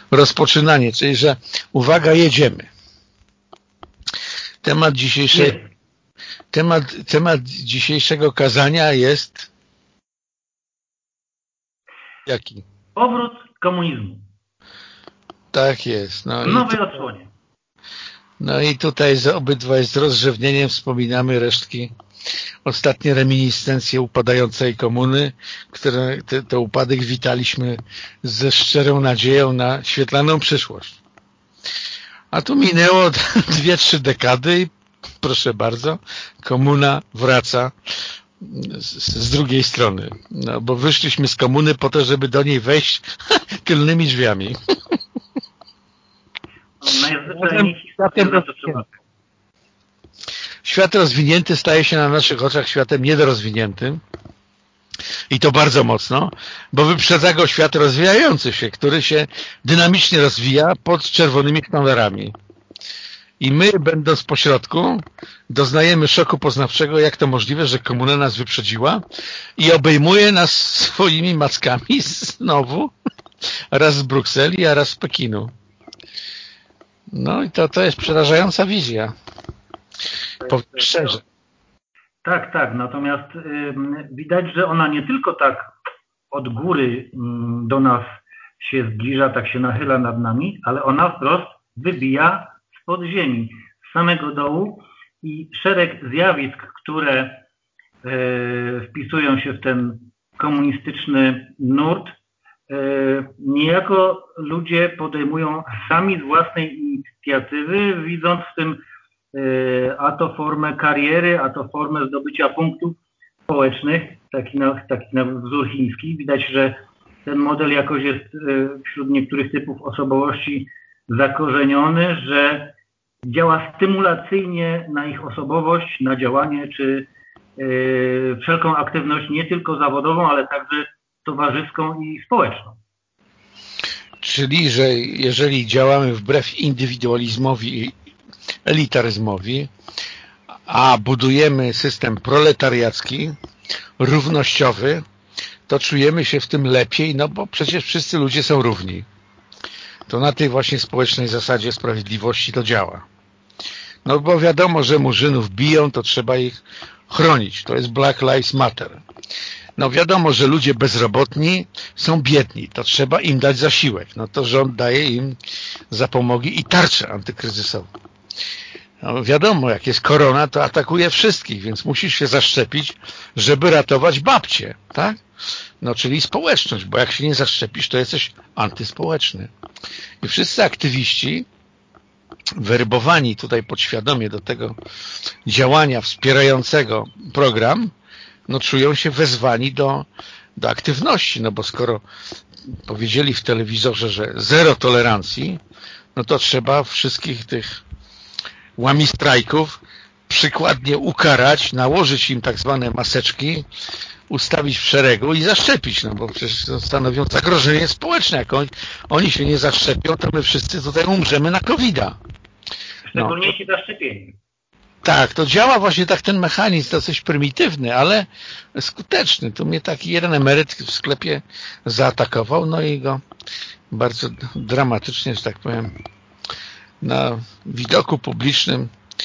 rozpoczynanie, czyli że uwaga, jedziemy. Temat dzisiejszego kazania jest jaki? Powrót komunizmu. Tak jest. W nowej odsłonie. No i tutaj obydwaj z rozrzewnieniem wspominamy resztki, ostatnie reminiscencje upadającej komuny, które to upadek witaliśmy ze szczerą nadzieją na świetlaną przyszłość. A tu minęło 2-3 dekady i proszę bardzo, komuna wraca z drugiej strony. No, bo wyszliśmy z komuny po to, żeby do niej wejść tylnymi drzwiami. Świat rozwinięty staje się na naszych oczach światem niedorozwiniętym i to bardzo mocno, bo wyprzedza go świat rozwijający się, który się dynamicznie rozwija pod czerwonymi sztandarami. I my, będąc pośrodku, doznajemy szoku poznawczego, jak to możliwe, że komuna nas wyprzedziła i obejmuje nas swoimi mackami znowu, raz z Brukseli, a raz z Pekinu. No i to jest przerażająca wizja. Powiem szczerze. Tak. Natomiast widać, że ona nie tylko tak od góry do nas się zbliża, tak się nachyla nad nami, ale ona wprost wybija spod ziemi, z samego dołu i szereg zjawisk, które wpisują się w ten komunistyczny nurt, niejako ludzie podejmują sami z własnej inicjatywy, widząc w tym a to formę kariery, a to formę zdobycia punktów społecznych, taki na wzór chiński. Widać, że ten model jakoś jest wśród niektórych typów osobowości zakorzeniony, że działa stymulacyjnie na ich osobowość, na działanie, czy wszelką aktywność nie tylko zawodową, ale także towarzyską i społeczną. Czyli, że jeżeli działamy wbrew indywidualizmowi i elitaryzmowi, a budujemy system proletariacki, równościowy, to czujemy się w tym lepiej, no bo przecież wszyscy ludzie są równi. To na tej właśnie społecznej zasadzie sprawiedliwości to działa. No bo wiadomo, że murzynów biją, to trzeba ich chronić. To jest Black Lives Matter. No wiadomo, że ludzie bezrobotni są biedni, to trzeba im dać zasiłek. No to rząd daje im zapomogi i tarczę antykryzysową. No wiadomo, jak jest korona, to atakuje wszystkich, więc musisz się zaszczepić, żeby ratować babcię, tak? No czyli społeczność, bo jak się nie zaszczepisz, to jesteś antyspołeczny. I wszyscy aktywiści werbowani tutaj podświadomie do tego działania wspierającego program, no czują się wezwani do aktywności, no bo skoro powiedzieli w telewizorze, że zero tolerancji, no to trzeba wszystkich tych łamistrajków przykładnie ukarać, nałożyć im tak zwane maseczki, ustawić w szeregu i zaszczepić, no bo przecież stanowią zagrożenie społeczne. Jak oni się nie zaszczepią, to my wszyscy tutaj umrzemy na COVID-a. Szczególnie ci zaszczepieni. Tak, to działa właśnie tak ten mechanizm, dosyć prymitywny, ale skuteczny. Tu mnie taki jeden emeryt w sklepie zaatakował, no i go bardzo dramatycznie, że tak powiem, na widoku publicznym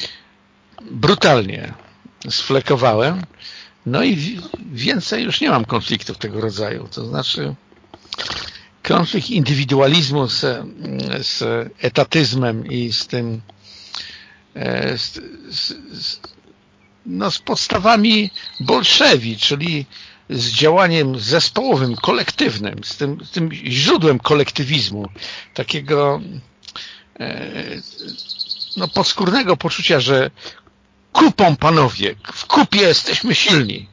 brutalnie sflekowałem. No i więcej już nie mam konfliktów tego rodzaju. To znaczy konflikt indywidualizmu z etatyzmem i z tym z podstawami bolszewi, czyli z działaniem zespołowym, kolektywnym, z tym źródłem kolektywizmu, takiego podskórnego poczucia, że kupą, panowie, w kupie jesteśmy silni.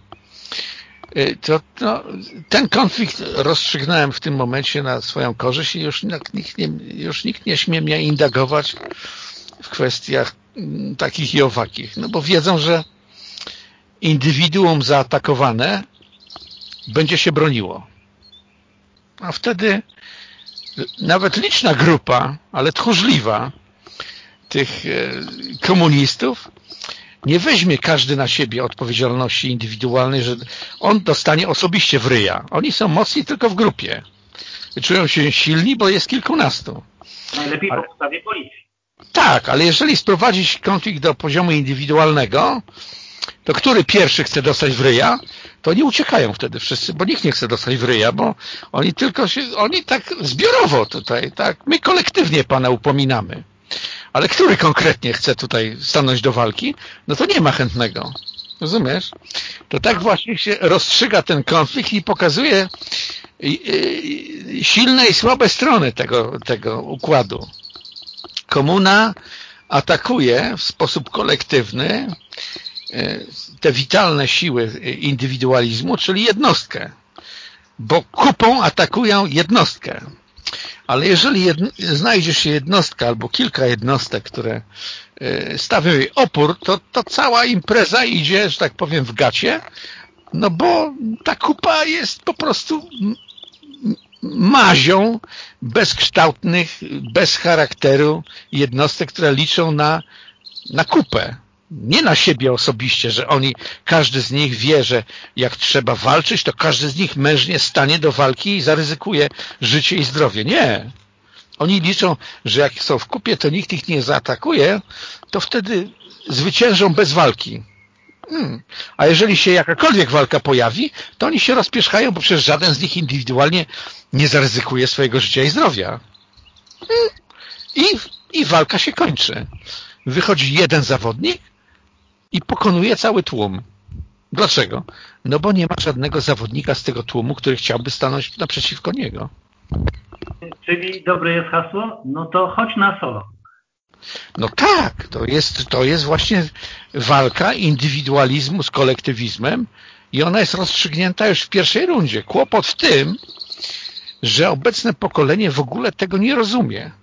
Ten konflikt rozstrzygnąłem w tym momencie na swoją korzyść i już nikt nie śmie mnie indagować w kwestiach takich i owakich. No bo wiedzą, że indywiduum zaatakowane będzie się broniło. A wtedy nawet liczna grupa, ale tchórzliwa tych komunistów nie weźmie każdy na siebie odpowiedzialności indywidualnej, że on dostanie osobiście w ryja. Oni są mocni tylko w grupie. czują się silni, bo jest kilkunastu. Najlepiej po podstawie policji. Tak, ale jeżeli sprowadzić konflikt do poziomu indywidualnego, to który pierwszy chce dostać w ryja, to nie uciekają wtedy wszyscy, bo nikt nie chce dostać w ryja, bo oni tak zbiorowo tutaj, tak, my kolektywnie pana upominamy. Ale który konkretnie chce tutaj stanąć do walki, no to nie ma chętnego. Rozumiesz? To tak właśnie się rozstrzyga ten konflikt i pokazuje silne i słabe strony tego układu. Komuna atakuje w sposób kolektywny te witalne siły indywidualizmu, czyli jednostkę, bo kupą atakują jednostkę. Ale jeżeli znajdzie się jednostka albo kilka jednostek, które stawią jej opór, to cała impreza idzie, że tak powiem, w gacie, no bo ta kupa jest po prostu mazią bezkształtnych, bez charakteru jednostek, które liczą na kupę. Nie na siebie osobiście, że każdy z nich wie, że jak trzeba walczyć, to każdy z nich mężnie stanie do walki i zaryzykuje życie i zdrowie. Nie. Oni liczą, że jak są w kupie, to nikt ich nie zaatakuje, to wtedy zwyciężą bez walki. A jeżeli się jakakolwiek walka pojawi, to oni się rozpierzchają, bo przecież żaden z nich indywidualnie nie zaryzykuje swojego życia i zdrowia. I walka się kończy. Wychodzi jeden zawodnik i pokonuje cały tłum. Dlaczego? No bo nie ma żadnego zawodnika z tego tłumu, który chciałby stanąć naprzeciwko niego. Czyli dobre jest hasło? No to chodź na solo. No tak, to jest właśnie walka indywidualizmu z kolektywizmem i ona jest rozstrzygnięta już w pierwszej rundzie. Kłopot w tym, że obecne pokolenie w ogóle tego nie rozumie.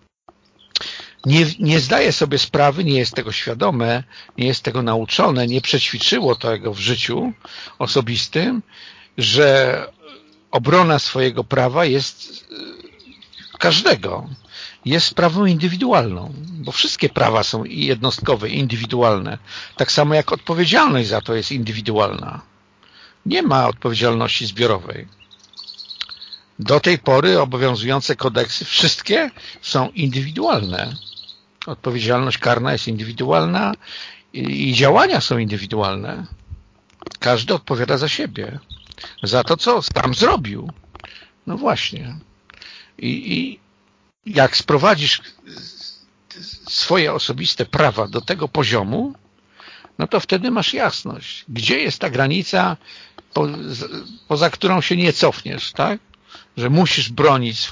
Nie zdaje sobie sprawy, nie jest tego świadome, nie jest tego nauczone, nie przećwiczyło tego w życiu osobistym, że obrona swojego prawa jest każdego. Jest sprawą indywidualną, bo wszystkie prawa są jednostkowe, indywidualne. Tak samo jak odpowiedzialność za to jest indywidualna. Nie ma odpowiedzialności zbiorowej. Do tej pory obowiązujące kodeksy wszystkie są indywidualne. Odpowiedzialność karna jest indywidualna i działania są indywidualne. Każdy odpowiada za siebie. Za to, co tam zrobił. No właśnie. I jak sprowadzisz swoje osobiste prawa do tego poziomu, no to wtedy masz jasność. Gdzie jest ta granica, poza którą się nie cofniesz, tak? Że musisz bronić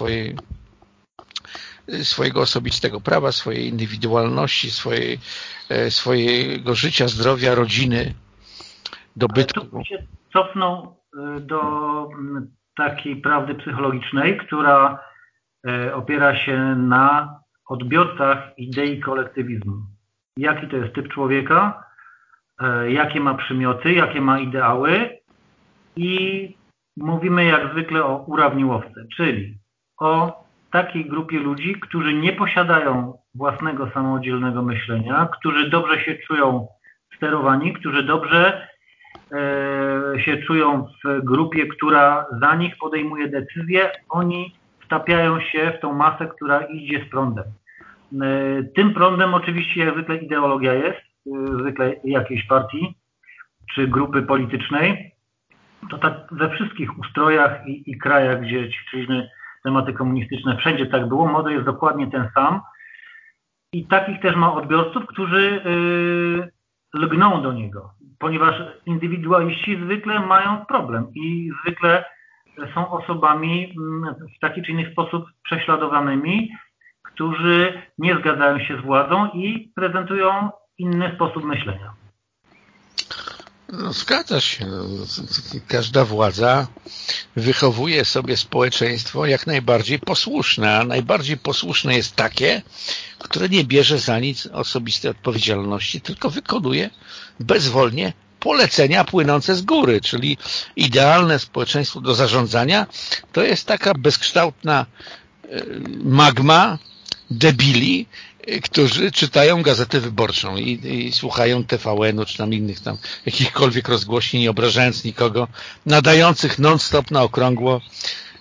swojego osobistego prawa, swojej indywidualności, swojego życia, zdrowia, rodziny, dobytku. Ale tu się cofną do takiej prawdy psychologicznej, która opiera się na odbiorcach idei kolektywizmu. Jaki to jest typ człowieka, jakie ma przymioty, jakie ma ideały i mówimy jak zwykle o urawniłowce, czyli o takiej grupie ludzi, którzy nie posiadają własnego samodzielnego myślenia, którzy dobrze się czują sterowani, którzy dobrze się czują w grupie, która za nich podejmuje decyzje, oni wtapiają się w tą masę, która idzie z prądem. Tym prądem oczywiście jak zwykle ideologia jest, zwykle jakiejś partii czy grupy politycznej. To tak we wszystkich ustrojach i krajach, gdzie ćwiczyliśmy tematy komunistyczne, wszędzie tak było, model jest dokładnie ten sam. I takich też ma odbiorców, którzy lgną do niego, ponieważ indywidualiści zwykle mają problem i zwykle są osobami w taki czy inny sposób prześladowanymi, którzy nie zgadzają się z władzą i prezentują inny sposób myślenia. No, zgadza się. Każda władza wychowuje sobie społeczeństwo jak najbardziej posłuszne, a najbardziej posłuszne jest takie, które nie bierze za nic osobistej odpowiedzialności, tylko wykonuje bezwolnie polecenia płynące z góry, czyli idealne społeczeństwo do zarządzania to jest taka bezkształtna magma debili, którzy czytają Gazetę Wyborczą i słuchają TVN-u czy tam innych tam jakichkolwiek rozgłośni, nie obrażając nikogo, nadających non-stop na okrągło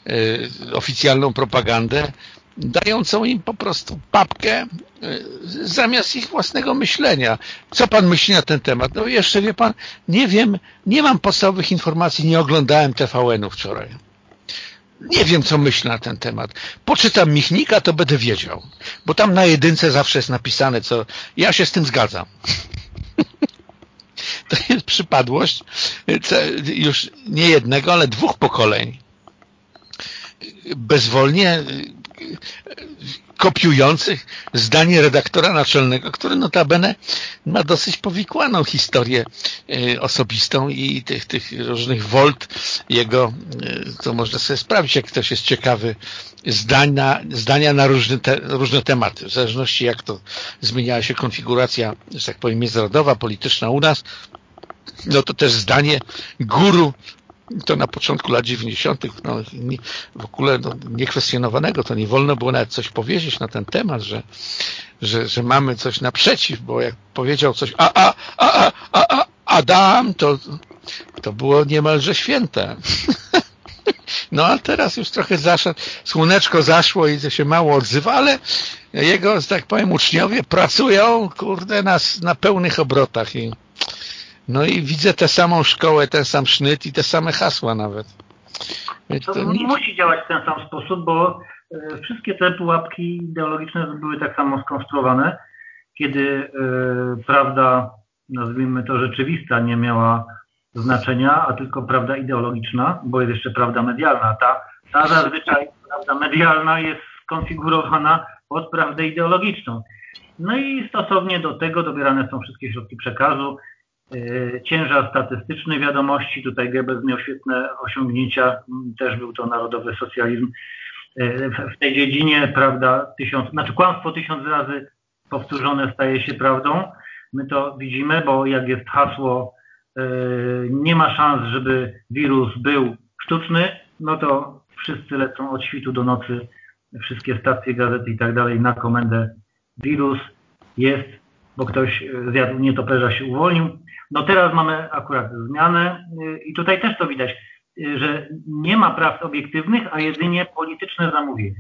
oficjalną propagandę, dającą im po prostu papkę zamiast ich własnego myślenia. Co pan myśli na ten temat? No jeszcze wie pan, nie wiem, nie mam podstawowych informacji, nie oglądałem TVN-u wczoraj. Nie wiem, co myślę na ten temat. Poczytam Michnika, to będę wiedział. Bo tam na jedynce zawsze jest napisane, co... Ja się z tym zgadzam. To jest przypadłość już nie jednego, ale 2 pokoleń. Bezwolnie kopiujących zdanie redaktora naczelnego, który notabene ma dosyć powikłaną historię osobistą i tych różnych wolt jego, to można sobie sprawdzić, jak ktoś jest ciekawy zdania na różne tematy, w zależności jak to zmieniała się konfiguracja, że tak powiem, międzynarodowa, polityczna u nas, no to też zdanie guru, to na początku lat 90. W ogóle niekwestionowanego, to nie wolno było nawet coś powiedzieć na ten temat, że mamy coś naprzeciw, bo jak powiedział coś Adam, to było niemalże święte. No a teraz już trochę zaszedł, słoneczko zaszło i to się mało odzywa, ale jego, że tak powiem, uczniowie pracują, kurde, na pełnych obrotach no i widzę tę samą szkołę, ten sam sznyt i te same hasła nawet. To musi działać w ten sam sposób, bo wszystkie te pułapki ideologiczne były tak samo skonstruowane, kiedy prawda, nazwijmy to rzeczywista, nie miała znaczenia, a tylko prawda ideologiczna, bo jest jeszcze prawda medialna. Ta zazwyczaj prawda medialna jest skonfigurowana pod prawdę ideologiczną. No i stosownie do tego dobierane są wszystkie środki przekazu, ciężar statystyczny wiadomości. Tutaj Goebbels miał świetne osiągnięcia, też był to narodowy socjalizm w tej dziedzinie, prawda, kłamstwo 1000 razy powtórzone staje się prawdą. My to widzimy, bo jak jest hasło nie ma szans, żeby wirus był sztuczny, no to wszyscy lecą od świtu do nocy, wszystkie stacje, gazety i tak dalej na komendę wirus jest, bo ktoś zjadł nietoperza, się uwolnił. No teraz mamy akurat zmianę i tutaj też to widać, że nie ma prawd obiektywnych, a jedynie polityczne zamówienie.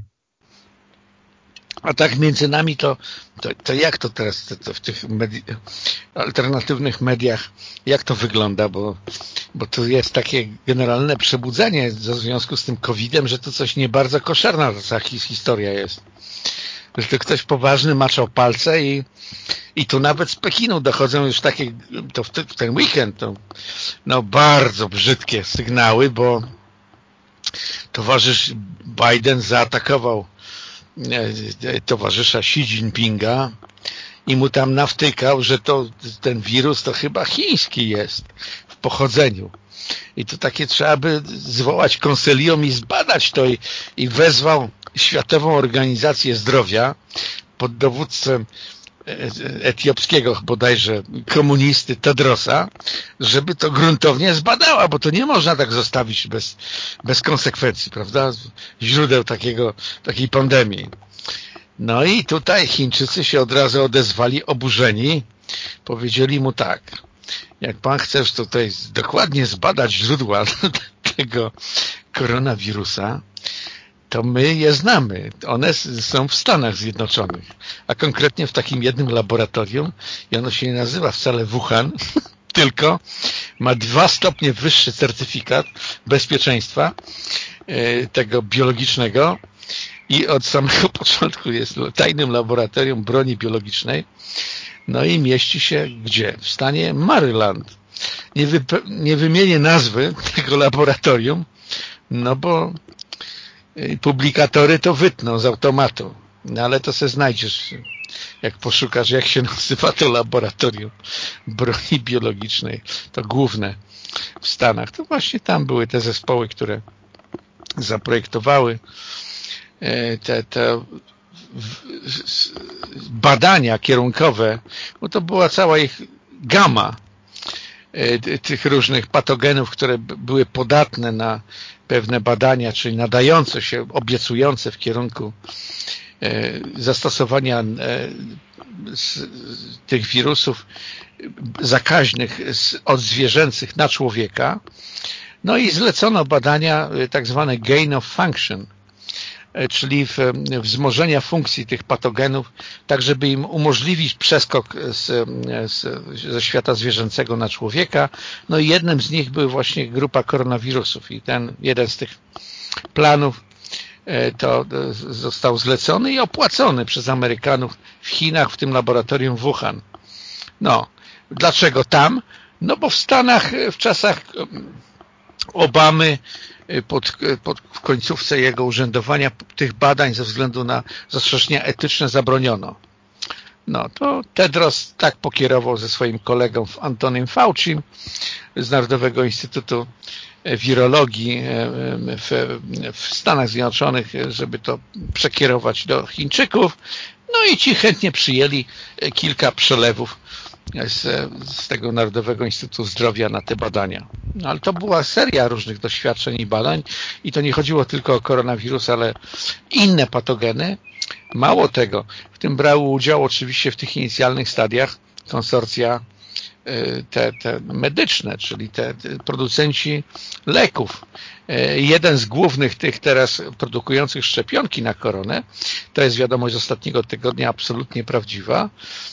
A tak między nami to jak to teraz w tych alternatywnych mediach, jak to wygląda, bo tu jest takie generalne przebudzenie w związku z tym COVID-em, że to coś nie bardzo koszerna ta historia jest. Że to ktoś poważny maczał palce i tu nawet z Pekinu dochodzą już takie, to w ten weekend no bardzo brzydkie sygnały, bo towarzysz Biden zaatakował towarzysza Xi Jinpinga i mu tam nawtykał, że ten wirus to chyba chiński jest w pochodzeniu. I to takie trzeba by zwołać konsylium i zbadać to i wezwał Światową Organizację Zdrowia pod dowództwem etiopskiego bodajże komunisty Tedrosa, żeby to gruntownie zbadała, bo to nie można tak zostawić bez konsekwencji, prawda? Źródeł takiej pandemii. No i tutaj Chińczycy się od razu odezwali oburzeni, powiedzieli mu tak: jak pan chcesz tutaj dokładnie zbadać źródła tego koronawirusa, to my je znamy. One są w Stanach Zjednoczonych, a konkretnie w takim jednym laboratorium i ono się nie nazywa wcale Wuhan, tylko ma 2 stopnie wyższy certyfikat bezpieczeństwa tego biologicznego i od samego początku jest tajnym laboratorium broni biologicznej. No i mieści się gdzie? W stanie Maryland. Nie wymienię nazwy tego laboratorium, no bo publikatory to wytną z automatu. No ale to se znajdziesz, jak poszukasz, jak się nazywa to laboratorium broni biologicznej. To główne w Stanach. To właśnie tam były te zespoły, które zaprojektowały te badania kierunkowe, bo to była cała ich gama tych różnych patogenów, które były podatne na pewne badania, czyli nadające się, obiecujące w kierunku zastosowania tych wirusów zakaźnych od zwierzęcych na człowieka, No i zlecono badania tak zwane gain of function, czyli wzmożenia funkcji tych patogenów, tak żeby im umożliwić przeskok ze świata zwierzęcego na człowieka. No i jednym z nich była właśnie grupa koronawirusów i jeden z tych planów to został zlecony i opłacony przez Amerykanów w Chinach, w tym laboratorium w Wuhan. No, dlaczego tam? No bo w Stanach w czasach Obamy w końcówce jego urzędowania tych badań ze względu na zastrzeżenia etyczne zabroniono. No to Tedros tak pokierował ze swoim kolegą Antonym Fauci z Narodowego Instytutu Wirologii w Stanach Zjednoczonych, żeby to przekierować do Chińczyków. No i ci chętnie przyjęli kilka przelewów z tego Narodowego Instytutu Zdrowia na te badania. No, ale to była seria różnych doświadczeń i badań i to nie chodziło tylko o koronawirus, ale inne patogeny. Mało tego, w tym brały udział oczywiście w tych inicjalnych stadiach konsorcja te medyczne, czyli te producenci leków. Jeden z głównych tych teraz produkujących szczepionki na koronę, to jest wiadomość z ostatniego tygodnia absolutnie prawdziwa,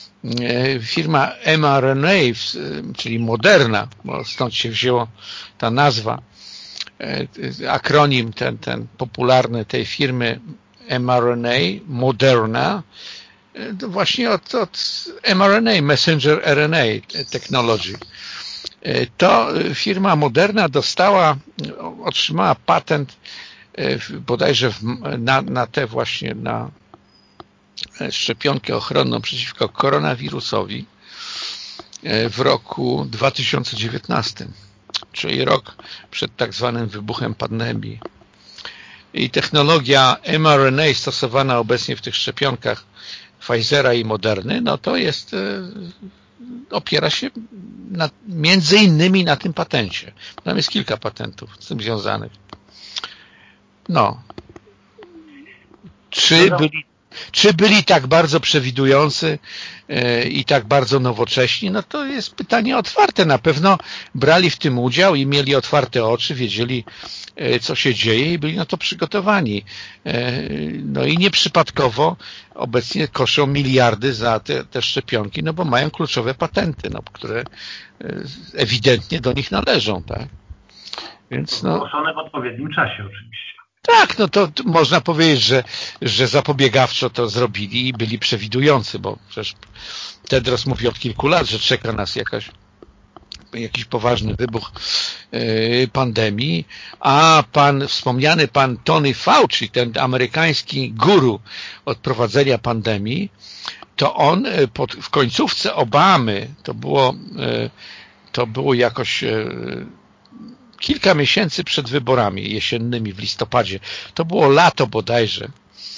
firma mRNA, czyli Moderna, bo stąd się wzięła ta nazwa, akronim ten popularny tej firmy mRNA, Moderna, właśnie od mRNA, Messenger RNA Technology. To firma Moderna otrzymała patent bodajże na te właśnie na szczepionkę ochronną przeciwko koronawirusowi w roku 2019, czyli rok przed tak zwanym wybuchem pandemii. I technologia mRNA stosowana obecnie w tych szczepionkach Pfizera i Moderny, no to opiera się między innymi na tym patencie. Tam jest kilka patentów z tym związanych. No. Czy byli tak bardzo przewidujący i tak bardzo nowocześni? No to jest pytanie otwarte. Na pewno brali w tym udział i mieli otwarte oczy, wiedzieli, co się dzieje i byli na to przygotowani. No i nieprzypadkowo obecnie koszą miliardy za te szczepionki, no bo mają kluczowe patenty, no, które ewidentnie do nich należą, tak? Więc ogłoszone w odpowiednim czasie oczywiście. Tak, no to można powiedzieć, że zapobiegawczo to zrobili i byli przewidujący, bo przecież Tedros mówi od kilku lat, że czeka nas jakiś poważny wybuch pandemii, a wspomniany pan Tony Fauci, ten amerykański guru od prowadzenia pandemii, to on w końcówce Obamy, to było jakoś kilka miesięcy przed wyborami jesiennymi w listopadzie, to było lato bodajże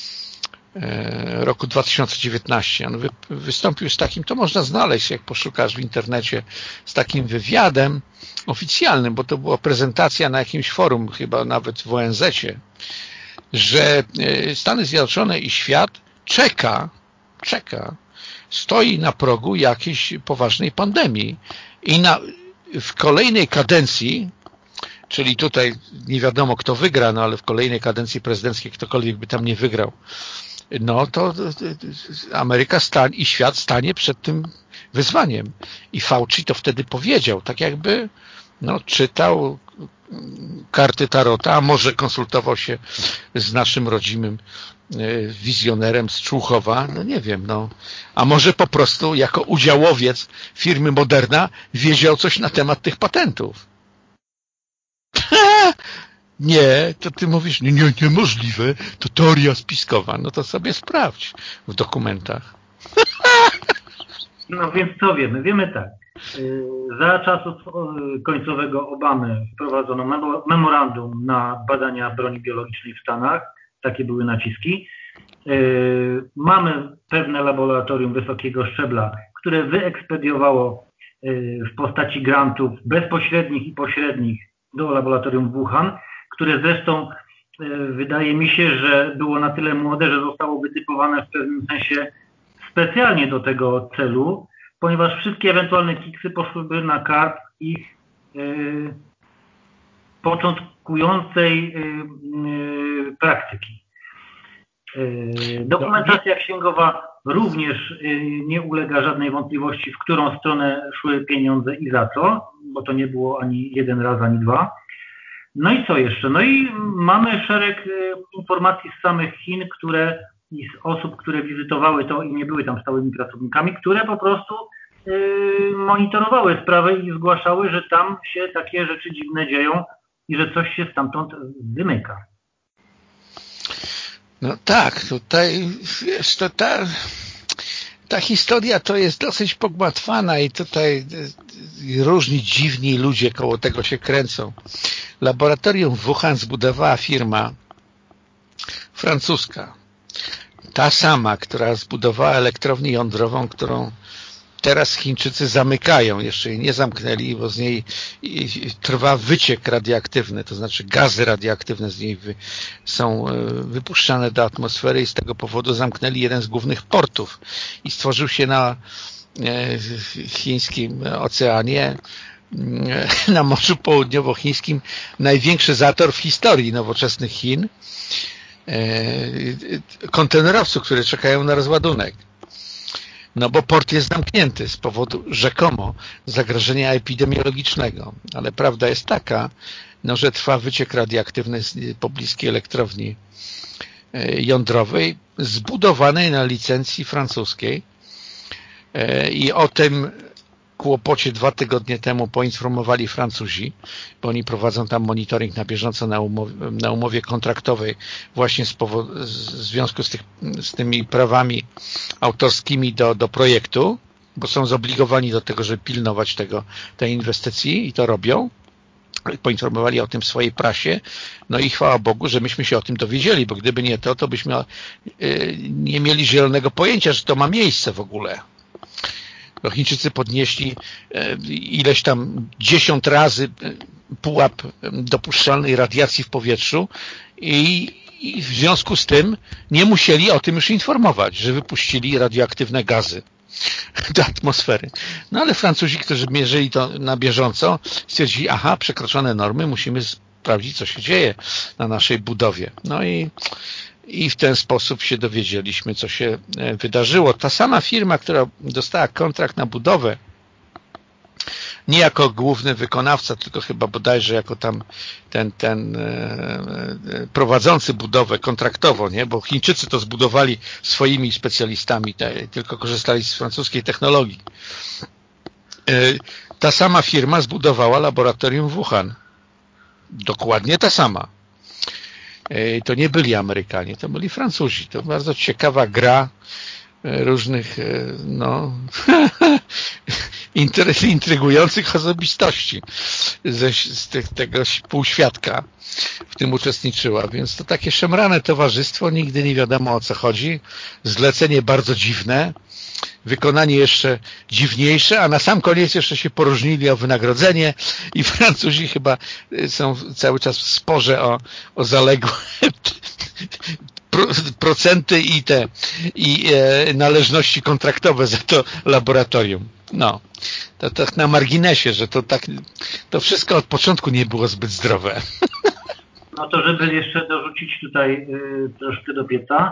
roku 2019. On wystąpił z takim, to można znaleźć, jak poszukasz w internecie, z takim wywiadem oficjalnym, bo to była prezentacja na jakimś forum, chyba nawet w ONZ-cie, że Stany Zjednoczone i świat czeka, stoi na progu jakiejś poważnej pandemii i w kolejnej kadencji, czyli tutaj nie wiadomo kto wygra, no ale w kolejnej kadencji prezydenckiej ktokolwiek by tam nie wygrał, no to Ameryka i świat stanie przed tym wyzwaniem. I Fauci to wtedy powiedział, tak jakby czytał karty tarota, a może konsultował się z naszym rodzimym wizjonerem z Człuchowa, no nie wiem, a może po prostu jako udziałowiec firmy Moderna wiedział coś na temat tych patentów. Nie, to ty mówisz, niemożliwe, to teoria spiskowa. No to sobie sprawdź w dokumentach. No więc co wiemy? Wiemy tak. Za czasów końcowego Obamy wprowadzono memorandum na badania broni biologicznej w Stanach. Takie były naciski. Mamy pewne laboratorium wysokiego szczebla, które wyekspediowało w postaci grantów bezpośrednich i pośrednich do laboratorium Wuhan, które zresztą wydaje mi się, że było na tyle młode, że zostało wytypowane w pewnym sensie specjalnie do tego celu, ponieważ wszystkie ewentualne kiksy poszłyby na karb ich początkującej praktyki. Dokumentacja księgowa również nie ulega żadnej wątpliwości, w którą stronę szły pieniądze i za co, bo to nie było ani jeden raz, ani dwa. No i co jeszcze? No i mamy szereg informacji z samych Chin, i z osób, które wizytowały to i nie były tam stałymi pracownikami, które po prostu monitorowały sprawę i zgłaszały, że tam się takie rzeczy dziwne dzieją i że coś się stamtąd wymyka. No tak, tutaj wiesz, to ta historia to jest dosyć pogmatwana i tutaj różni dziwni ludzie koło tego się kręcą. Laboratorium w Wuhan zbudowała firma francuska. Ta sama, która zbudowała elektrownię jądrową, którą teraz Chińczycy zamykają. Jeszcze jej nie zamknęli, bo z niej trwa wyciek radioaktywny, to znaczy gazy radioaktywne z niej są wypuszczane do atmosfery i z tego powodu zamknęli jeden z głównych portów i stworzył się na chińskim oceanie, na Morzu Południowochińskim największy zator w historii nowoczesnych Chin kontenerowców, które czekają na rozładunek. No bo port jest zamknięty z powodu rzekomo zagrożenia epidemiologicznego. Ale prawda jest taka, no, że trwa wyciek radioaktywny z pobliskiej elektrowni jądrowej zbudowanej na licencji francuskiej i o tym kłopocie 2 tygodnie temu poinformowali Francuzi, bo oni prowadzą tam monitoring na bieżąco na umowie kontraktowej właśnie w związku z tymi prawami autorskimi do projektu, bo są zobligowani do tego, żeby pilnować tej inwestycji i to robią. Poinformowali o tym w swojej prasie, no i chwała Bogu, że myśmy się o tym dowiedzieli, bo gdyby nie to byśmy nie mieli zielonego pojęcia, że to ma miejsce w ogóle. No, Chińczycy podnieśli ileś tam 10 razy pułap dopuszczalnej radiacji w powietrzu i w związku z tym nie musieli o tym już informować, że wypuścili radioaktywne gazy do atmosfery. No ale Francuzi, którzy mierzyli to na bieżąco, stwierdzili, aha, przekroczone normy, musimy sprawdzić, co się dzieje na naszej budowie. No i w ten sposób się dowiedzieliśmy, co się wydarzyło. Ta sama firma, która dostała kontrakt na budowę, nie jako główny wykonawca, tylko chyba bodajże jako tam ten prowadzący budowę kontraktowo, nie? Bo Chińczycy to zbudowali swoimi specjalistami, tylko korzystali z francuskiej technologii. Ta sama firma zbudowała laboratorium w Wuhan. Dokładnie ta sama. To nie byli Amerykanie, to byli Francuzi. To bardzo ciekawa gra różnych intrygujących osobistości z tego półświadka w tym uczestniczyła, więc to takie szemrane towarzystwo, nigdy nie wiadomo, o co chodzi, zlecenie bardzo dziwne, wykonanie jeszcze dziwniejsze, a na sam koniec jeszcze się poróżnili o wynagrodzenie i Francuzi chyba są cały czas w sporze o zaległe procenty i należności kontraktowe za to laboratorium. No, to tak na marginesie, że to wszystko od początku nie było zbyt zdrowe. No to żeby jeszcze dorzucić tutaj troszkę do pieca,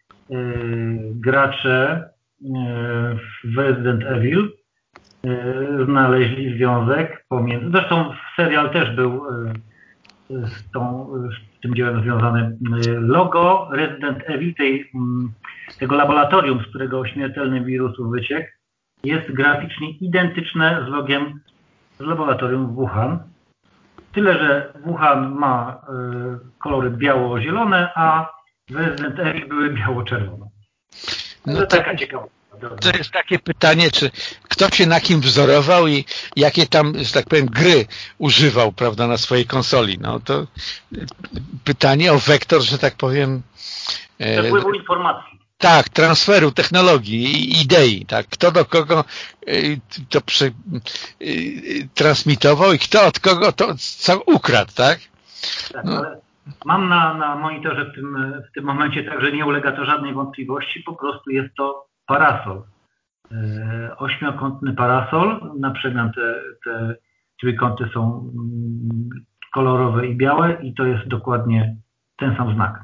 gracze w Resident Evil znaleźli związek pomiędzy, zresztą serial też był z tym dziełem związany. Logo Resident Evil, tego laboratorium, z którego śmiertelny wirus wyciekł, jest graficznie identyczne z logiem z laboratorium w Wuhan. Tyle, że Wuhan ma kolory biało-zielone, a w Resident Evil były biało-czerwone. No taka ciekawa. To jest takie pytanie, czy kto się na kim wzorował i jakie tam, że tak powiem, gry używał, prawda, na swojej konsoli. No to pytanie o wektor, że tak powiem, przepływu informacji. Tak, transferu technologii i idei, tak. Kto do kogo to transmitował i kto od kogo to co ukradł, tak? Tak, no. Ale mam na monitorze w tym momencie, także nie ulega to żadnej wątpliwości, po prostu jest to parasol. 8-kątny parasol, na przemian te trójkąty są kolorowe i białe i to jest dokładnie ten sam znak.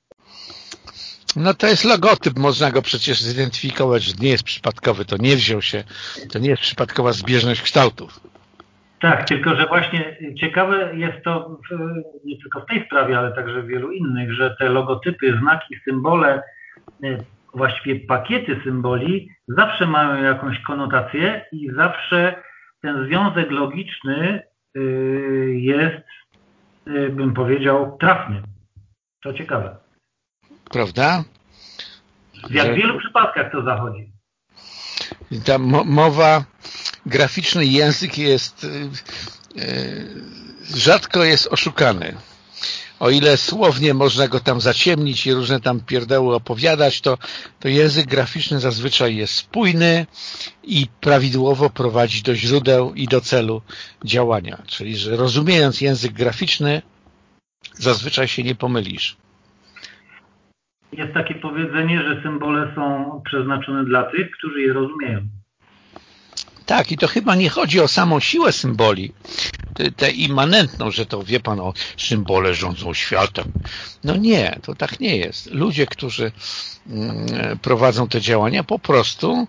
No to jest logotyp, można go przecież zidentyfikować, że nie jest przypadkowy, to nie wziął się, to nie jest przypadkowa zbieżność kształtów. Tak, tylko że właśnie ciekawe jest to nie tylko w tej sprawie, ale także w wielu innych, że te logotypy, znaki, symbole, właściwie pakiety symboli zawsze mają jakąś konotację i zawsze ten związek logiczny jest, bym powiedział, trafny. To ciekawe. Prawda? W wielu przypadkach to zachodzi. Ta mowa, graficzny język jest rzadko jest oszukany. O ile słownie można go tam zaciemnić i różne tam pierdoły opowiadać, to język graficzny zazwyczaj jest spójny i prawidłowo prowadzi do źródeł i do celu działania. Czyli, że rozumiejąc język graficzny, zazwyczaj się nie pomylisz. Jest takie powiedzenie, że symbole są przeznaczone dla tych, którzy je rozumieją. Tak, i to chyba nie chodzi o samą siłę symboli, tę immanentną, że to, wie pan, symbole rządzą światem. No nie, to tak nie jest. Ludzie, którzy prowadzą te działania, po prostu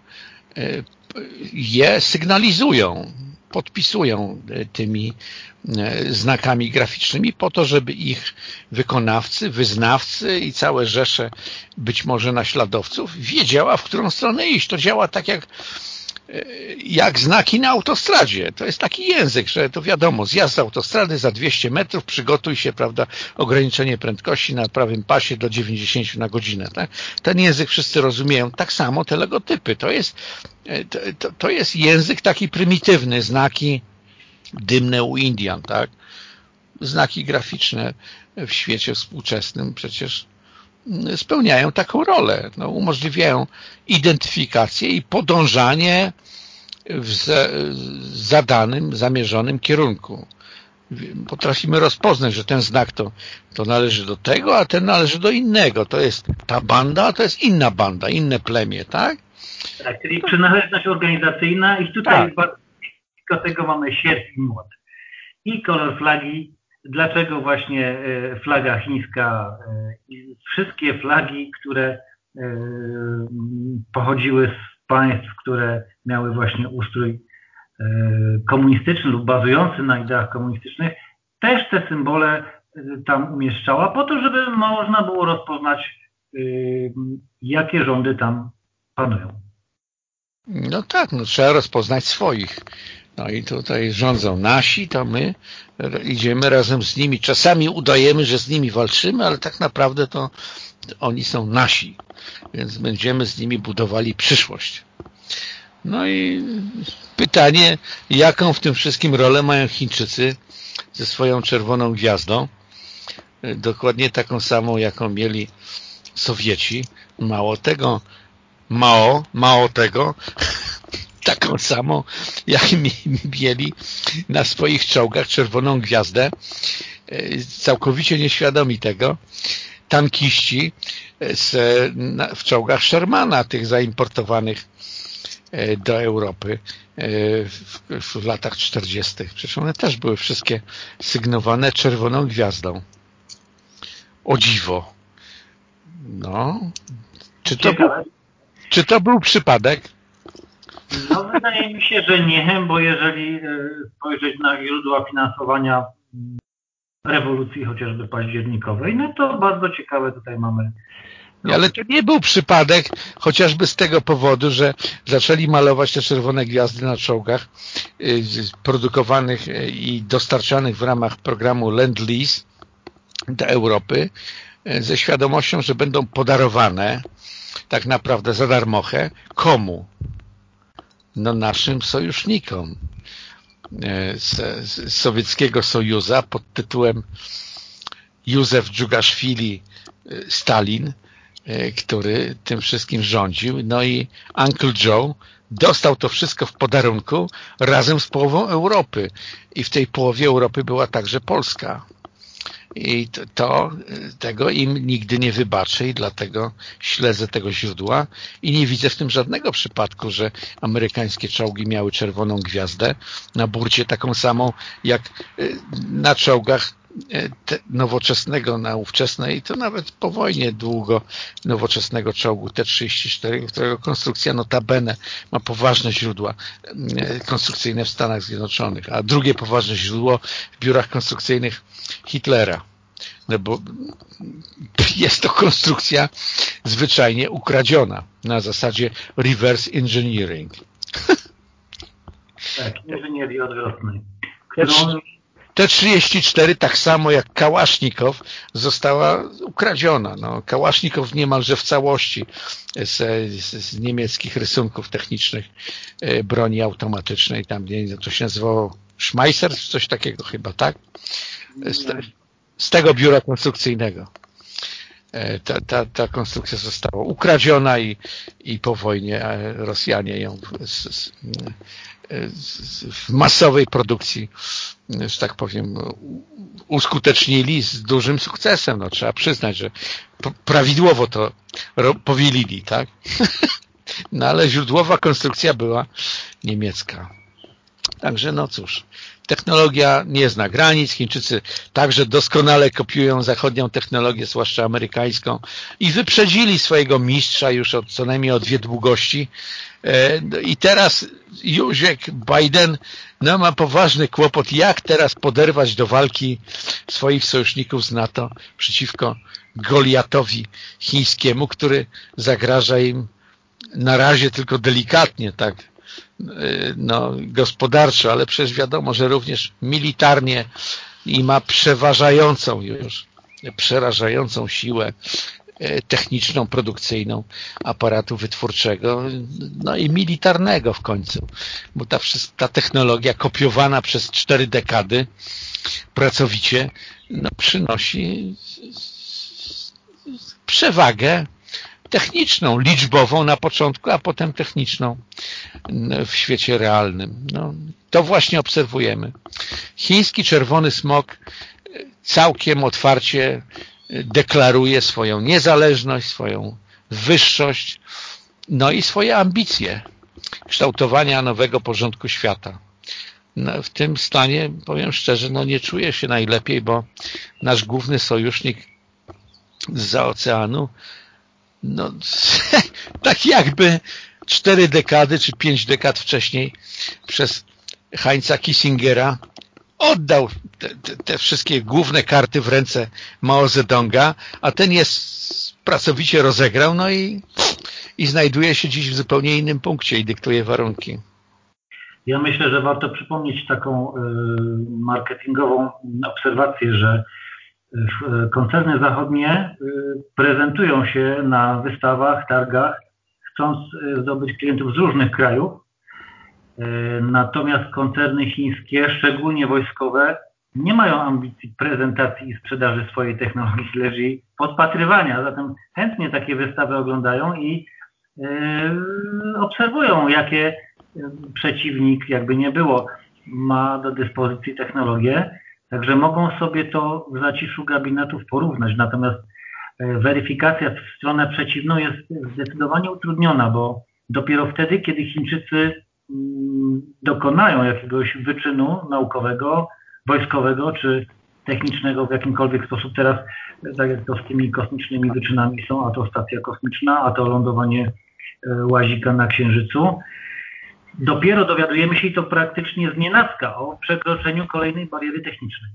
je sygnalizują, podpisują tymi znakami graficznymi po to, żeby ich wykonawcy, wyznawcy i całe rzesze być może naśladowców wiedziała, w którą stronę iść. To działa tak jak znaki na autostradzie. To jest taki język, że to wiadomo, zjazd z autostrady za 200 metrów, przygotuj się, prawda, ograniczenie prędkości na prawym pasie do 90 na godzinę. Tak? Ten język wszyscy rozumieją. Tak samo te logotypy. To jest język taki prymitywny, znaki dymne u Indian, tak? Znaki graficzne w świecie współczesnym przecież spełniają taką rolę. No, umożliwiają identyfikację i podążanie w zadanym, zamierzonym kierunku. Potrafimy rozpoznać, że ten znak to należy do tego, a ten należy do innego. To jest ta banda, a to jest inna banda, inne plemię, tak? Tak, czyli przynależność organizacyjna i tutaj bardzo tego mamy sierp i młot. I kolor flagi. Dlaczego właśnie flaga chińska i wszystkie flagi, które pochodziły z państw, które miały właśnie ustrój komunistyczny lub bazujący na ideach komunistycznych, też te symbole tam umieszczała po to, żeby można było rozpoznać, jakie rządy tam panują. No tak, trzeba rozpoznać swoich. No i tutaj rządzą nasi, to my idziemy razem z nimi. Czasami udajemy, że z nimi walczymy, ale tak naprawdę to oni są nasi. Więc będziemy z nimi budowali przyszłość. No i pytanie, jaką w tym wszystkim rolę mają Chińczycy ze swoją czerwoną gwiazdą? Dokładnie taką samą, jaką mieli Sowieci. Mało tego, taką samą, jak mieli na swoich czołgach czerwoną gwiazdę, całkowicie nieświadomi tego, tankiści w czołgach Shermana, tych zaimportowanych do Europy w latach 40. Przecież one też były wszystkie sygnowane czerwoną gwiazdą. O dziwo. No. Czy to był przypadek? No wydaje mi się, że nie, bo jeżeli spojrzeć na źródła finansowania rewolucji chociażby październikowej, no to bardzo ciekawe tutaj mamy. Ale to nie był przypadek, chociażby z tego powodu, że zaczęli malować te czerwone gwiazdy na czołgach produkowanych i dostarczanych w ramach programu Lend-Lease do Europy ze świadomością, że będą podarowane tak naprawdę za darmochę. Komu? No naszym sojusznikom z sowieckiego Sojuza pod tytułem Józef Dżugaszwili Stalin, który tym wszystkim rządził. No i Uncle Joe dostał to wszystko w podarunku razem z połową Europy. I w tej połowie Europy była także Polska. I tego im nigdy nie wybaczę i dlatego śledzę tego źródła i nie widzę w tym żadnego przypadku, że amerykańskie czołgi miały czerwoną gwiazdę na burcie, taką samą jak na czołgach nowoczesnego, na ówczesnej, to nawet po wojnie długo nowoczesnego czołgu T-34, którego konstrukcja notabene ma poważne źródła konstrukcyjne w Stanach Zjednoczonych, a drugie poważne źródło w biurach konstrukcyjnych Hitlera. No bo jest to konstrukcja zwyczajnie ukradziona na zasadzie reverse engineering. Tak, inżynierii odwrotnej. T-34 tak samo jak Kałasznikow została ukradziona. No, Kałasznikow niemalże w całości z niemieckich rysunków technicznych broni automatycznej. Tam to się nazywało Schmeisser, coś takiego chyba, tak? Z tego biura konstrukcyjnego. Ta konstrukcja została ukradziona i po wojnie Rosjanie ją w masowej produkcji, że tak powiem, uskutecznili z dużym sukcesem. No, trzeba przyznać, że prawidłowo to powielili, tak? No ale źródłowa konstrukcja była niemiecka. Także no cóż, technologia nie zna granic. Chińczycy także doskonale kopiują zachodnią technologię, zwłaszcza amerykańską, i wyprzedzili swojego mistrza już co najmniej o 2 długości. I teraz Józek Biden ma poważny kłopot, jak teraz poderwać do walki swoich sojuszników z NATO przeciwko Goliatowi chińskiemu, który zagraża im na razie tylko delikatnie, tak, gospodarczo, ale przecież wiadomo, że również militarnie i ma przerażającą siłę techniczną, produkcyjną aparatu wytwórczego, no i militarnego w końcu, bo ta technologia kopiowana przez 4 dekady pracowicie przynosi przewagę techniczną, liczbową na początku, a potem techniczną w świecie realnym. To właśnie obserwujemy. Chiński czerwony smok całkiem otwarcie deklaruje swoją niezależność, swoją wyższość, i swoje ambicje kształtowania nowego porządku świata. W tym stanie, powiem szczerze, nie czuję się najlepiej, bo nasz główny sojusznik zza oceanu tak jakby 4 dekady czy 5 dekad wcześniej przez Heinza Kissingera oddał te wszystkie główne karty w ręce Mao Zedonga, a ten je pracowicie rozegrał, i znajduje się dziś w zupełnie innym punkcie i dyktuje warunki. Ja myślę, że warto przypomnieć taką marketingową obserwację, że koncerny zachodnie prezentują się na wystawach, targach, chcąc zdobyć klientów z różnych krajów. Natomiast koncerny chińskie, szczególnie wojskowe, nie mają ambicji prezentacji i sprzedaży swojej technologii, lecz jej podpatrywania. Zatem chętnie takie wystawy oglądają i obserwują, jakie przeciwnik, jakby nie było, ma do dyspozycji technologię. Także mogą sobie to w zaciszu gabinetów porównać. Natomiast weryfikacja w stronę przeciwną jest zdecydowanie utrudniona, bo dopiero wtedy, kiedy Chińczycy dokonają jakiegoś wyczynu naukowego, wojskowego czy technicznego w jakimkolwiek sposób. Teraz, tak jak to z tymi kosmicznymi wyczynami są, a to stacja kosmiczna, a to lądowanie łazika na Księżycu, dopiero dowiadujemy się, i to praktycznie znienacka, o przekroczeniu kolejnej bariery technicznej.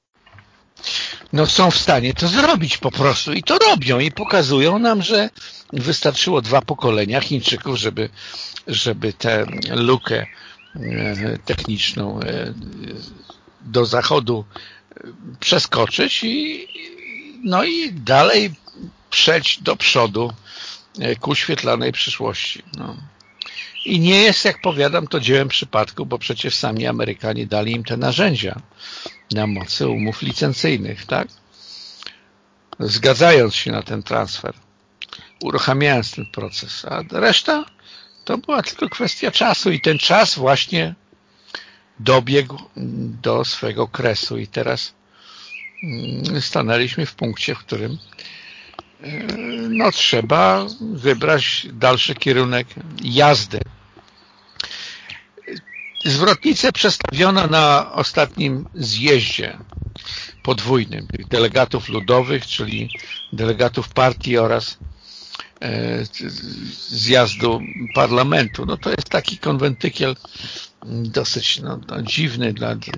Są w stanie to zrobić po prostu i to robią i pokazują nam, że wystarczyło 2 pokolenia Chińczyków, żeby tę lukę techniczną do zachodu przeskoczyć i dalej przejść do przodu ku świetlanej przyszłości. I nie jest, jak powiadam, to dziełem przypadku, bo przecież sami Amerykanie dali im te narzędzia na mocy umów licencyjnych, tak? Zgadzając się na ten transfer, uruchamiając ten proces, a reszta to była tylko kwestia czasu i ten czas właśnie dobiegł do swego kresu i teraz stanęliśmy w punkcie, w którym trzeba wybrać dalszy kierunek jazdy. Zwrotnicę przestawiono na ostatnim zjeździe podwójnym tych delegatów ludowych, czyli delegatów partii oraz zjazdu parlamentu. To jest taki konwentykiel dosyć dziwny,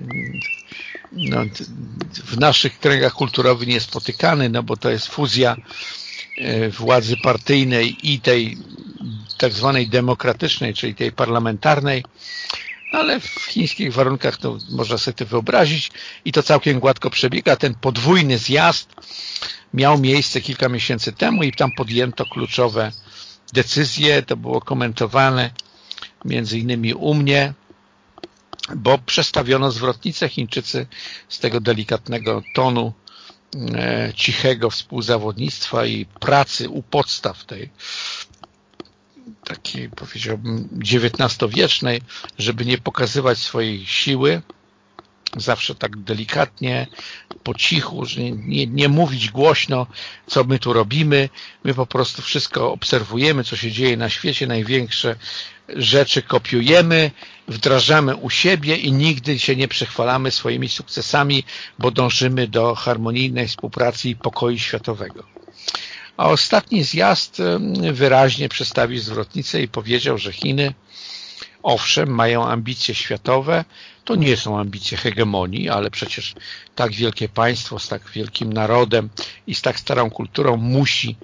w naszych kręgach kulturowych niespotykany, bo to jest fuzja władzy partyjnej i tej tak zwanej demokratycznej, czyli tej parlamentarnej, ale w chińskich warunkach to można sobie to wyobrazić i to całkiem gładko przebiega. Ten podwójny zjazd miał miejsce kilka miesięcy temu i tam podjęto kluczowe decyzje. To było komentowane między innymi u mnie, bo przestawiono zwrotnicę. Chińczycy z tego delikatnego tonu cichego współzawodnictwa i pracy u podstaw tej takiej, powiedziałbym, XIX-wiecznej, żeby nie pokazywać swojej siły, zawsze tak delikatnie, po cichu, że nie mówić głośno, co my tu robimy. My po prostu wszystko obserwujemy, co się dzieje na świecie, największe rzeczy kopiujemy, wdrażamy u siebie i nigdy się nie przechwalamy swoimi sukcesami, bo dążymy do harmonijnej współpracy i pokoju światowego. A ostatni zjazd wyraźnie przedstawił zwrotnicę i powiedział, że Chiny, owszem, mają ambicje światowe, to nie są ambicje hegemonii, ale przecież tak wielkie państwo z tak wielkim narodem i z tak starą kulturą musi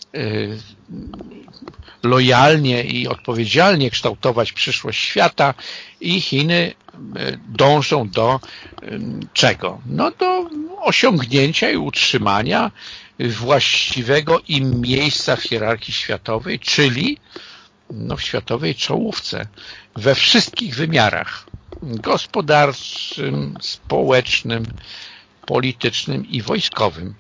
lojalnie i odpowiedzialnie kształtować przyszłość świata i Chiny dążą do czego? Do osiągnięcia i utrzymania właściwego im miejsca w hierarchii światowej, czyli w światowej czołówce we wszystkich wymiarach gospodarczym, społecznym, politycznym i wojskowym.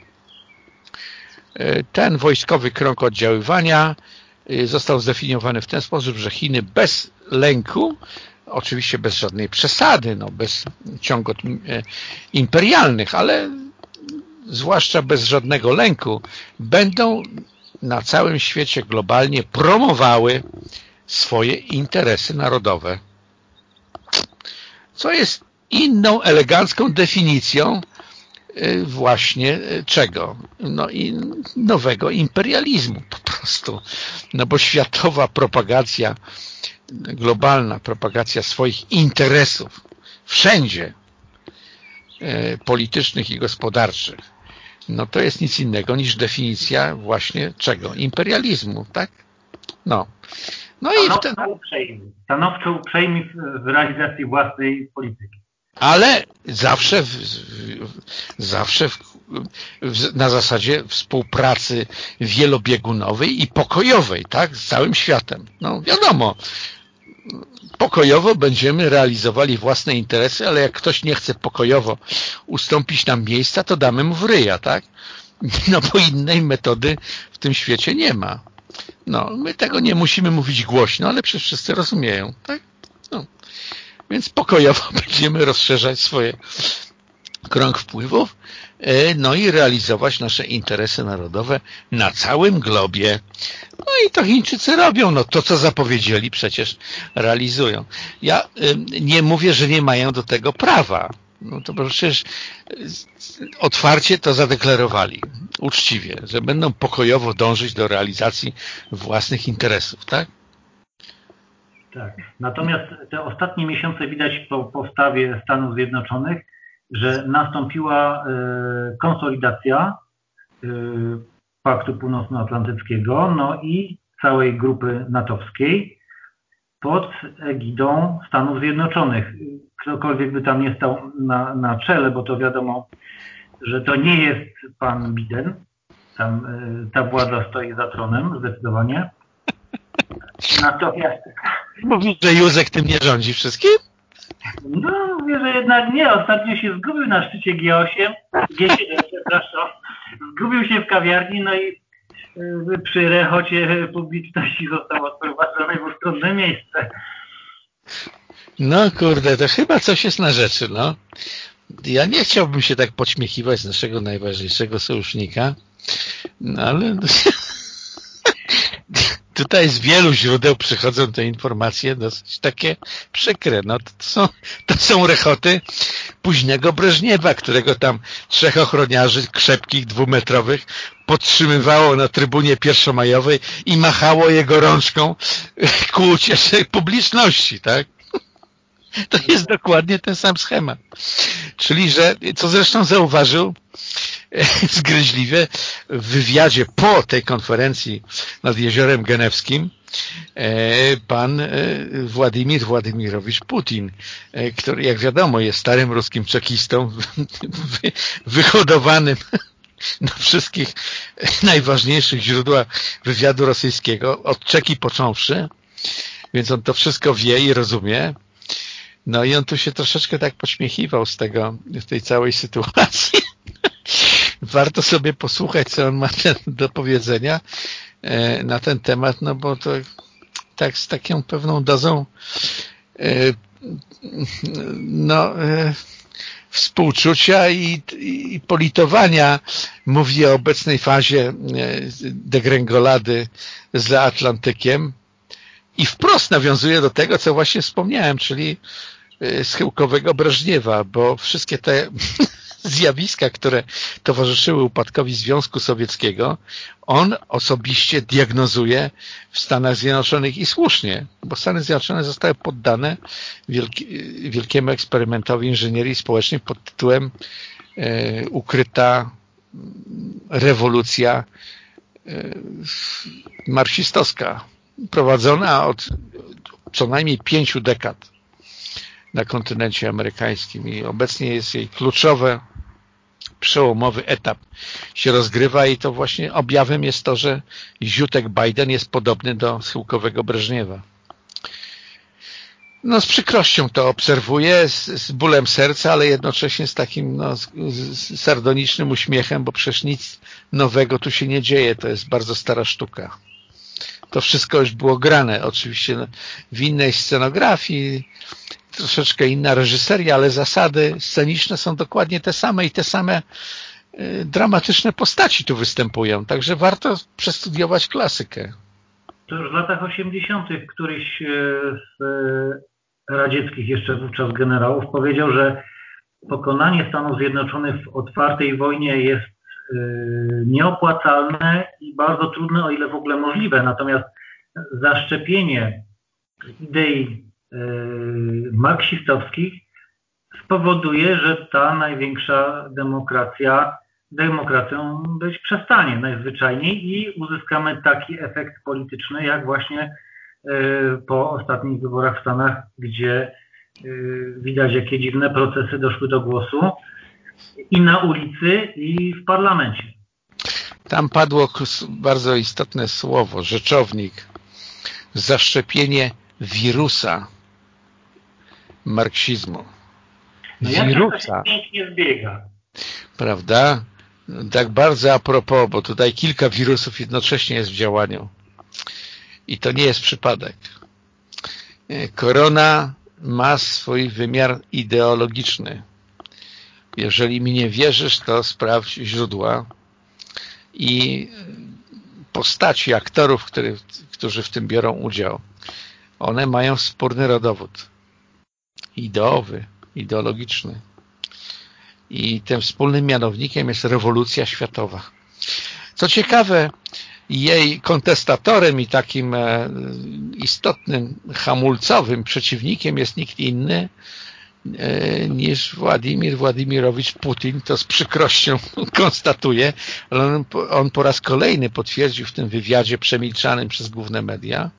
Ten wojskowy krąg oddziaływania został zdefiniowany w ten sposób, że Chiny bez lęku, oczywiście bez żadnej przesady, bez ciągot imperialnych, ale zwłaszcza bez żadnego lęku, będą na całym świecie globalnie promowały swoje interesy narodowe. Co jest inną, elegancką definicją właśnie czego? I nowego imperializmu po prostu. Bo światowa propagacja, globalna propagacja swoich interesów wszędzie politycznych i gospodarczych, to jest nic innego niż definicja właśnie czego? Imperializmu, tak? Stanowczo uprzejmi w realizacji własnej polityki. Ale zawsze na zasadzie współpracy wielobiegunowej i pokojowej, tak? Z całym światem. Wiadomo, pokojowo będziemy realizowali własne interesy, ale jak ktoś nie chce pokojowo ustąpić nam miejsca, to damy mu w ryja, tak? Bo innej metody w tym świecie nie ma. My tego nie musimy mówić głośno, ale przecież wszyscy rozumieją, tak? Więc pokojowo będziemy rozszerzać swoje krąg wpływów, i realizować nasze interesy narodowe na całym globie. I to Chińczycy robią. To, co zapowiedzieli, przecież realizują. Ja nie mówię, że nie mają do tego prawa. To przecież otwarcie to zadeklarowali, uczciwie, że będą pokojowo dążyć do realizacji własnych interesów, tak? Tak. Natomiast te ostatnie miesiące widać po postawie Stanów Zjednoczonych, że nastąpiła konsolidacja Paktu Północnoatlantyckiego, i całej grupy natowskiej pod egidą Stanów Zjednoczonych. Ktokolwiek by tam nie stał na czele, bo to wiadomo, że to nie jest pan Biden. Tam ta władza stoi za tronem, zdecydowanie. Natomiast... Mówisz, że Józek tym nie rządzi wszystkim? Mówię, że jednak nie. Ostatnio się zgubił na szczycie G8, przepraszam. Zgubił się w kawiarni, i przy rechocie publiczności został odprowadzony w ustronne miejsce. Kurde, to chyba coś jest na rzeczy, Ja nie chciałbym się tak podśmiechiwać z naszego najważniejszego sojusznika, no ale tutaj z wielu źródeł przychodzą te informacje dosyć takie przykre. No to są rechoty późnego Breżniewa, którego tam 3 ochroniarzy krzepkich, 2-metrowych podtrzymywało na trybunie pierwszomajowej i machało jego rączką ku uciesze publiczności, tak? To jest dokładnie ten sam schemat. Czyli, że, co zresztą zauważył zgryźliwie w wywiadzie po tej konferencji nad Jeziorem Genewskim pan Władimir Władimirowicz Putin, który, jak wiadomo, jest starym ruskim czekistą, wyhodowanym na wszystkich najważniejszych źródłach wywiadu rosyjskiego, od Czeki począwszy, więc on to wszystko wie i rozumie. No i on tu się troszeczkę tak pośmiechiwał z tej całej sytuacji. Warto sobie posłuchać, co on ma do powiedzenia na ten temat, no bo to tak z taką pewną dozą współczucia i politowania mówi o obecnej fazie degrengolady za Atlantykiem i wprost nawiązuje do tego, co właśnie wspomniałem, czyli schyłkowego Breżniewa, bo wszystkie te zjawiska, które towarzyszyły upadkowi Związku Sowieckiego, on osobiście diagnozuje w Stanach Zjednoczonych i słusznie, bo Stany Zjednoczone zostały poddane wielkiemu eksperymentowi inżynierii społecznej pod tytułem ukryta rewolucja marksistowska, prowadzona od co najmniej 5 dekad na kontynencie amerykańskim i obecnie jest jej kluczowy, przełomowy etap się rozgrywa i to właśnie objawem jest to, że ziutek Biden jest podobny do schyłkowego Breżniewa. No z przykrością to obserwuję, z bólem serca, ale jednocześnie z takim sardonicznym uśmiechem, bo przecież nic nowego tu się nie dzieje, to jest bardzo stara sztuka. To wszystko już było grane, oczywiście w innej scenografii, troszeczkę inna reżyseria, ale zasady sceniczne są dokładnie te same i te same dramatyczne postaci tu występują, także warto przestudiować klasykę. To już w latach 80. któryś z radzieckich jeszcze wówczas generałów powiedział, że pokonanie Stanów Zjednoczonych w otwartej wojnie jest nieopłacalne i bardzo trudne, o ile w ogóle możliwe. Natomiast zaszczepienie idei marksistowskich spowoduje, że ta największa demokracją być przestanie najzwyczajniej i uzyskamy taki efekt polityczny, jak właśnie po ostatnich wyborach w Stanach, gdzie widać, jakie dziwne procesy doszły do głosu i na ulicy, i w parlamencie. Tam padło bardzo istotne słowo, rzeczownik, zaszczepienie wirusa marksizmu. No jak to się pięknie zbiega. Prawda? Tak bardzo a propos, bo tutaj kilka wirusów jednocześnie jest w działaniu. I to nie jest przypadek. Korona ma swój wymiar ideologiczny. Jeżeli mi nie wierzysz, to sprawdź źródła i postaci aktorów, którzy w tym biorą udział. One mają wspólny rodowód. Ideowy, ideologiczny. I tym wspólnym mianownikiem jest rewolucja światowa. Co ciekawe, jej kontestatorem i takim istotnym hamulcowym przeciwnikiem jest nikt inny niż Władimir Władimirowicz Putin. To z przykrością konstatuje, ale on po raz kolejny potwierdził w tym wywiadzie przemilczanym przez główne media,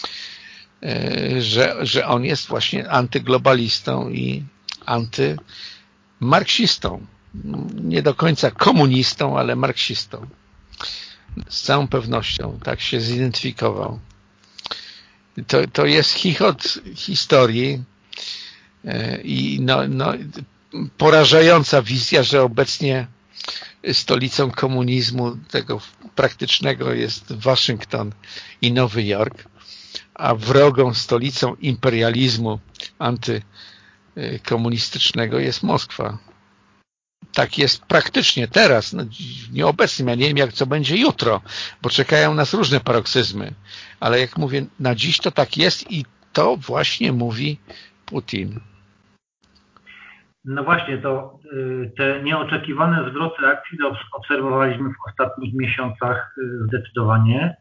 że on jest właśnie antyglobalistą i antymarksistą. Nie do końca komunistą, ale marksistą. Z całą pewnością tak się zidentyfikował. To jest chichot historii i porażająca wizja, że obecnie stolicą komunizmu tego praktycznego jest Waszyngton i Nowy Jork, a wrogą stolicą imperializmu antykomunistycznego jest Moskwa. Tak jest praktycznie teraz, no, nieobecnym. Ja nie wiem, co będzie jutro, bo czekają nas różne paroksyzmy. Ale jak mówię, na dziś to tak jest i to właśnie mówi Putin. No właśnie, to te nieoczekiwane zwroty reakcji obserwowaliśmy w ostatnich miesiącach zdecydowanie.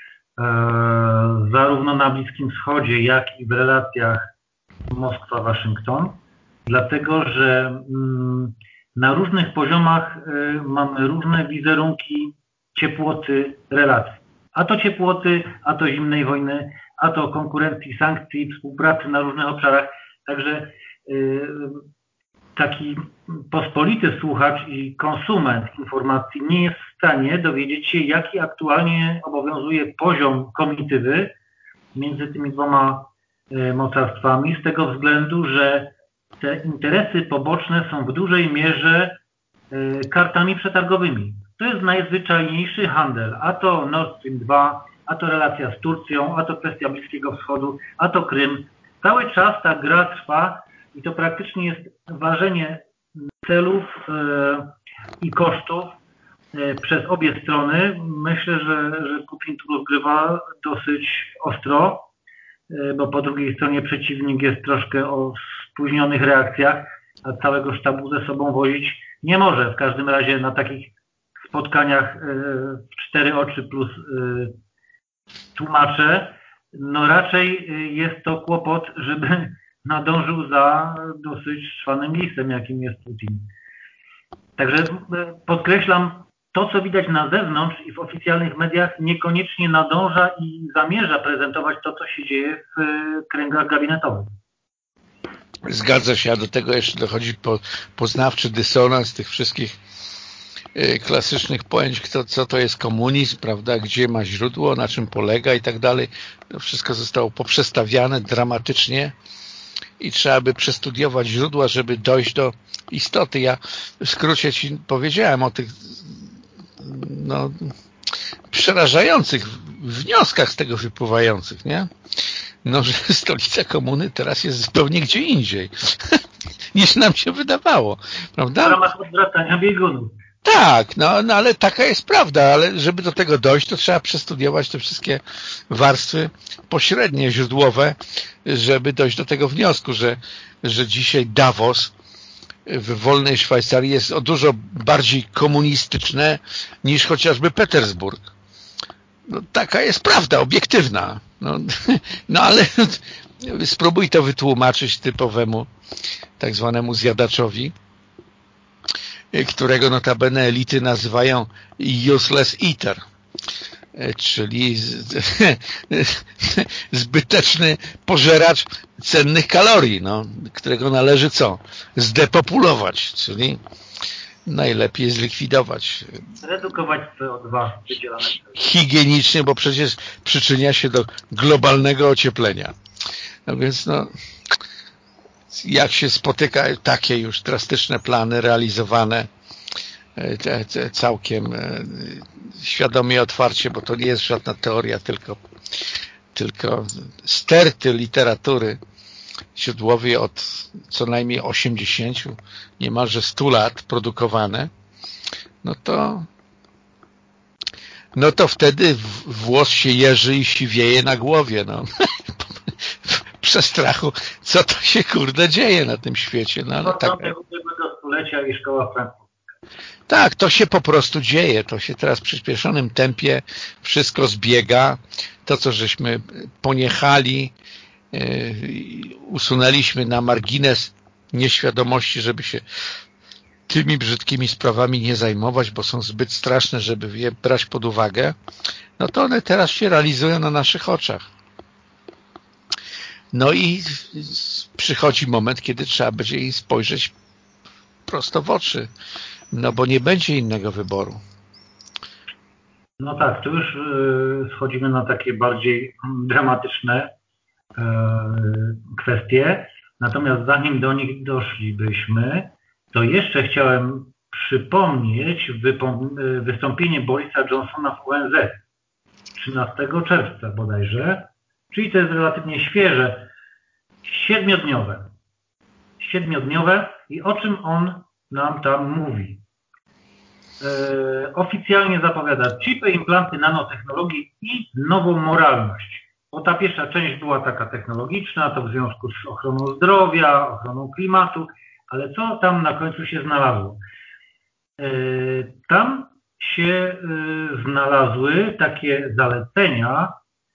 Zarówno na Bliskim Wschodzie, jak i w relacjach Moskwa-Waszyngton. Dlatego, że na różnych poziomach mamy różne wizerunki ciepłoty relacji. A to ciepłoty, a to zimnej wojny, a to konkurencji, sankcji, współpracy na różnych obszarach. Także taki pospolity słuchacz i konsument informacji nie jest w stanie dowiedzieć się, jaki aktualnie obowiązuje poziom komitywy między tymi dwoma mocarstwami, z tego względu, że te interesy poboczne są w dużej mierze kartami przetargowymi. To jest najzwyczajniejszy handel, a to Nord Stream 2, a to relacja z Turcją, a to kwestia Bliskiego Wschodu, a to Krym. Cały czas ta gra trwa i to praktycznie jest ważenie celów i kosztów przez obie strony. Myślę, że Putin tu rozgrywa dosyć ostro, bo po drugiej stronie przeciwnik jest troszkę o spóźnionych reakcjach, a całego sztabu ze sobą wozić nie może. W każdym razie na takich spotkaniach w 4 oczy plus tłumacze, no raczej jest to kłopot, żeby nadążył za dosyć szwanym listem, jakim jest Putin. Także podkreślam, to co widać na zewnątrz i w oficjalnych mediach niekoniecznie nadąża i zamierza prezentować to, co się dzieje w kręgach gabinetowych. Zgadza się, a do tego jeszcze dochodzi poznawczy dysonans tych wszystkich klasycznych pojęć, co to jest komunizm, prawda, gdzie ma źródło, na czym polega i tak dalej. To wszystko zostało poprzestawiane dramatycznie i trzeba by przestudiować źródła, żeby dojść do istoty. Ja w skrócie ci powiedziałem o tych przerażających wnioskach z tego wypływających, nie? No, że stolica komuny teraz jest zupełnie gdzie indziej niż nam się wydawało, prawda? W ramach odwracania biegunów. Tak, no ale taka jest prawda, ale żeby do tego dojść, to trzeba przestudiować te wszystkie warstwy pośrednie, źródłowe, żeby dojść do tego wniosku, że dzisiaj Davos w wolnej Szwajcarii jest o dużo bardziej komunistyczne niż chociażby Petersburg. No, taka jest prawda, obiektywna. No ale spróbuj to wytłumaczyć typowemu tak zwanemu zjadaczowi, którego notabene elity nazywają useless eater, czyli zbyteczny pożeracz cennych kalorii, którego należy co? Zdepopulować, czyli najlepiej zlikwidować. Redukować CO2 wydzielane. Higienicznie, bo przecież przyczynia się do globalnego ocieplenia. No więc jak się spotyka takie już drastyczne plany realizowane całkiem świadomie, otwarcie, bo to nie jest żadna teoria, tylko sterty literatury źródłowej od co najmniej 80, niemalże 100 lat produkowane, no to wtedy włos się jeży i siwieje na głowie, w przestrachu, co to się kurde dzieje na tym świecie. No, ale tak. Ubiegłego stulecia i szkoła francuska. Tak, to się po prostu dzieje, to się teraz w przyspieszonym tempie wszystko zbiega. To, co żeśmy poniechali, usunęliśmy na margines nieświadomości, żeby się tymi brzydkimi sprawami nie zajmować, bo są zbyt straszne, żeby je brać pod uwagę, no to one teraz się realizują na naszych oczach. No i przychodzi moment, kiedy trzeba będzie im spojrzeć prosto w oczy, bo nie będzie innego wyboru. No tak, tu już schodzimy na takie bardziej dramatyczne kwestie. Natomiast zanim do nich doszlibyśmy, to jeszcze chciałem przypomnieć wystąpienie Borisa Johnsona w ONZ 13 czerwca bodajże, czyli to jest relatywnie świeże, 7-dniowe i o czym on nam tam mówi. Oficjalnie zapowiada chipy, implanty, nanotechnologii i nową moralność. Bo ta pierwsza część była taka technologiczna, to w związku z ochroną zdrowia, ochroną klimatu, ale co tam na końcu się znalazło? Tam się znalazły takie zalecenia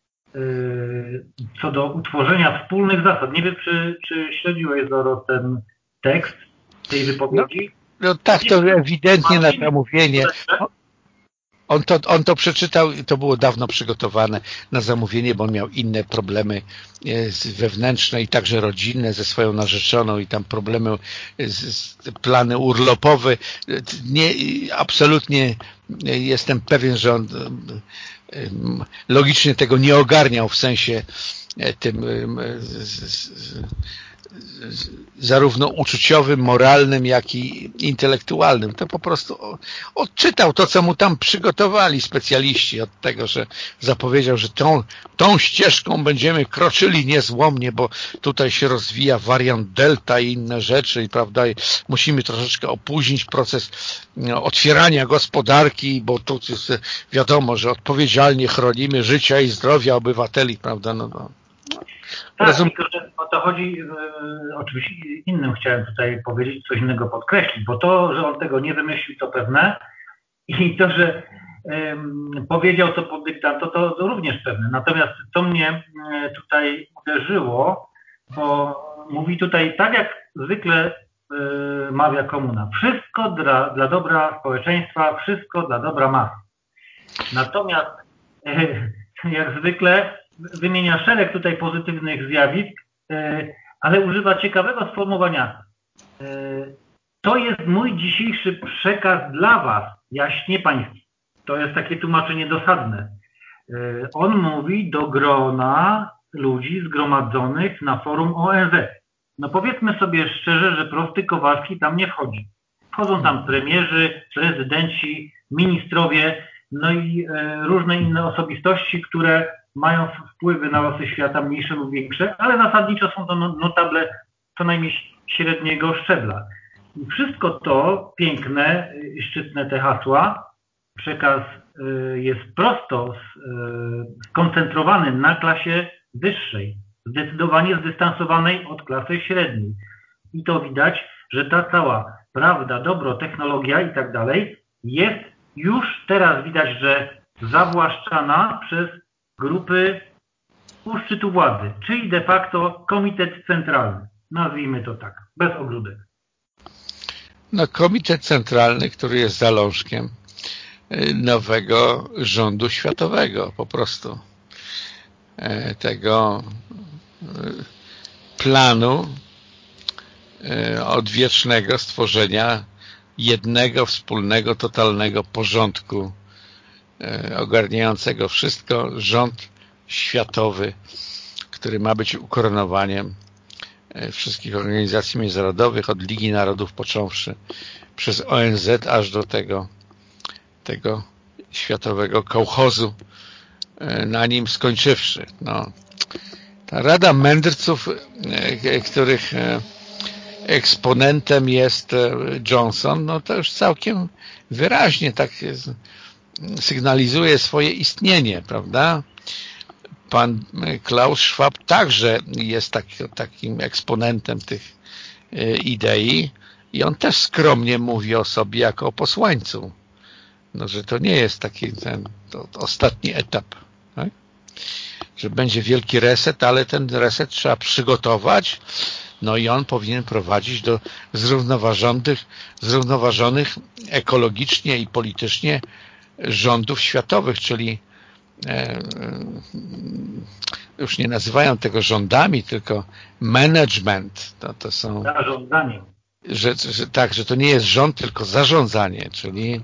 co do utworzenia wspólnych zasad. Nie wiem, czy śledziłeś, Zoro, ten tekst tej wypowiedzi? No tak, to ewidentnie na zamówienie. On to przeczytał i to było dawno przygotowane na zamówienie, bo on miał inne problemy wewnętrzne i także rodzinne ze swoją narzeczoną i tam problemy, plany urlopowe. Absolutnie jestem pewien, że on logicznie tego nie ogarniał w sensie tym zarówno uczuciowym, moralnym, jak i intelektualnym. To po prostu odczytał to, co mu tam przygotowali specjaliści od tego, że zapowiedział, że tą ścieżką będziemy kroczyli niezłomnie, bo tutaj się rozwija wariant delta i inne rzeczy i prawda, i musimy troszeczkę opóźnić proces otwierania gospodarki, bo tu jest wiadomo, że odpowiedzialnie chronimy życia i zdrowia obywateli, prawda, Tak, tylko że o to chodzi, oczywiście innym chciałem tutaj powiedzieć, coś innego podkreślić, bo to, że on tego nie wymyślił, to pewne i to, że powiedział to pod dyktando, to również pewne. Natomiast co mnie tutaj uderzyło, bo mówi tutaj tak jak zwykle mawia komuna, wszystko dla dobra społeczeństwa, wszystko dla dobra mas. Natomiast jak zwykle wymienia szereg tutaj pozytywnych zjawisk, ale używa ciekawego sformułowania. To jest mój dzisiejszy przekaz dla was, jaśnie pański. To jest takie tłumaczenie dosadne. On mówi do grona ludzi zgromadzonych na forum ONZ. No powiedzmy sobie szczerze, że prosty Kowalski tam nie wchodzi. Wchodzą tam premierzy, prezydenci, ministrowie, no i różne inne osobistości, które mają wpływy na losy świata mniejsze lub większe, ale zasadniczo są to notable co najmniej średniego szczebla. I wszystko to piękne, szczytne te hasła, przekaz jest prosto skoncentrowany na klasie wyższej, zdecydowanie zdystansowanej od klasy średniej. I to widać, że ta cała prawda, dobro, technologia i tak dalej jest już teraz widać, że zawłaszczana przez grupy u szczytu władzy, czyli de facto komitet centralny. Nazwijmy to tak, bez ogródek. No, komitet centralny, który jest zalążkiem nowego rządu światowego, po prostu tego planu odwiecznego stworzenia jednego, wspólnego, totalnego porządku ogarniającego wszystko, rząd światowy, który ma być ukoronowaniem wszystkich organizacji międzynarodowych, od Ligi Narodów począwszy, przez ONZ aż do tego światowego kołchozu, na nim skończywszy. No, ta Rada Mędrców, których eksponentem jest Johnson, no to już całkiem wyraźnie tak sygnalizuje swoje istnienie, prawda? Pan Klaus Schwab także jest takim eksponentem tych idei i on też skromnie mówi o sobie jako o posłańcu. No, że to nie jest taki to ostatni etap, tak? Że będzie wielki reset, ale ten reset trzeba przygotować, no i on powinien prowadzić do zrównoważonych ekologicznie i politycznie rządów światowych, czyli już nie nazywają tego rządami, tylko management. To są zarządzanie. Że to nie jest rząd, tylko zarządzanie, czyli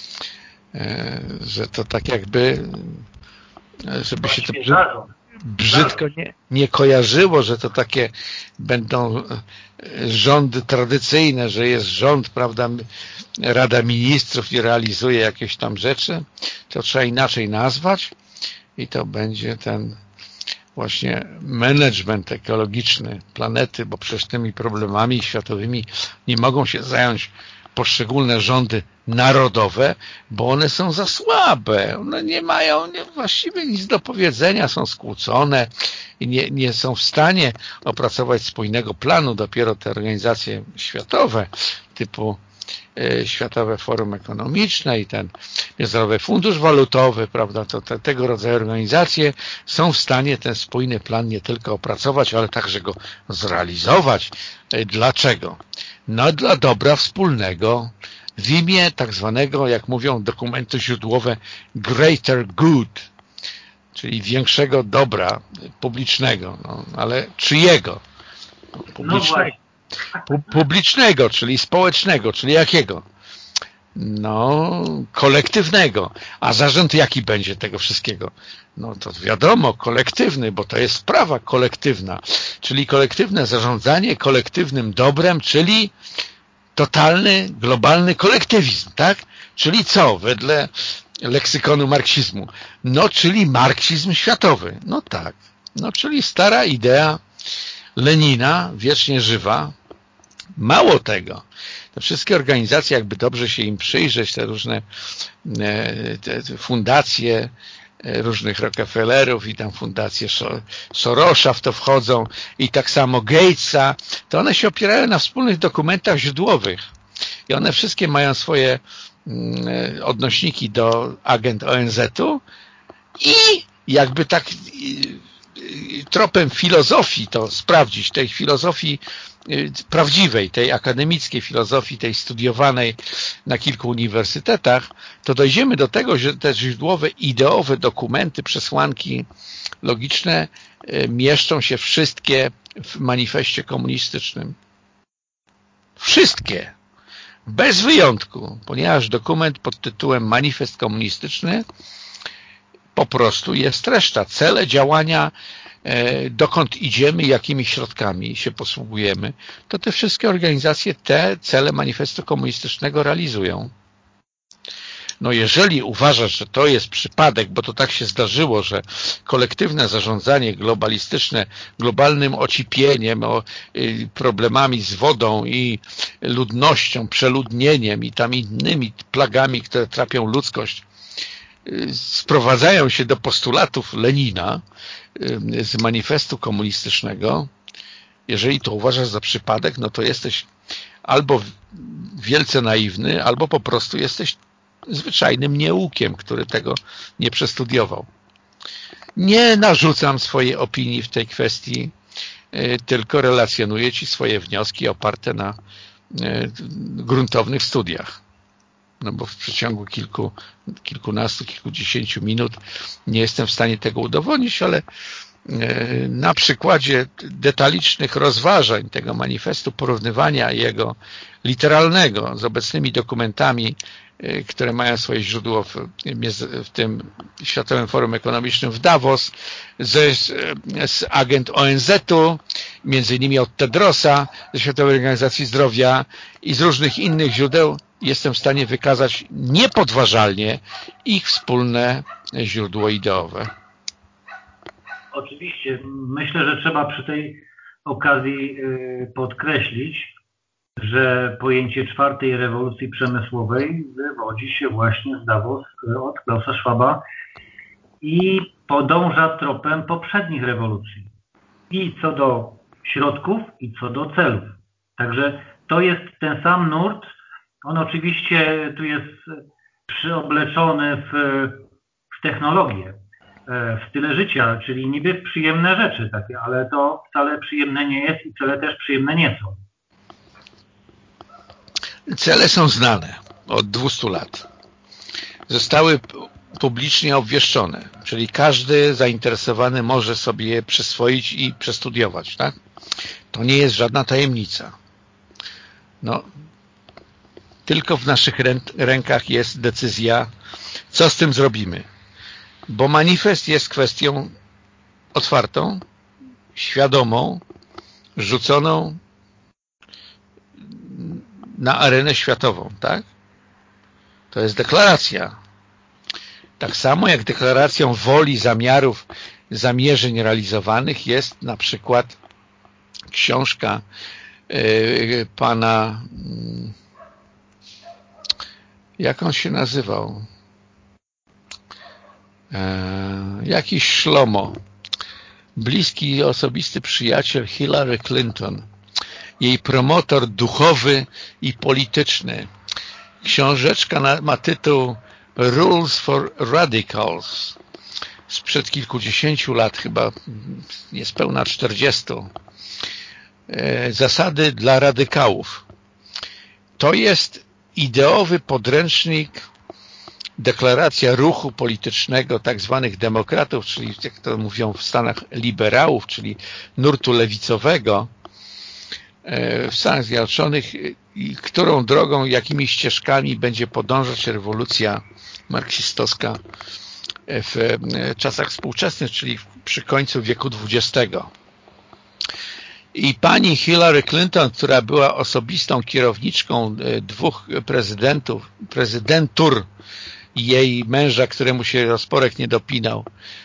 że to tak jakby, żeby się to brzydko nie kojarzyło, że to takie będą rządy tradycyjne, że jest rząd, prawda, Rada Ministrów i realizuje jakieś tam rzeczy, to trzeba inaczej nazwać i to będzie ten właśnie management ekologiczny planety, bo przecież tymi problemami światowymi nie mogą się zająć poszczególne rządy narodowe, bo one są za słabe. One nie mają właściwie nic do powiedzenia, są skłócone i nie są w stanie opracować spójnego planu. Dopiero te organizacje światowe typu Światowe Forum Ekonomiczne i ten Międzynarodowy Fundusz Walutowy, prawda, to tego rodzaju organizacje są w stanie ten spójny plan nie tylko opracować, ale także go zrealizować. Dlaczego? No dla dobra wspólnego w imię tak zwanego, jak mówią dokumenty źródłowe, greater good, czyli większego dobra publicznego. No, ale czyjego? Publicznego. Publicznego, czyli społecznego, czyli jakiego? No, kolektywnego. A zarząd jaki będzie tego wszystkiego? No to wiadomo, kolektywny, bo to jest sprawa kolektywna, czyli kolektywne zarządzanie kolektywnym dobrem, czyli totalny, globalny kolektywizm, tak? Czyli co? Wedle leksykonu marksizmu. No, czyli marksizm światowy. No tak. No, czyli stara idea Lenina, wiecznie żywa. Mało tego, te wszystkie organizacje, jakby dobrze się im przyjrzeć, te różne te fundacje różnych Rockefellerów i tam fundacje Sorosza w to wchodzą i tak samo Gatesa, to one się opierają na wspólnych dokumentach źródłowych i one wszystkie mają swoje odnośniki do agent ONZ-u i jakby tak tropem filozofii to sprawdzić, tej filozofii prawdziwej, tej akademickiej filozofii, tej studiowanej na kilku uniwersytetach, to dojdziemy do tego, że te źródłowe, ideowe dokumenty, przesłanki logiczne mieszczą się wszystkie w manifestie komunistycznym. Wszystkie. Bez wyjątku, ponieważ dokument pod tytułem Manifest Komunistyczny po prostu jest streszcza cele działania, dokąd idziemy, jakimi środkami się posługujemy, to te wszystkie organizacje te cele manifestu komunistycznego realizują. No jeżeli uważasz, że to jest przypadek, bo to tak się zdarzyło, że kolektywne zarządzanie globalistyczne, globalnym ocipieniem, problemami z wodą i ludnością, przeludnieniem i tam innymi plagami, które trapią ludzkość, sprowadzają się do postulatów Lenina z manifestu komunistycznego, jeżeli to uważasz za przypadek, no to jesteś albo wielce naiwny, albo po prostu jesteś zwyczajnym nieukiem, który tego nie przestudiował. Nie narzucam swojej opinii w tej kwestii, tylko relacjonuję Ci swoje wnioski oparte na gruntownych studiach. No bo w przeciągu kilkunastu, kilkudziesięciu minut nie jestem w stanie tego udowodnić, ale na przykładzie detalicznych rozważań tego manifestu, porównywania jego literalnego z obecnymi dokumentami, które mają swoje źródło w tym Światowym Forum Ekonomicznym w Davos, z agent ONZ-u, między innymi od Tedrosa, ze Światowej Organizacji Zdrowia i z różnych innych źródeł, jestem w stanie wykazać niepodważalnie ich wspólne źródło ideowe. Oczywiście. Myślę, że trzeba przy tej okazji podkreślić, że pojęcie czwartej rewolucji przemysłowej wywodzi się właśnie z Davos od Klausa Schwaba i podąża tropem poprzednich rewolucji. I co do środków, i co do celów. Także to jest ten sam nurt. On oczywiście tu jest przyobleczony w technologię, w style życia, czyli niby w przyjemne rzeczy takie, ale to wcale przyjemne nie jest i cele też przyjemne nie są. Cele są znane od 200 lat. Zostały publicznie obwieszczone, czyli każdy zainteresowany może sobie je przyswoić i przestudiować, tak? To nie jest żadna tajemnica. No, tylko w naszych rękach jest decyzja, co z tym zrobimy. Bo manifest jest kwestią otwartą, świadomą, rzuconą na arenę światową, tak? To jest deklaracja. Tak samo jak deklaracją woli, zamiarów, zamierzeń realizowanych jest na przykład książka pana Jak on się nazywał? Jakiś Szlomo. Bliski i osobisty przyjaciel Hillary Clinton. Jej promotor duchowy i polityczny. Książeczka ma tytuł Rules for Radicals. Sprzed kilkudziesięciu lat, chyba niespełna 40. Zasady dla radykałów. To jest ideowy podręcznik, deklaracja ruchu politycznego tak zwanych demokratów, czyli jak to mówią w Stanach liberałów, czyli nurtu lewicowego w Stanach Zjednoczonych, i którą drogą, jakimi ścieżkami będzie podążać rewolucja marksistowska w czasach współczesnych, czyli przy końcu wieku XX. I pani Hillary Clinton, która była osobistą kierowniczką dwóch prezydentur jej męża, któremu się rozporek nie dopinał,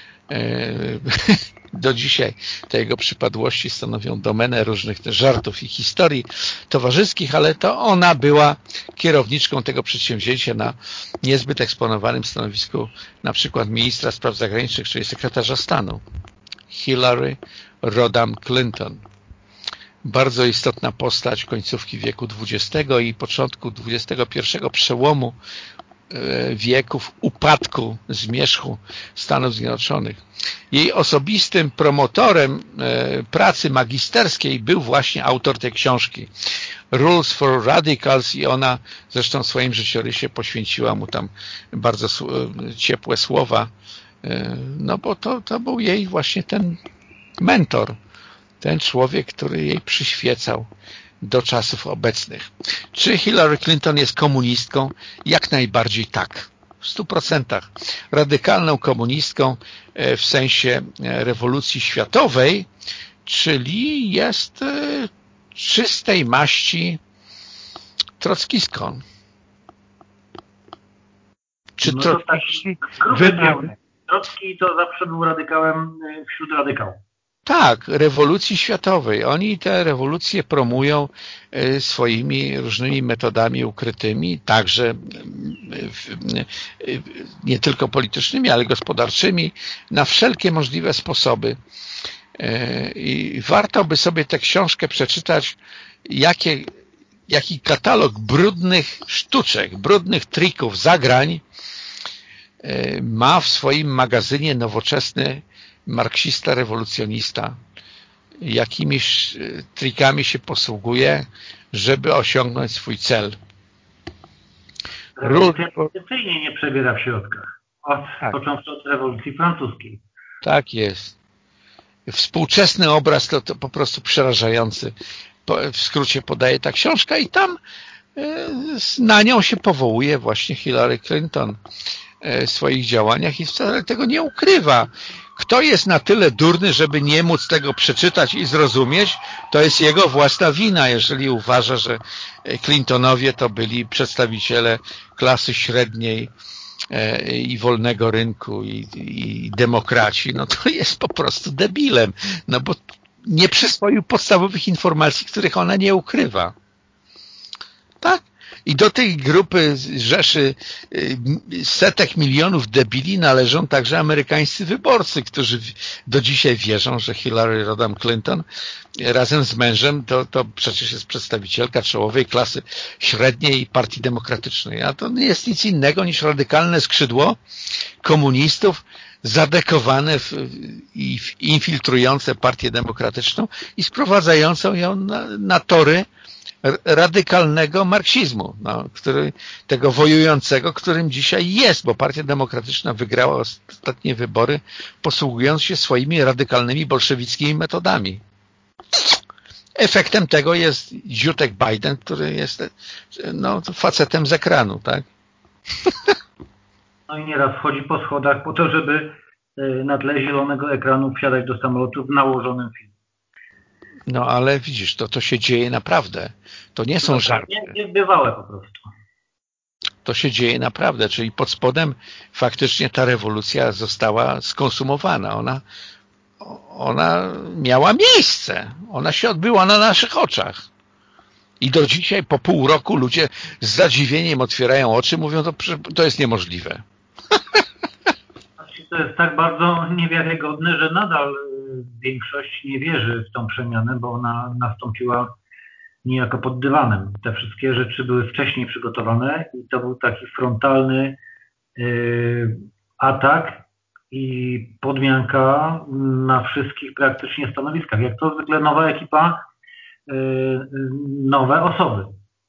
do dzisiaj te jego przypadłości stanowią domenę różnych żartów i historii towarzyskich, ale to ona była kierowniczką tego przedsięwzięcia na niezbyt eksponowanym stanowisku, na przykład ministra spraw zagranicznych, czyli sekretarza stanu. Hillary Rodham Clinton. Bardzo istotna postać końcówki wieku XX i początku XXI, przełomu wieków, upadku, zmierzchu Stanów Zjednoczonych. Jej osobistym promotorem pracy magisterskiej był właśnie autor tej książki Rules for Radicals i ona zresztą w swoim życiorysie poświęciła mu tam bardzo ciepłe słowa, no bo to był jej właśnie ten mentor, ten człowiek, który jej przyświecał do czasów obecnych. Czy Hillary Clinton jest komunistką? Jak najbardziej tak. W 100%. Radykalną komunistką w sensie rewolucji światowej, czyli jest czystej maści trockistką. Czy no to taki Trocki to zawsze był radykałem wśród radykałów. Tak, rewolucji światowej. Oni te rewolucje promują swoimi różnymi metodami ukrytymi, także nie tylko politycznymi, ale gospodarczymi, na wszelkie możliwe sposoby. I warto by sobie tę książkę przeczytać, jaki katalog brudnych sztuczek, brudnych trików, zagrań ma w swoim magazynie nowoczesny marksista, rewolucjonista, jakimiś trikami się posługuje, żeby osiągnąć swój cel. Rewolucyjnie nie przebiera w środkach. Począwszy od rewolucji francuskiej. Tak jest. Współczesny obraz to po prostu przerażający. W skrócie podaje ta książka i tam na nią się powołuje właśnie Hillary Clinton w swoich działaniach i wcale tego nie ukrywa. Kto jest na tyle durny, żeby nie móc tego przeczytać i zrozumieć, to jest jego własna wina, jeżeli uważa, że Clintonowie to byli przedstawiciele klasy średniej i wolnego rynku i demokraci, no to jest po prostu debilem, no bo nie przyswoił podstawowych informacji, których ona nie ukrywa. Tak? I do tej grupy rzeszy setek milionów debili należą także amerykańscy wyborcy, którzy do dzisiaj wierzą, że Hillary Rodham Clinton razem z mężem to przecież jest przedstawicielka czołowej klasy średniej Partii Demokratycznej. A to nie jest nic innego niż radykalne skrzydło komunistów zadekowane i infiltrujące Partię Demokratyczną i sprowadzającą ją na tory radykalnego marksizmu, tego wojującego, którym dzisiaj jest, bo Partia Demokratyczna wygrała ostatnie wybory, posługując się swoimi radykalnymi bolszewickimi metodami. Efektem tego jest ziutek Biden, który jest facetem z ekranu, tak? No i nieraz wchodzi po schodach po to, żeby na tle zielonego ekranu wsiadać do samolotu w nałożonym filmie. No ale widzisz, to się dzieje naprawdę. To nie są żarty. Niebywałe po prostu. To się dzieje naprawdę, czyli pod spodem faktycznie ta rewolucja została skonsumowana. Ona miała miejsce. Ona się odbyła na naszych oczach. I do dzisiaj po pół roku ludzie z zadziwieniem otwierają oczy, mówią, to jest niemożliwe. To jest tak bardzo niewiarygodne, że nadal większość nie wierzy w tą przemianę, bo ona nastąpiła niejako pod dywanem. Te wszystkie rzeczy były wcześniej przygotowane i to był taki frontalny atak i podmianka na wszystkich praktycznie stanowiskach. Jak to zwykle nowa ekipa, nowe osoby.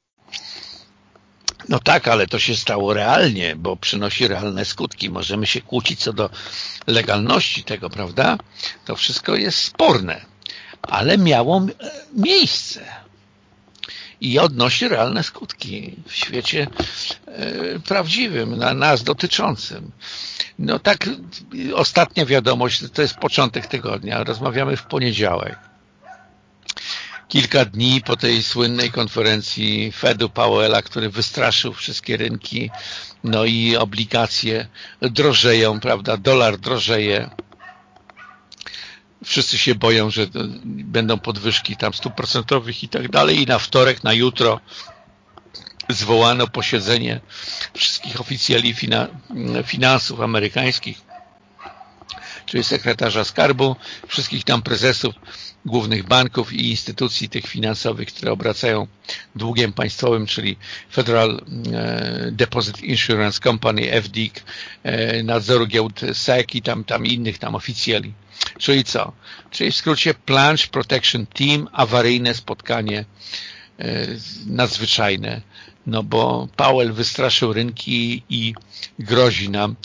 No tak, ale to się stało realnie, bo przynosi realne skutki. Możemy się kłócić co do legalności tego, prawda? To wszystko jest sporne, ale miało miejsce i odnosi realne skutki w świecie prawdziwym, nas dotyczącym. No tak, ostatnia wiadomość, to jest początek tygodnia, rozmawiamy w poniedziałek. Kilka dni po tej słynnej konferencji Fedu Powella, który wystraszył wszystkie rynki, no i obligacje drożeją, prawda, dolar drożeje. Wszyscy się boją, że będą podwyżki tam 100% i tak dalej i na wtorek, na jutro zwołano posiedzenie wszystkich oficjali finansów amerykańskich, czyli sekretarza skarbu, wszystkich tam prezesów głównych banków i instytucji tych finansowych, które obracają długiem państwowym, czyli Federal Deposit Insurance Company, FDIC, nadzoru giełd SEC i tam innych tam oficjali. Czyli co? Czyli w skrócie Plunge Protection Team, awaryjne spotkanie nadzwyczajne, no bo Powell wystraszył rynki i grozi nam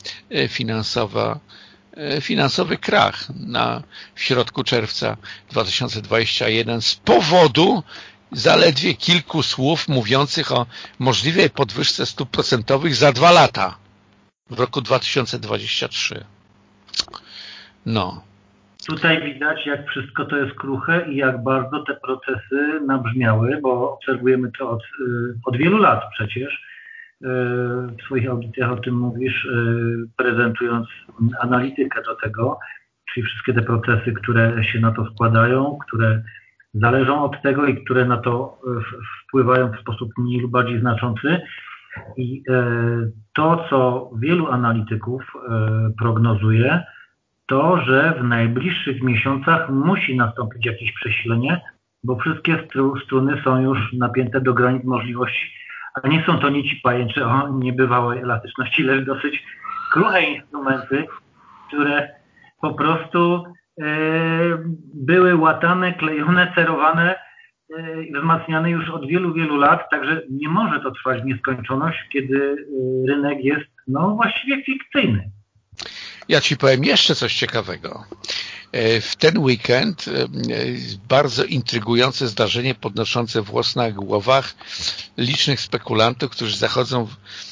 finansowy krach w środku czerwca 2021 z powodu zaledwie kilku słów mówiących o możliwej podwyżce stóp procentowych za 2 lata w roku 2023. No. Tutaj widać, jak wszystko to jest kruche i jak bardzo te procesy nabrzmiały, bo obserwujemy to od wielu lat przecież. W swoich audycjach o tym mówisz, prezentując analitykę do tego, czyli wszystkie te procesy, które się na to składają, które zależą od tego i które na to wpływają w sposób mniej lub bardziej znaczący. I to, co wielu analityków prognozuje, to, że w najbliższych miesiącach musi nastąpić jakieś przesilenie, bo wszystkie struny są już napięte do granic możliwości. A nie są to nici pajęcze o niebywałej elastyczności, lecz dosyć kruche instrumenty, które po prostu były łatane, klejone, cerowane, wzmacniane już od wielu, wielu lat, także nie może to trwać w nieskończoność, kiedy rynek jest właściwie fikcyjny. Ja Ci powiem jeszcze coś ciekawego. W ten weekend bardzo intrygujące zdarzenie podnoszące włos na głowach licznych spekulantów, którzy zachodzą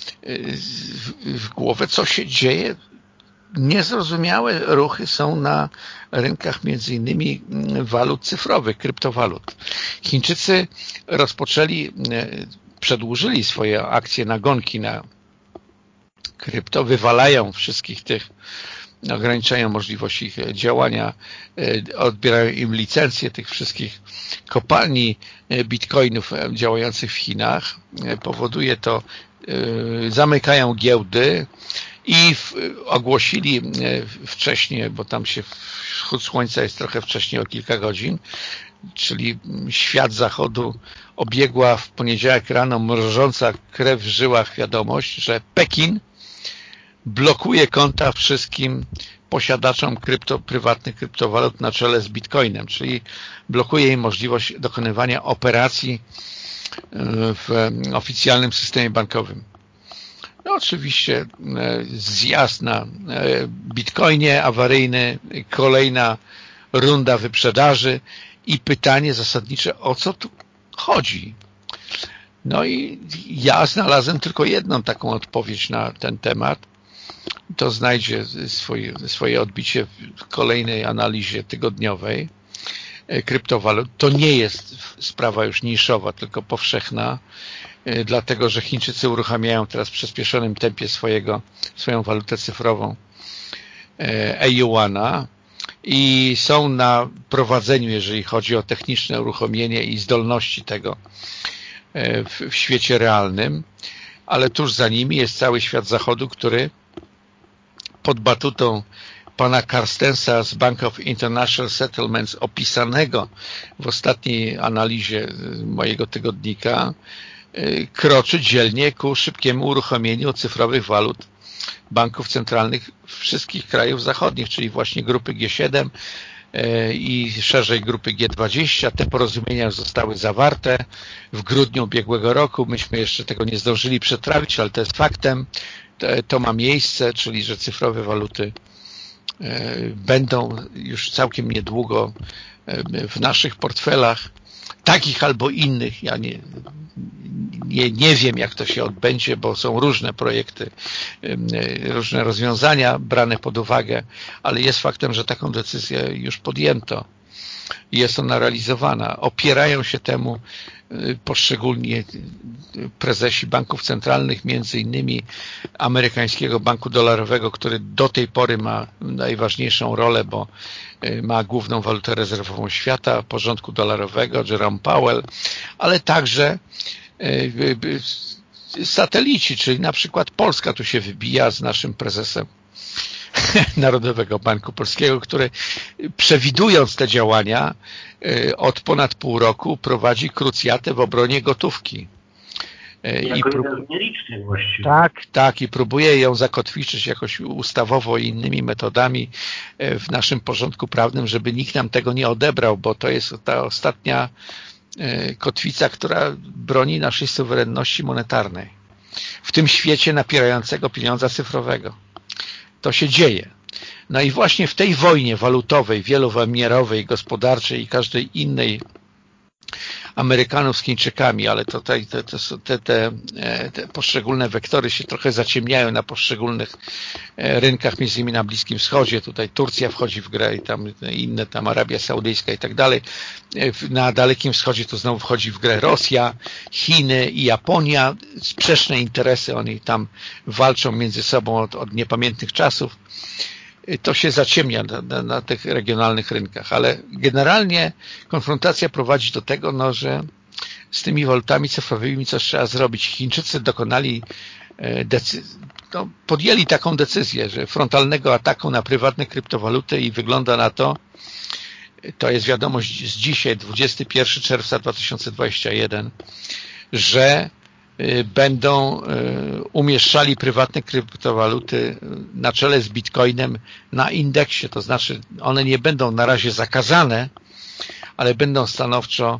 w głowę, co się dzieje. Niezrozumiałe ruchy są na rynkach między innymi walut cyfrowych, kryptowalut. Chińczycy przedłużyli swoje akcje nagonki na krypto, wywalają wszystkich tych, ograniczają możliwość ich działania, odbierają im licencje tych wszystkich kopalni bitcoinów działających w Chinach. Powoduje to, zamykają giełdy i ogłosili wcześniej, bo tam się wschód słońca jest trochę wcześniej o kilka godzin, czyli świat zachodu obiegła w poniedziałek rano mrożąca krew w żyłach wiadomość, że Pekin blokuje konta wszystkim posiadaczom prywatnych kryptowalut na czele z Bitcoinem, czyli blokuje im możliwość dokonywania operacji w oficjalnym systemie bankowym. No oczywiście zjazd na Bitcoinie awaryjny, kolejna runda wyprzedaży i pytanie zasadnicze, o co tu chodzi? No i ja znalazłem tylko jedną taką odpowiedź na ten temat. To znajdzie swoje odbicie w kolejnej analizie tygodniowej kryptowalut. To nie jest sprawa już niszowa, tylko powszechna, dlatego że Chińczycy uruchamiają teraz w przyspieszonym tempie swoją walutę cyfrową A-Yuana i są na prowadzeniu, jeżeli chodzi o techniczne uruchomienie i zdolności tego w świecie realnym, ale tuż za nimi jest cały świat zachodu, który pod batutą pana Carstensa z Bank of International Settlements, opisanego w ostatniej analizie mojego tygodnika, kroczy dzielnie ku szybkiemu uruchomieniu cyfrowych walut banków centralnych wszystkich krajów zachodnich, czyli właśnie grupy G7 i szerzej grupy G20. Te porozumienia zostały zawarte w grudniu ubiegłego roku. Myśmy jeszcze tego nie zdążyli przetrawić, ale to jest faktem. To ma miejsce, czyli że cyfrowe waluty będą już całkiem niedługo w naszych portfelach, takich albo innych. Ja nie wiem, jak to się odbędzie, bo są różne projekty, różne rozwiązania brane pod uwagę, ale jest faktem, że taką decyzję już podjęto i jest ona realizowana. Opierają się temu poszczególni prezesi banków centralnych, między innymi amerykańskiego banku dolarowego, który do tej pory ma najważniejszą rolę, bo ma główną walutę rezerwową świata, porządku dolarowego, Jerome Powell, ale także satelici, czyli na przykład Polska tu się wybija z naszym prezesem Narodowego Banku Polskiego, który przewidując te działania od ponad pół roku prowadzi krucjatę w obronie gotówki. Jako jeden z nielicznych właściwie. Tak, i próbuje ją zakotwiczyć jakoś ustawowo i innymi metodami w naszym porządku prawnym, żeby nikt nam tego nie odebrał, bo to jest ta ostatnia kotwica, która broni naszej suwerenności monetarnej w tym świecie napierającego pieniądza cyfrowego. To się dzieje. No i właśnie w tej wojnie walutowej, wielowymiarowej, gospodarczej i każdej innej Amerykanów z Chińczykami, ale tutaj te poszczególne wektory się trochę zaciemniają na poszczególnych rynkach, między innymi na Bliskim Wschodzie. Tutaj Turcja wchodzi w grę i tam inne, tam Arabia Saudyjska i tak dalej. Na Dalekim Wschodzie to znowu wchodzi w grę Rosja, Chiny i Japonia. Sprzeczne interesy, oni tam walczą między sobą od niepamiętnych czasów. To się zaciemnia na tych regionalnych rynkach, ale generalnie konfrontacja prowadzi do tego, że z tymi walutami cyfrowymi coś trzeba zrobić. Chińczycy dokonali podjęli taką decyzję, że frontalnego ataku na prywatne kryptowaluty i wygląda na to jest wiadomość z dzisiaj, 21 czerwca 2021, że będą umieszczali prywatne kryptowaluty na czele z Bitcoinem na indeksie, to znaczy one nie będą na razie zakazane, ale będą stanowczo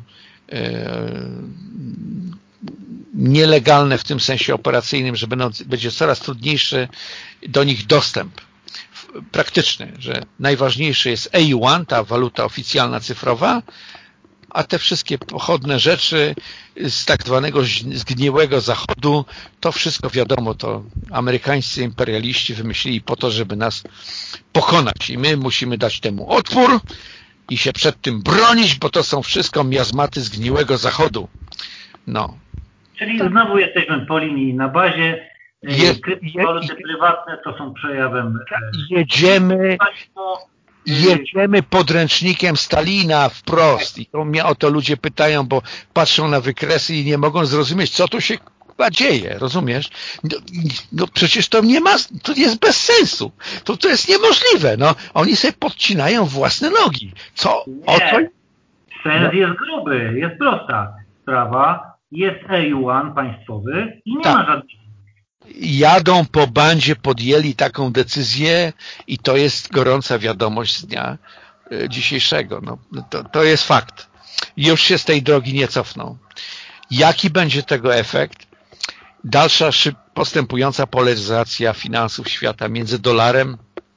nielegalne w tym sensie operacyjnym, że będzie coraz trudniejszy do nich dostęp praktyczny, że najważniejsze jest AU1, ta waluta oficjalna cyfrowa, a te wszystkie pochodne rzeczy z tak zwanego zgniłego zachodu, to wszystko wiadomo, to amerykańscy imperialiści wymyślili po to, żeby nas pokonać i my musimy dać temu odpór i się przed tym bronić, bo to są wszystko miazmaty zgniłego zachodu. No. Czyli znowu jesteśmy po linii na bazie. Kryptowaluty prywatne to są przejawem... Jedziemy podręcznikiem Stalina wprost i to mnie o to ludzie pytają, bo patrzą na wykresy i nie mogą zrozumieć, co tu się dzieje, rozumiesz? No przecież to nie ma, to jest bez sensu, to jest niemożliwe, no. Oni sobie podcinają własne nogi. Co? Sens jest gruby, jest prosta sprawa, jest AU1 państwowy i nie ma żadnych. Jadą po bandzie, podjęli taką decyzję i to jest gorąca wiadomość z dnia dzisiejszego. No, to jest fakt. Już się z tej drogi nie cofną. Jaki będzie tego efekt? Dalsza postępująca polaryzacja finansów świata między dolarem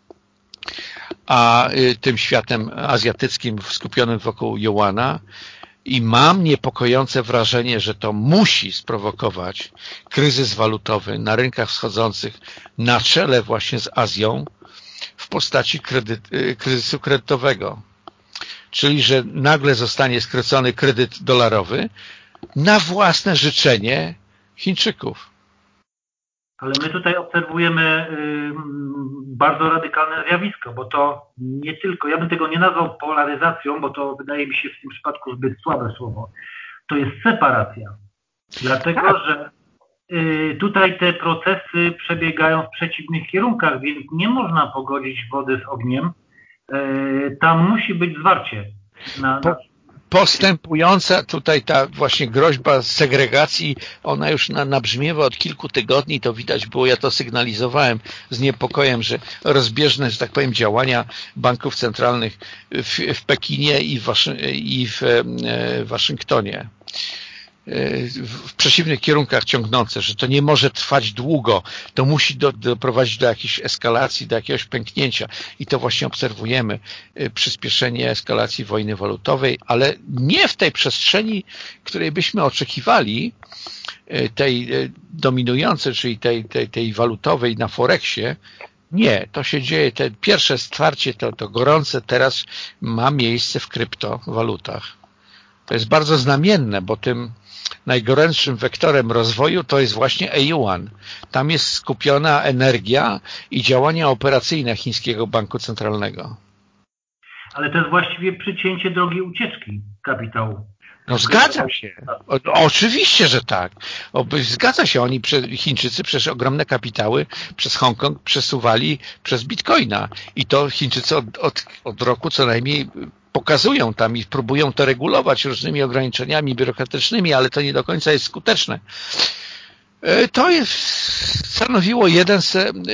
a tym światem azjatyckim skupionym wokół juana. I mam niepokojące wrażenie, że to musi sprowokować kryzys walutowy na rynkach wschodzących na czele właśnie z Azją w postaci kryzysu kredytowego. Czyli, że nagle zostanie skrócony kredyt dolarowy na własne życzenie Chińczyków. Ale my tutaj obserwujemy bardzo radykalne zjawisko, bo to nie tylko, ja bym tego nie nazwał polaryzacją, bo to wydaje mi się w tym przypadku zbyt słabe słowo. To jest separacja. Dlatego, że tutaj te procesy przebiegają w przeciwnych kierunkach, więc nie można pogodzić wody z ogniem. Tam musi być zwarcie. Postępująca tutaj ta właśnie groźba segregacji, ona już nabrzmiewa od kilku tygodni, to widać było, ja to sygnalizowałem z niepokojem, że rozbieżne, że tak powiem, działania banków centralnych w Pekinie i w Waszyngtonie w przeciwnych kierunkach ciągnące, że to nie może trwać długo, to musi doprowadzić do jakiejś eskalacji, do jakiegoś pęknięcia i to właśnie obserwujemy, przyspieszenie eskalacji wojny walutowej, ale nie w tej przestrzeni, której byśmy oczekiwali, tej dominującej, czyli tej walutowej na Forexie. Nie, to się dzieje, te pierwsze stwarcie, to gorące teraz ma miejsce w kryptowalutach. To jest bardzo znamienne, bo tym najgorętszym wektorem rozwoju to jest właśnie A1. Tam jest skupiona energia i działania operacyjne chińskiego banku centralnego. Ale to jest właściwie przycięcie drogi ucieczki kapitału. No zgadza się. Oczywiście, że tak. Zgadza się. Chińczycy przez ogromne kapitały przez Hongkong przesuwali przez bitcoina. I to Chińczycy od roku co najmniej pokazują tam i próbują to regulować różnymi ograniczeniami biurokratycznymi, ale to nie do końca jest skuteczne. To stanowiło jeden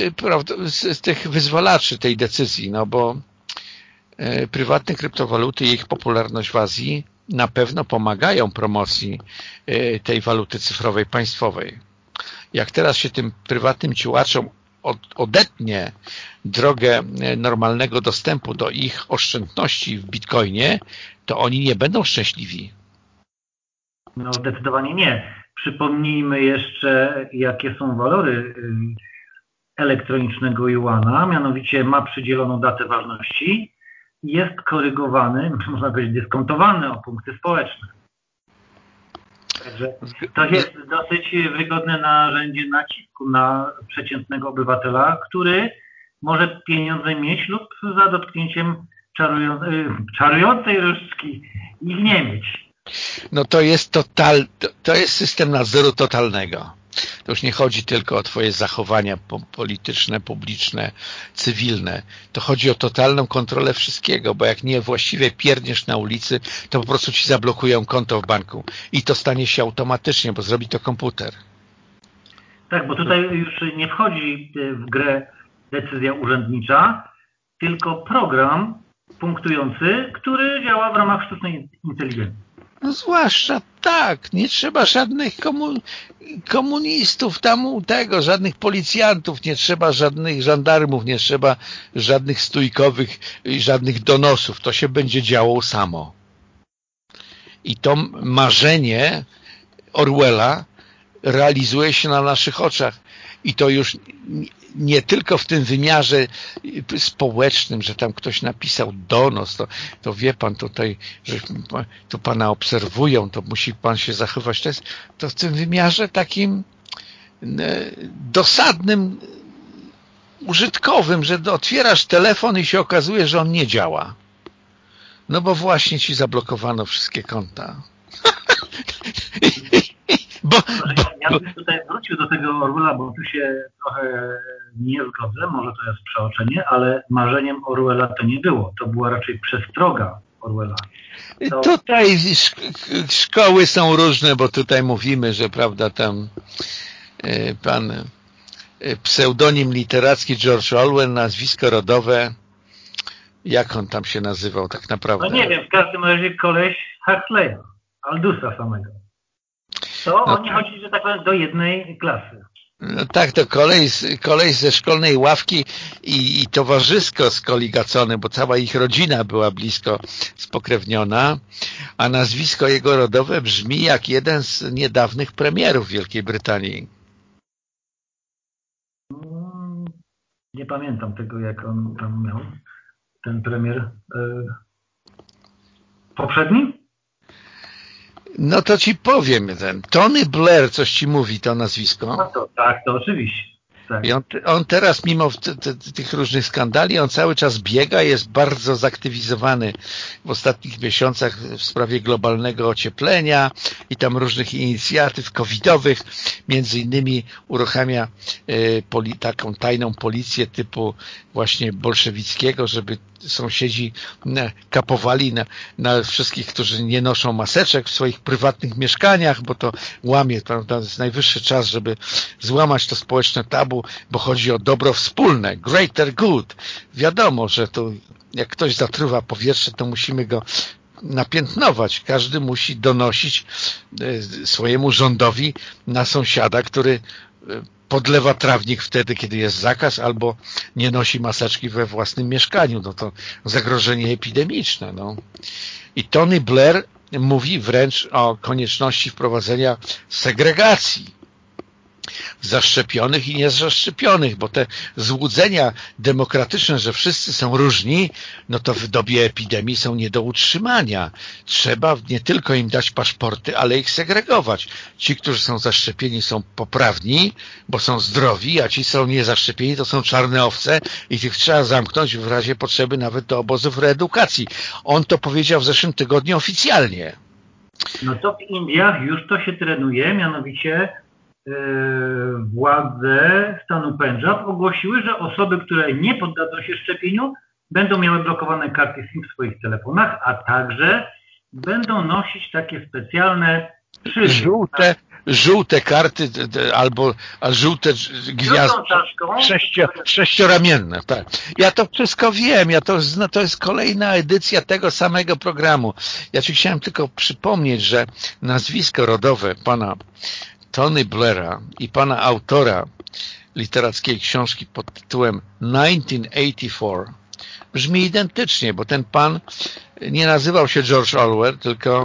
z tych wyzwalaczy tej decyzji, no bo prywatne kryptowaluty i ich popularność w Azji na pewno pomagają promocji tej waluty cyfrowej państwowej. Jak teraz się tym prywatnym ciułaczom odetnie drogę normalnego dostępu do ich oszczędności w bitcoinie, to oni nie będą szczęśliwi. No zdecydowanie nie. Przypomnijmy jeszcze, jakie są walory elektronicznego juana, mianowicie ma przydzieloną datę ważności, jest korygowany, można powiedzieć dyskontowany o punkty społeczne. Także to jest dosyć wygodne narzędzie nacisku na przeciętnego obywatela, który może pieniądze mieć lub za dotknięciem czarującej różdżki ich nie mieć. No to jest system nadzoru totalnego. To już nie chodzi tylko o twoje zachowania polityczne, publiczne, cywilne. To chodzi o totalną kontrolę wszystkiego, bo jak nie właściwie pierdniesz na ulicy, to po prostu ci zablokują konto w banku. I to stanie się automatycznie, bo zrobi to komputer. Tak, bo tutaj już nie wchodzi w grę decyzja urzędnicza, tylko program punktujący, który działa w ramach sztucznej inteligencji. No zwłaszcza tak, nie trzeba żadnych komunistów żadnych policjantów, nie trzeba żadnych żandarmów, nie trzeba żadnych stójkowych, żadnych donosów. To się będzie działo samo. I to marzenie Orwella realizuje się na naszych oczach. I to już nie tylko w tym wymiarze społecznym, że tam ktoś napisał donos, to wie pan tutaj, że tu pana obserwują, to musi pan się zachować. To w tym wymiarze takim dosadnym, użytkowym, że otwierasz telefon i się okazuje, że on nie działa. No bo właśnie ci zablokowano wszystkie konta. Ja bym tutaj wrócił do tego Orwella, bo tu się trochę nie zgodzę, może to jest przeoczenie, ale marzeniem Orwella to nie było. To była raczej przestroga Orwella. Tutaj szkoły są różne, bo tutaj mówimy, że prawda, tam pan pseudonim literacki George Orwell, nazwisko rodowe, jak on tam się nazywał tak naprawdę? No nie wiem, w każdym razie koleś Huxleya, Aldusa samego. To oni chodzi, że tak powiem, do jednej klasy. No tak, to kolej ze szkolnej ławki i towarzysko skoligacone, bo cała ich rodzina była blisko spokrewniona, a nazwisko jego rodowe brzmi jak jeden z niedawnych premierów Wielkiej Brytanii. Nie pamiętam tego, jak on tam miał, ten premier poprzedni? No to ci powiem, ten Tony Blair, coś ci mówi to nazwisko? No to tak, to oczywiście. Tak. I on teraz, mimo tych różnych skandali, on cały czas biega, jest bardzo zaktywizowany w ostatnich miesiącach w sprawie globalnego ocieplenia i tam różnych inicjatyw covidowych. Między innymi uruchamia taką tajną policję typu właśnie bolszewickiego, żeby sąsiedzi kapowali na wszystkich, którzy nie noszą maseczek w swoich prywatnych mieszkaniach, bo to łamie, prawda? Jest najwyższy czas, żeby złamać to społeczne tabu, bo chodzi o dobro wspólne, greater good. Wiadomo, że to jak ktoś zatruwa powietrze, to musimy go napiętnować. Każdy musi donosić swojemu rządowi na sąsiada, który podlewa trawnik wtedy, kiedy jest zakaz, albo nie nosi maseczki we własnym mieszkaniu. No to zagrożenie epidemiczne. No. I Tony Blair mówi wręcz o konieczności wprowadzenia segregacji zaszczepionych i niezaszczepionych, bo te złudzenia demokratyczne, że wszyscy są różni, no to w dobie epidemii są nie do utrzymania. Trzeba nie tylko im dać paszporty, ale ich segregować. Ci, którzy są zaszczepieni, są poprawni, bo są zdrowi, a ci są niezaszczepieni, to są czarne owce i tych trzeba zamknąć w razie potrzeby nawet do obozów reedukacji. On to powiedział w zeszłym tygodniu oficjalnie. No to w Indiach już to się trenuje, mianowicie władze stanu Pendżab ogłosiły, że osoby, które nie poddadzą się szczepieniu, będą miały blokowane karty SIM w swoich telefonach, a także będą nosić takie specjalne szyby. Żółte karty albo żółte gwiazdy sześcioramienne. Tak. Ja to wszystko wiem, to jest kolejna edycja tego samego programu. Ja ci chciałem tylko przypomnieć, że nazwisko rodowe pana Tony Blaira i pana autora literackiej książki pod tytułem 1984 brzmi identycznie, bo ten pan nie nazywał się George Orwell,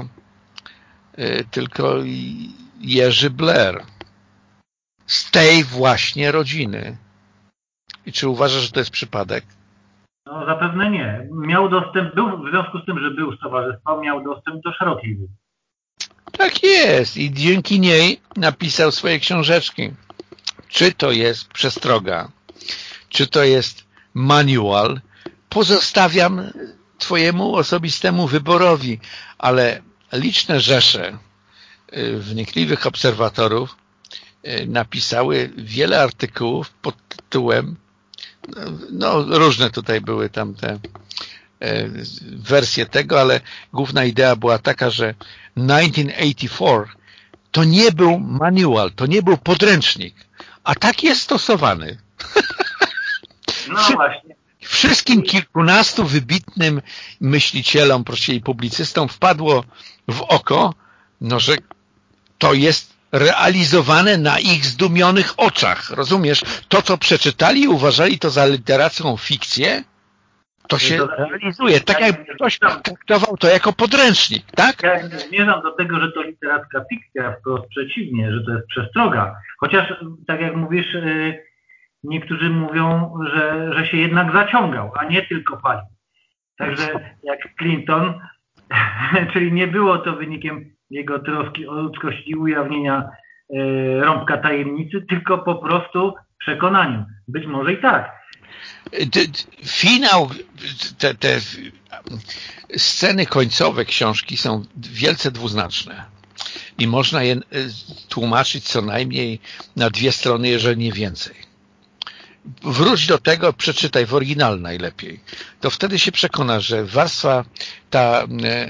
tylko Jerzy Blair z tej właśnie rodziny. I czy uważasz, że to jest przypadek? No zapewne nie. Miał dostęp, w związku z tym, że był z towarzystwa, miał dostęp do szerokiej wiedzy. Tak jest i dzięki niej napisał swoje książeczki. Czy to jest przestroga, czy to jest manual, pozostawiam twojemu osobistemu wyborowi, ale liczne rzesze wnikliwych obserwatorów napisały wiele artykułów pod tytułem, no różne tutaj były tam te wersje tego, ale główna idea była taka, że 1984 to nie był manual, to nie był podręcznik, a tak jest stosowany. No właśnie. Wszystkim kilkunastu wybitnym myślicielom, proszę, i publicystom wpadło w oko, no, że to jest realizowane na ich zdumionych oczach. Rozumiesz? To, co przeczytali i uważali to za literacką fikcję, to się realizuje. Tak jak ktoś traktował to jako podręcznik, tak? Ja nie zmierzam do tego, że to literacka fikcja, wprost przeciwnie, że to jest przestroga. Chociaż, tak jak mówisz, niektórzy mówią, że się jednak zaciągał, a nie tylko palił. Także jak Clinton, czyli nie było to wynikiem jego troski o ludzkość i ujawnienia rąbka tajemnicy, tylko po prostu przekonaniu. Być może i tak. Finał, te sceny końcowe książki są wielce dwuznaczne i można je tłumaczyć co najmniej na 2 strony, jeżeli nie więcej. Wróć do tego, przeczytaj w oryginale najlepiej. To wtedy się przekonasz, że warstwa ta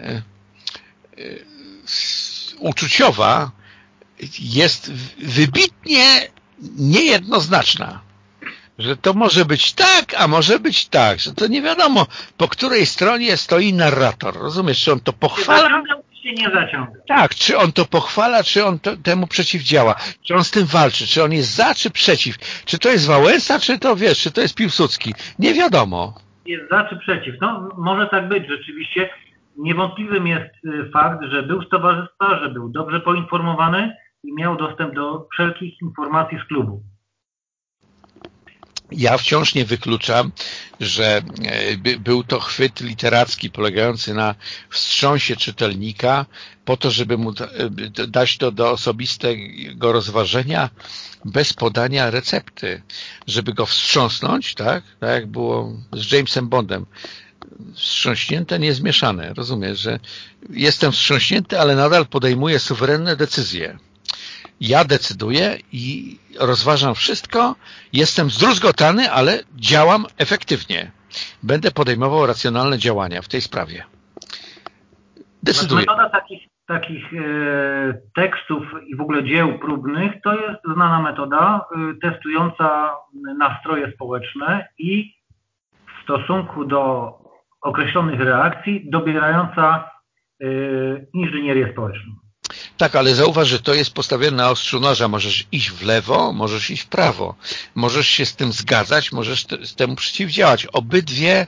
uczuciowa jest wybitnie niejednoznaczna. Że to może być tak, a może być tak, że to nie wiadomo, po której stronie stoi narrator. Rozumiesz, czy on to pochwala? Się nie zaciąga. Tak, czy on to pochwala, czy on temu przeciwdziała, czy on z tym walczy, czy on jest za, czy przeciw, czy to jest Wałęsa, czy to wiesz, czy to jest Piłsudski. Nie wiadomo. Jest za, czy przeciw. No, może tak być, rzeczywiście. Niewątpliwym jest fakt, że był z towarzystwa, że był dobrze poinformowany i miał dostęp do wszelkich informacji z klubu. Ja wciąż nie wykluczam, że był to chwyt literacki polegający na wstrząsie czytelnika po to, żeby mu dać to do osobistego rozważenia bez podania recepty, żeby go wstrząsnąć, tak jak było z Jamesem Bondem. Wstrząśnięte, niezmieszane. Rozumiesz, że jestem wstrząśnięty, ale nadal podejmuję suwerenne decyzje. Ja decyduję i rozważam wszystko, jestem zdruzgotany, ale działam efektywnie. Będę podejmował racjonalne działania w tej sprawie. Decyduję. Metoda takich tekstów i w ogóle dzieł próbnych to jest znana metoda testująca nastroje społeczne i w stosunku do określonych reakcji dobierająca inżynierię społeczną. Tak, ale zauważ, że to jest postawione na ostrzu noża. Możesz iść w lewo, możesz iść w prawo. Możesz się z tym zgadzać, możesz temu przeciwdziałać. Obydwie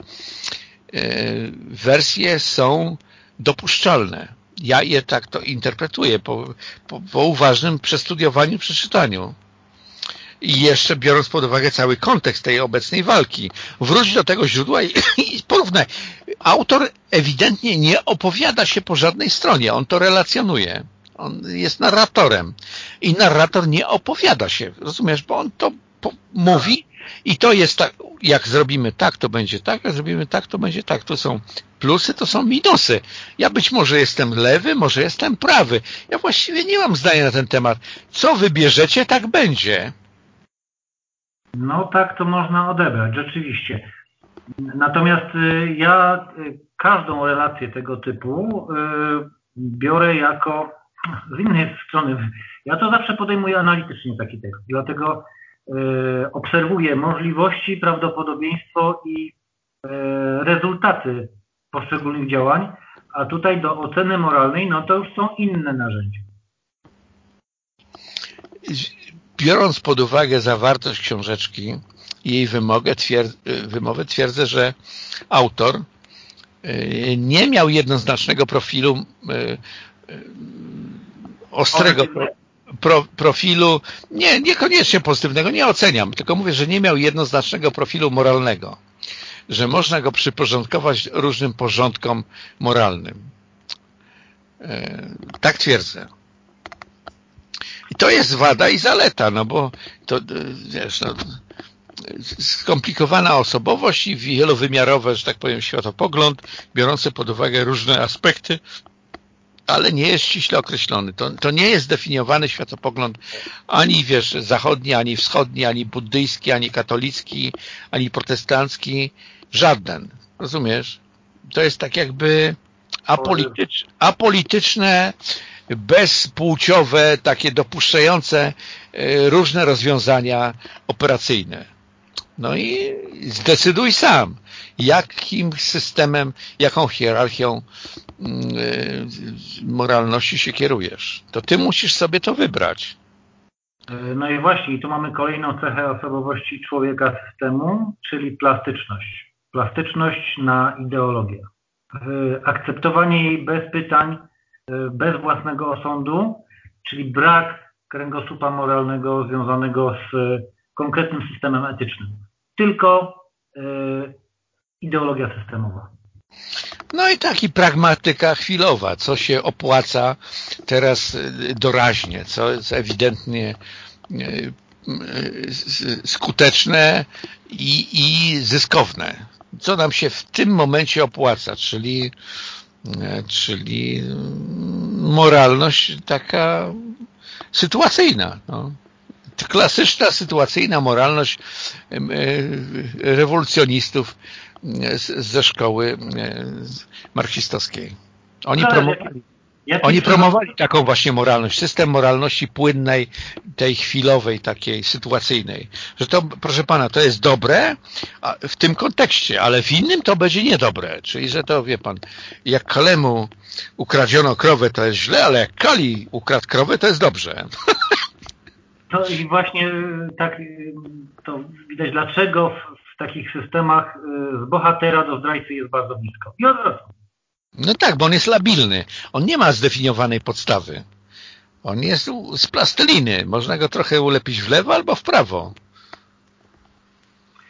wersje są dopuszczalne. Ja je tak to interpretuję po uważnym przestudiowaniu, przeczytaniu. I jeszcze biorąc pod uwagę cały kontekst tej obecnej walki. Wróć do tego źródła i porównaj. Autor ewidentnie nie opowiada się po żadnej stronie. On to relacjonuje. On jest narratorem. I narrator nie opowiada się. Rozumiesz? Bo on to mówi i to jest tak, jak zrobimy tak, to będzie tak, jak zrobimy tak, to będzie tak. To są plusy, to są minusy. Ja być może jestem lewy, może jestem prawy. Ja właściwie nie mam zdania na ten temat. Co wybierzecie, tak będzie. No tak to można odebrać, rzeczywiście. Natomiast ja każdą relację tego typu biorę jako z innej strony. Ja to zawsze podejmuję analitycznie taki tekst, dlatego obserwuję możliwości, prawdopodobieństwo i rezultaty poszczególnych działań, a tutaj do oceny moralnej, no to już są inne narzędzia. Biorąc pod uwagę zawartość książeczki i jej wymowę, twierdzę, że autor nie miał jednoznacznego profilu, ostrego profilu, niekoniecznie pozytywnego, nie oceniam, tylko mówię, że nie miał jednoznacznego profilu moralnego, że można go przyporządkować różnym porządkom moralnym. Tak twierdzę. I to jest wada i zaleta, no bo to, wiesz, no, skomplikowana osobowość i wielowymiarowe, że tak powiem, światopogląd, biorący pod uwagę różne aspekty, ale nie jest ściśle określony. To nie jest zdefiniowany światopogląd ani, wiesz, zachodni, ani wschodni, ani buddyjski, ani katolicki, ani protestancki, żaden. Rozumiesz? To jest tak jakby apolityczne, bezpłciowe, takie dopuszczające różne rozwiązania operacyjne. No i zdecyduj sam, jakim systemem, jaką hierarchią moralności się kierujesz. To ty musisz sobie to wybrać. No i właśnie, i tu mamy kolejną cechę osobowości człowieka systemu, czyli plastyczność. Plastyczność na ideologię. Akceptowanie jej bez pytań, bez własnego osądu, czyli brak kręgosłupa moralnego związanego z konkretnym systemem etycznym. Tylko ideologia systemowa. No i taki pragmatyka chwilowa, co się opłaca teraz doraźnie, co jest ewidentnie skuteczne i zyskowne. Co nam się w tym momencie opłaca, czyli moralność taka sytuacyjna. No. Klasyczna, sytuacyjna moralność rewolucjonistów ze szkoły marksistowskiej. Oni promowali taką właśnie moralność, system moralności płynnej, tej chwilowej, takiej sytuacyjnej. Że to, proszę pana, to jest dobre w tym kontekście, ale w innym to będzie niedobre. Czyli, że to, wie pan, jak Kalemu ukradziono krowę, to jest źle, ale jak Kali ukradł krowę, to jest dobrze. To i właśnie tak to widać, dlaczego w takich systemach z bohatera do zdrajcy jest bardzo blisko. I odwrotnie. No tak, bo on jest labilny. On nie ma zdefiniowanej podstawy. On jest z plasteliny. Można go trochę ulepić w lewo albo w prawo.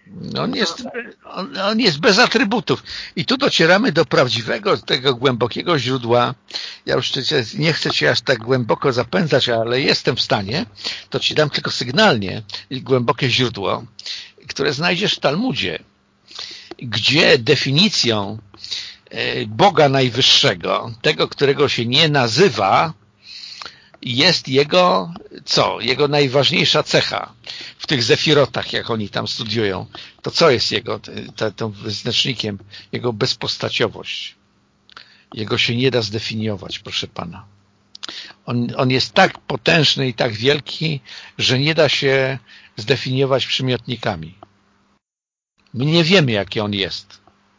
On jest bez atrybutów. I tu docieramy do prawdziwego, tego głębokiego źródła. Ja już nie chcę cię aż tak głęboko zapędzać, ale jestem w stanie. To ci dam tylko sygnalnie głębokie źródło, które znajdziesz w Talmudzie, gdzie definicją Boga Najwyższego, tego, którego się nie nazywa, jest jego, jego najważniejsza cecha w tych zefirotach, jak oni tam studiują. To co jest jego tym wyznacznikiem? Jego bezpostaciowość. Jego się nie da zdefiniować, proszę pana. On jest tak potężny i tak wielki, że nie da się zdefiniować przymiotnikami. My nie wiemy, jaki on jest.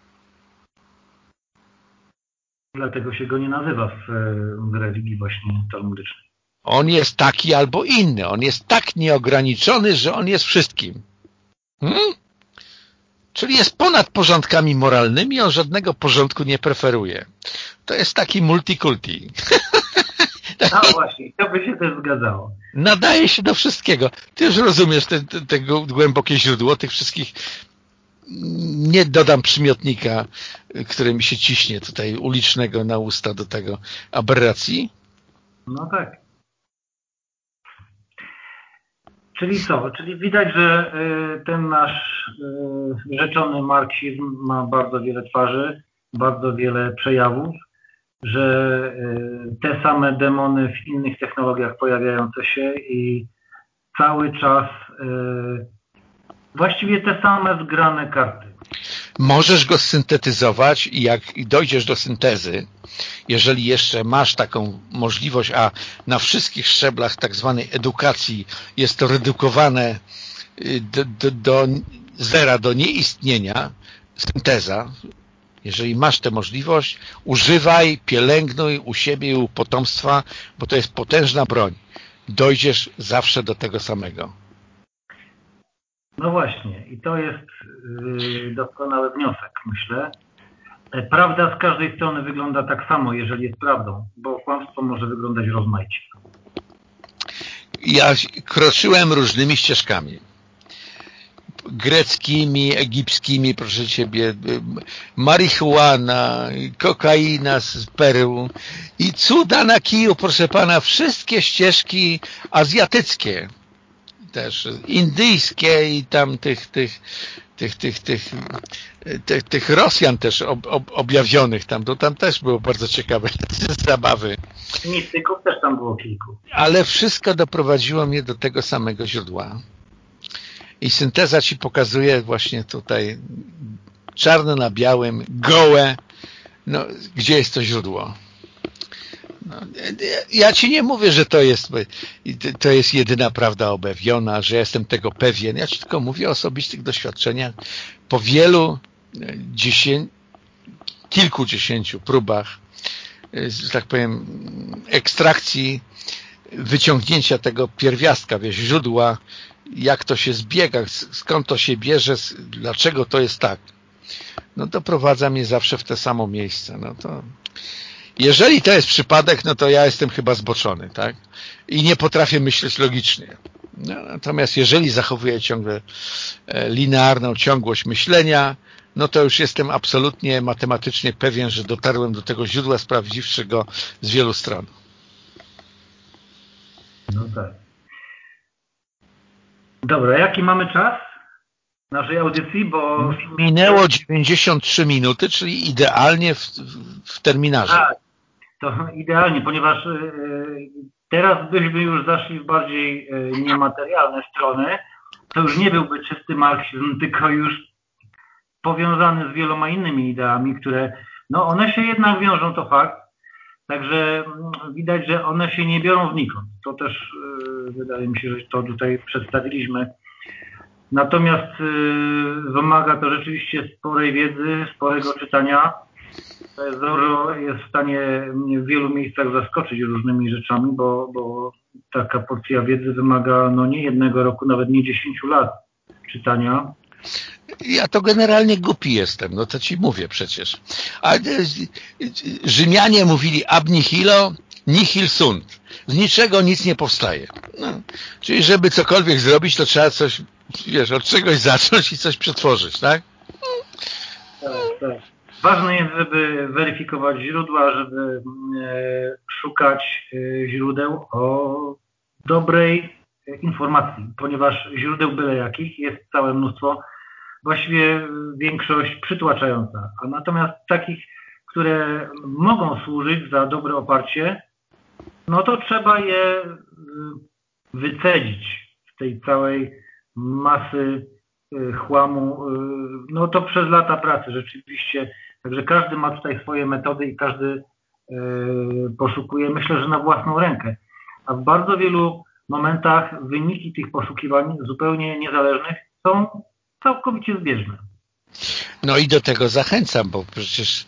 Dlatego się go nie nazywa w religii właśnie talmudycznej. On jest taki albo inny. On jest tak nieograniczony, że on jest wszystkim. Czyli jest ponad porządkami moralnymi, on żadnego porządku nie preferuje. To jest taki multikulti. No właśnie, to by się też zgadzało. Nadaje się do wszystkiego. Ty już rozumiesz tego głębokie źródło tych wszystkich. Nie dodam przymiotnika, który mi się ciśnie tutaj ulicznego na usta do tego aberracji. No tak. Czyli co? Czyli widać, że ten nasz rzeczony marksizm ma bardzo wiele twarzy, bardzo wiele przejawów, że te same demony w innych technologiach pojawiające się i cały czas właściwie te same zgrane karty. Możesz go syntetyzować i jak dojdziesz do syntezy, jeżeli jeszcze masz taką możliwość, a na wszystkich szczeblach tak zwanej edukacji jest to redukowane do zera, do nieistnienia, synteza. Jeżeli masz tę możliwość, używaj, pielęgnuj u siebie i u potomstwa, bo to jest potężna broń. Dojdziesz zawsze do tego samego. No właśnie, i to jest doskonały wniosek, myślę. Prawda z każdej strony wygląda tak samo, jeżeli jest prawdą, bo kłamstwo może wyglądać rozmaicie. Ja kroczyłem różnymi ścieżkami. Greckimi, egipskimi, proszę ciebie, marihuana, kokaina z Peru i cuda na kiju, proszę pana, wszystkie ścieżki azjatyckie, też indyjskie i tam tych Rosjan też objawionych tam, to tam też było bardzo ciekawe zabawy. Mistyków też tam było kilku. Ale wszystko doprowadziło mnie do tego samego źródła. I synteza ci pokazuje właśnie tutaj czarno na białym, gołe, no, gdzie jest to źródło. No, ja ci nie mówię, że to jest jedyna prawda objawiona, że jestem tego pewien. Ja ci tylko mówię o osobistych doświadczeniach po wielu kilkudziesięciu próbach, że tak powiem, ekstrakcji, wyciągnięcia tego pierwiastka, źródła, jak to się zbiega, skąd to się bierze, dlaczego to jest tak. No doprowadza mnie zawsze w te samo miejsce. No to jeżeli to jest przypadek, no to ja jestem chyba zboczony, tak? I nie potrafię myśleć logicznie. No, natomiast jeżeli zachowuję ciągle linearną ciągłość myślenia, no to już jestem absolutnie matematycznie pewien, że dotarłem do tego źródła, sprawdziwszy go z wielu stron. No tak. Dobra, jaki mamy czas naszej audycji, bo... Minęło 93 minuty, czyli idealnie w terminarze. Tak, to idealnie, ponieważ teraz byśmy już zaszli w bardziej niematerialne strony. To już nie byłby czysty marksizm, tylko już powiązany z wieloma innymi ideami, które, no one się jednak wiążą, to fakt. Także widać, że one się nie biorą znikąd. To też wydaje mi się, że to tutaj przedstawiliśmy. Natomiast wymaga to rzeczywiście sporej wiedzy, sporego czytania. Zoro jest w stanie mnie w wielu miejscach zaskoczyć różnymi rzeczami, bo taka porcja wiedzy wymaga no nie jednego roku, nawet nie 10 lat czytania. Ja to generalnie głupi jestem, no to ci mówię przecież. A Rzymianie mówili ab nihilo, nihil sunt. Z niczego nic nie powstaje. No, czyli żeby cokolwiek zrobić, to trzeba coś wiesz, od czegoś zacząć i coś przetworzyć, tak? Tak. Ważne jest, żeby weryfikować źródła, żeby szukać źródeł o dobrej informacji, ponieważ źródeł byle jakich jest całe mnóstwo, właściwie większość przytłaczająca, a natomiast takich, które mogą służyć za dobre oparcie, no to trzeba je wycedzić z tej całej masy chłamu, no to przez lata pracy rzeczywiście. Także każdy ma tutaj swoje metody i każdy poszukuje, myślę, że na własną rękę. A w bardzo wielu momentach wyniki tych poszukiwań zupełnie niezależnych są całkowicie zbieżne. No i do tego zachęcam, bo przecież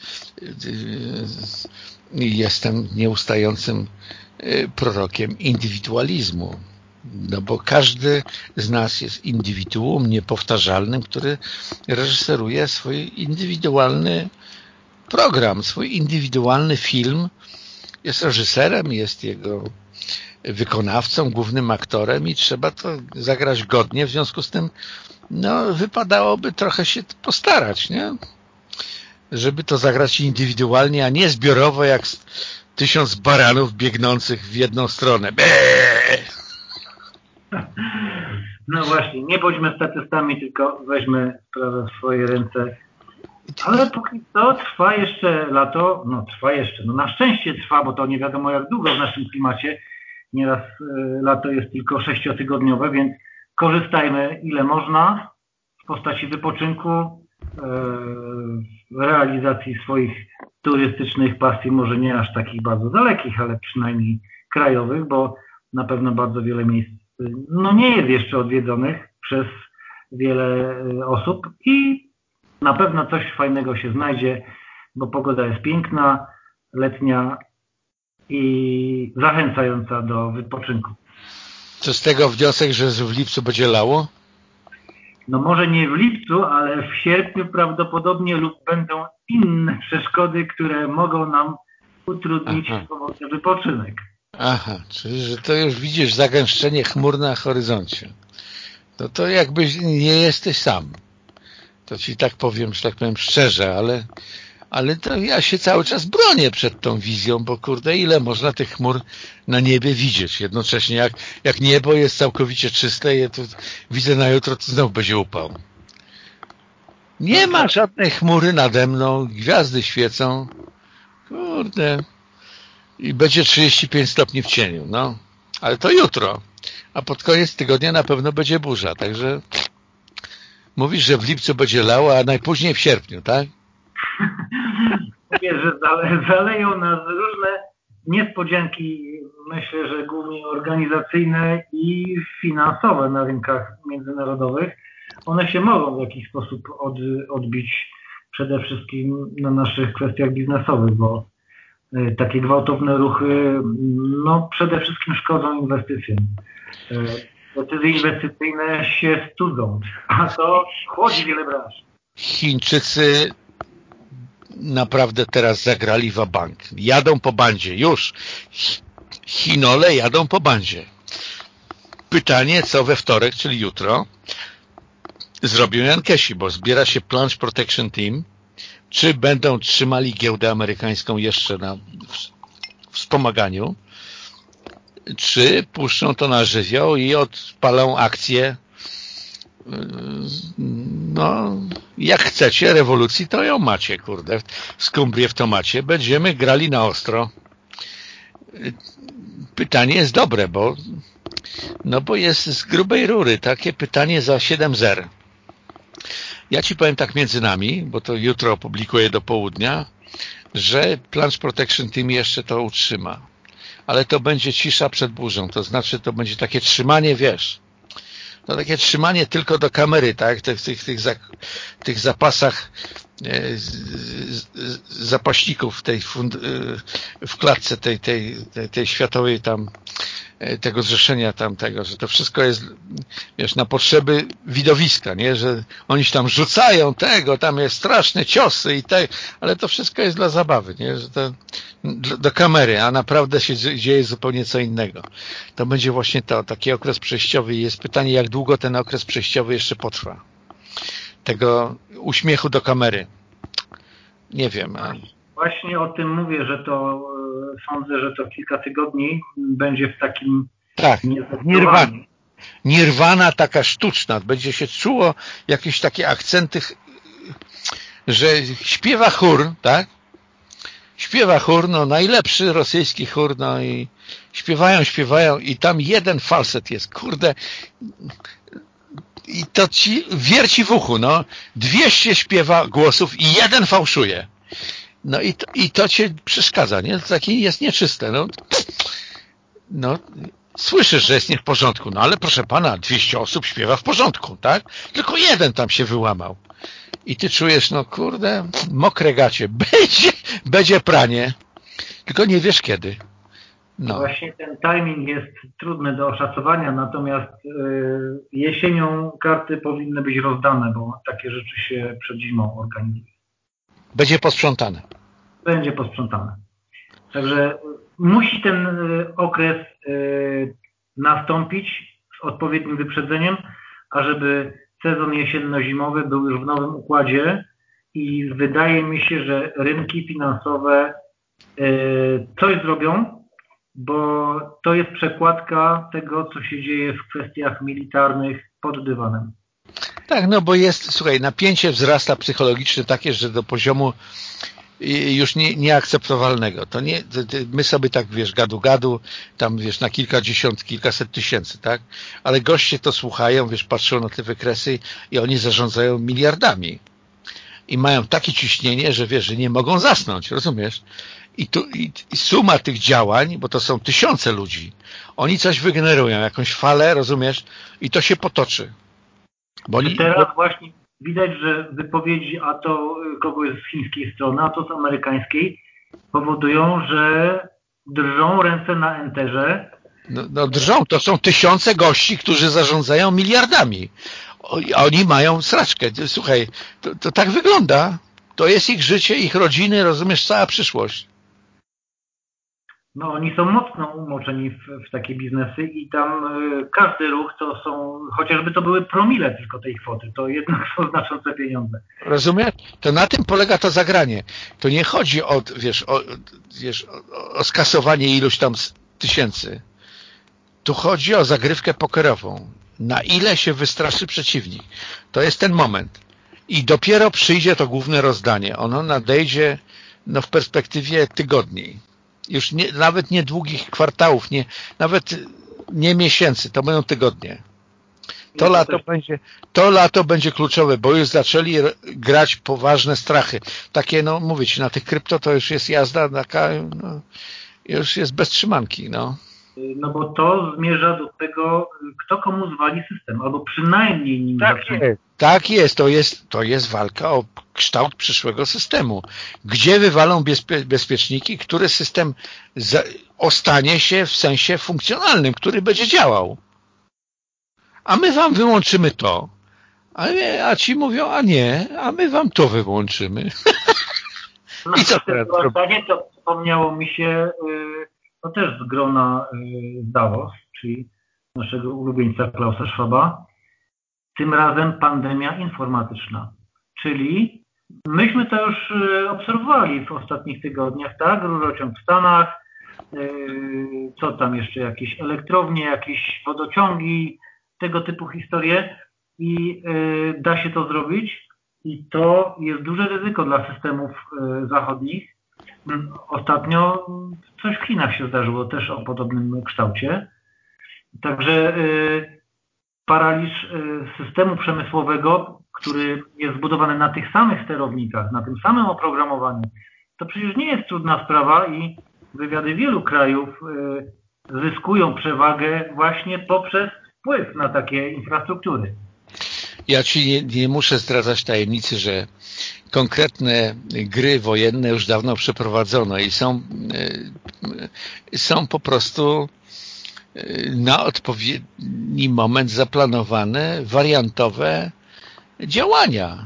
jestem nieustającym prorokiem indywidualizmu. No bo każdy z nas jest indywiduum niepowtarzalnym, który reżyseruje swój indywidualny program, swój indywidualny film. Jest reżyserem, jest jego wykonawcą, głównym aktorem i trzeba to zagrać godnie. W związku z tym no, wypadałoby trochę się postarać, nie? Żeby to zagrać indywidualnie, a nie zbiorowo jak 1000 baranów biegnących w jedną stronę. No właśnie, nie bądźmy statystami, tylko weźmy sprawę w swoje ręce. Ale póki co trwa jeszcze lato, no na szczęście trwa, bo to nie wiadomo jak długo w naszym klimacie. Nieraz lato jest tylko 6-tygodniowe, więc korzystajmy ile można w postaci wypoczynku, realizacji swoich turystycznych pasji, może nie aż takich bardzo dalekich, ale przynajmniej krajowych, bo na pewno bardzo wiele miejsc no nie jest jeszcze odwiedzonych przez wiele osób i na pewno coś fajnego się znajdzie, bo pogoda jest piękna, letnia i zachęcająca do wypoczynku. Co z tego wniosek, że w lipcu będzie lało? No może nie w lipcu, ale w sierpniu prawdopodobnie lub będą inne przeszkody, które mogą nam utrudnić swobodny wypoczynek. Aha, czyli że to już widzisz zagęszczenie chmur na horyzoncie. To jakbyś nie jesteś sam. To ci tak powiem, że tak powiem szczerze, ale to ja się cały czas bronię przed tą wizją, bo kurde, ile można tych chmur na niebie widzieć jednocześnie, jak niebo jest całkowicie czyste, ja to widzę na jutro, to znowu będzie upał. Nie ma żadnej chmury nade mną, gwiazdy świecą, kurde, i będzie 35 stopni w cieniu, no, ale to jutro, a pod koniec tygodnia na pewno będzie burza, także mówisz, że w lipcu będzie lało, a najpóźniej w sierpniu, tak? Mówię, że zaleją nas różne niespodzianki, myślę, że głównie organizacyjne i finansowe na rynkach międzynarodowych. One się mogą w jakiś sposób odbić przede wszystkim na naszych kwestiach biznesowych, bo takie gwałtowne ruchy no przede wszystkim szkodzą inwestycjom. Decyzje inwestycyjne się studzą, a to chłodzi wiele branż. Chińczycy naprawdę teraz zagrali wabank. Jadą po bandzie, już. Chinole jadą po bandzie. Pytanie, co we wtorek, czyli jutro, zrobią Jankesi, bo zbiera się Plunge Protection Team. Czy będą trzymali giełdę amerykańską jeszcze na wspomaganiu, czy puszczą to na żywioł i odpalą akcję. No, jak chcecie rewolucji, to ją macie, kurde. Skumbrię w tomacie. Będziemy grali na ostro. Pytanie jest dobre, bo jest z grubej rury. Takie pytanie za 7 zer. Ja ci powiem tak między nami, bo to jutro opublikuję do południa, że Plunge Protection Team jeszcze to utrzyma. Ale to będzie cisza przed burzą. To znaczy, to będzie takie trzymanie, wiesz, to takie trzymanie tylko do kamery, tak? Tych zapasach zapaśników w klatce tej światowej tam tego zrzeszenia tamtego, że to wszystko jest, wiesz, na potrzeby widowiska, nie? Że oni się tam rzucają tego, tam jest straszne ciosy i ale to wszystko jest dla zabawy, nie? Że do kamery, a naprawdę się dzieje zupełnie co innego. To będzie właśnie taki okres przejściowy i jest pytanie, jak długo ten okres przejściowy jeszcze potrwa. Tego uśmiechu do kamery. Nie wiem. Właśnie o tym mówię, że to sądzę, że to kilka tygodni będzie w takim nirwana taka sztuczna. Będzie się czuło jakieś takie akcenty, że śpiewa chór, tak? Śpiewa chór, no najlepszy rosyjski chór, no i śpiewają i tam jeden falset jest, kurde, i to ci wierci w uchu, no 200 śpiewa głosów i jeden fałszuje. No i to cię przeszkadza, nie? To takie jest nieczyste, no słyszysz, że jest nie w porządku, no ale proszę pana, 200 osób śpiewa w porządku, tak? Tylko jeden tam się wyłamał. I ty czujesz, no kurde, mokre gacie, będzie pranie, tylko nie wiesz kiedy. No. Właśnie ten timing jest trudny do oszacowania, natomiast jesienią karty powinny być rozdane, bo takie rzeczy się przed zimą organizują. Będzie posprzątane. Będzie posprzątane. Także musi ten okres nastąpić z odpowiednim wyprzedzeniem, ażeby sezon jesienno-zimowy był już w nowym układzie i wydaje mi się, że rynki finansowe coś zrobią, bo to jest przekładka tego, co się dzieje w kwestiach militarnych pod dywanem. Tak, no bo jest, słuchaj, napięcie wzrasta psychologiczne takie, że do poziomu już nieakceptowalnego. To nie, my sobie tak, wiesz, gadu, tam, wiesz, na kilkadziesiąt, kilkaset tysięcy, tak? Ale goście to słuchają, wiesz, patrzą na te wykresy i oni zarządzają miliardami. I mają takie ciśnienie, że wiesz, że nie mogą zasnąć, rozumiesz? I suma tych działań, bo to są tysiące ludzi, oni coś wygenerują, jakąś falę, rozumiesz? I to się potoczy. Teraz właśnie widać, że wypowiedzi a to kogoś z chińskiej strony, a to z amerykańskiej powodują, że drżą ręce na enterze. No drżą, to są tysiące gości, którzy zarządzają miliardami. Oni mają sraczkę. Słuchaj, to tak wygląda. To jest ich życie, ich rodziny, rozumiesz, cała przyszłość. No oni są mocno umoczeni w takie biznesy i tam każdy ruch to są, chociażby to były promile tylko tej kwoty, to jednak są znaczące pieniądze. Rozumiesz? To na tym polega to zagranie. To nie chodzi o skasowanie iluś tam tysięcy. Tu chodzi o zagrywkę pokerową. Na ile się wystraszy przeciwnik. To jest ten moment. I dopiero przyjdzie to główne rozdanie. Ono nadejdzie w perspektywie tygodni. Już nawet nie długich kwartałów, nawet nie miesięcy, to będą tygodnie. To lato będzie kluczowe, bo już zaczęli grać poważne strachy. Takie, mówię ci, na tych krypto to już jest jazda taka, już jest bez trzymanki, No bo to zmierza do tego, kto komu zwali system, albo przynajmniej nim zacznie. Tak jest, to jest walka o kształt przyszłego systemu. Gdzie wywalą bezpieczniki, który system ostanie się w sensie funkcjonalnym, który będzie działał. A my wam wyłączymy to. A ci mówią, a my wam to wyłączymy. I co teraz? To przypomniało mi się też z grona Davos, czyli naszego ulubieńca Klausa Schwaba. Tym razem pandemia informatyczna. Czyli myśmy to już obserwowali w ostatnich tygodniach, tak? Rurociąg w Stanach, co tam jeszcze, jakieś elektrownie, jakieś wodociągi, tego typu historie i da się to zrobić i to jest duże ryzyko dla systemów zachodnich. Ostatnio coś w Chinach się zdarzyło też o podobnym kształcie. Także paraliż systemu przemysłowego, który jest zbudowany na tych samych sterownikach, na tym samym oprogramowaniu, to przecież nie jest trudna sprawa i wywiady wielu krajów zyskują przewagę właśnie poprzez wpływ na takie infrastruktury. Ja ci nie muszę zdradzać tajemnicy, że konkretne gry wojenne już dawno przeprowadzono i są po prostu na odpowiedni moment zaplanowane wariantowe działania.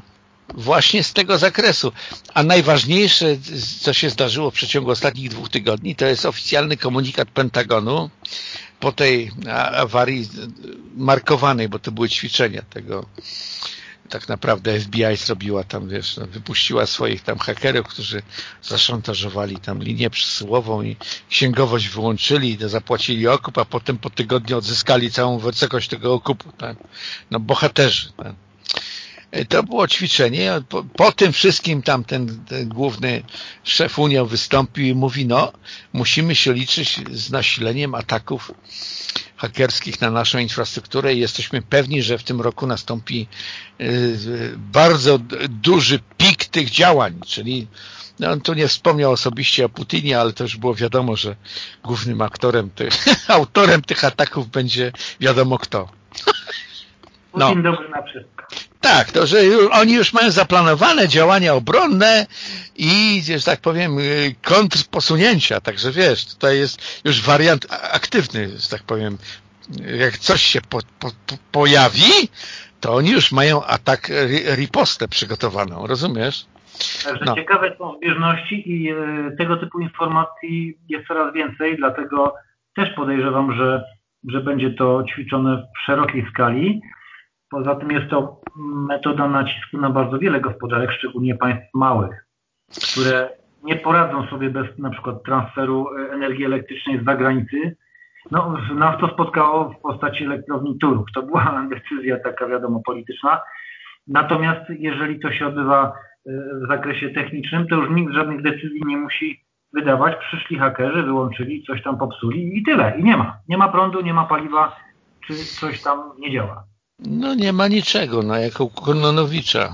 właśnie z tego zakresu. A najważniejsze, co się zdarzyło w przeciągu ostatnich 2 tygodni, to jest oficjalny komunikat Pentagonu po tej awarii markowanej, bo to były ćwiczenia tego. Tak naprawdę FBI zrobiła tam, wiesz, wypuściła swoich tam hakerów, którzy zaszantażowali tam linię przesyłową i księgowość wyłączyli, zapłacili okup, a potem po tygodniu odzyskali całą wysokość tego okupu. Tak? No bohaterzy. Tak? To było ćwiczenie. Po tym wszystkim tam ten główny szef Unii wystąpił i mówi, no musimy się liczyć z nasileniem ataków hakerskich na naszą infrastrukturę i jesteśmy pewni, że w tym roku nastąpi bardzo duży pik tych działań, czyli no, on tu nie wspomniał osobiście o Putinie, ale to już było wiadomo, że głównym autorem tych ataków będzie wiadomo kto. Putin dobry na wszystko. Tak, to że oni już mają zaplanowane działania obronne i, że tak powiem, kontrposunięcia. Także wiesz, tutaj jest już wariant aktywny, że tak powiem. Jak coś się pojawi, to oni już mają atak ripostę przygotowaną, rozumiesz? Także ciekawe są zbieżności i tego typu informacji jest coraz więcej, dlatego też podejrzewam, że będzie to ćwiczone w szerokiej skali. Poza tym jest to metoda nacisku na bardzo wiele gospodarek, szczególnie państw małych, które nie poradzą sobie bez na przykład transferu energii elektrycznej z zagranicy. No, nas to spotkało w postaci elektrowni Turów. To była decyzja taka, wiadomo, polityczna. Natomiast jeżeli to się odbywa w zakresie technicznym, to już nikt żadnych decyzji nie musi wydawać. Przyszli hakerzy, wyłączyli, coś tam popsuli i tyle. I nie ma. Nie ma prądu, nie ma paliwa, czy coś tam nie działa. No nie ma niczego, no jako Kononowicza.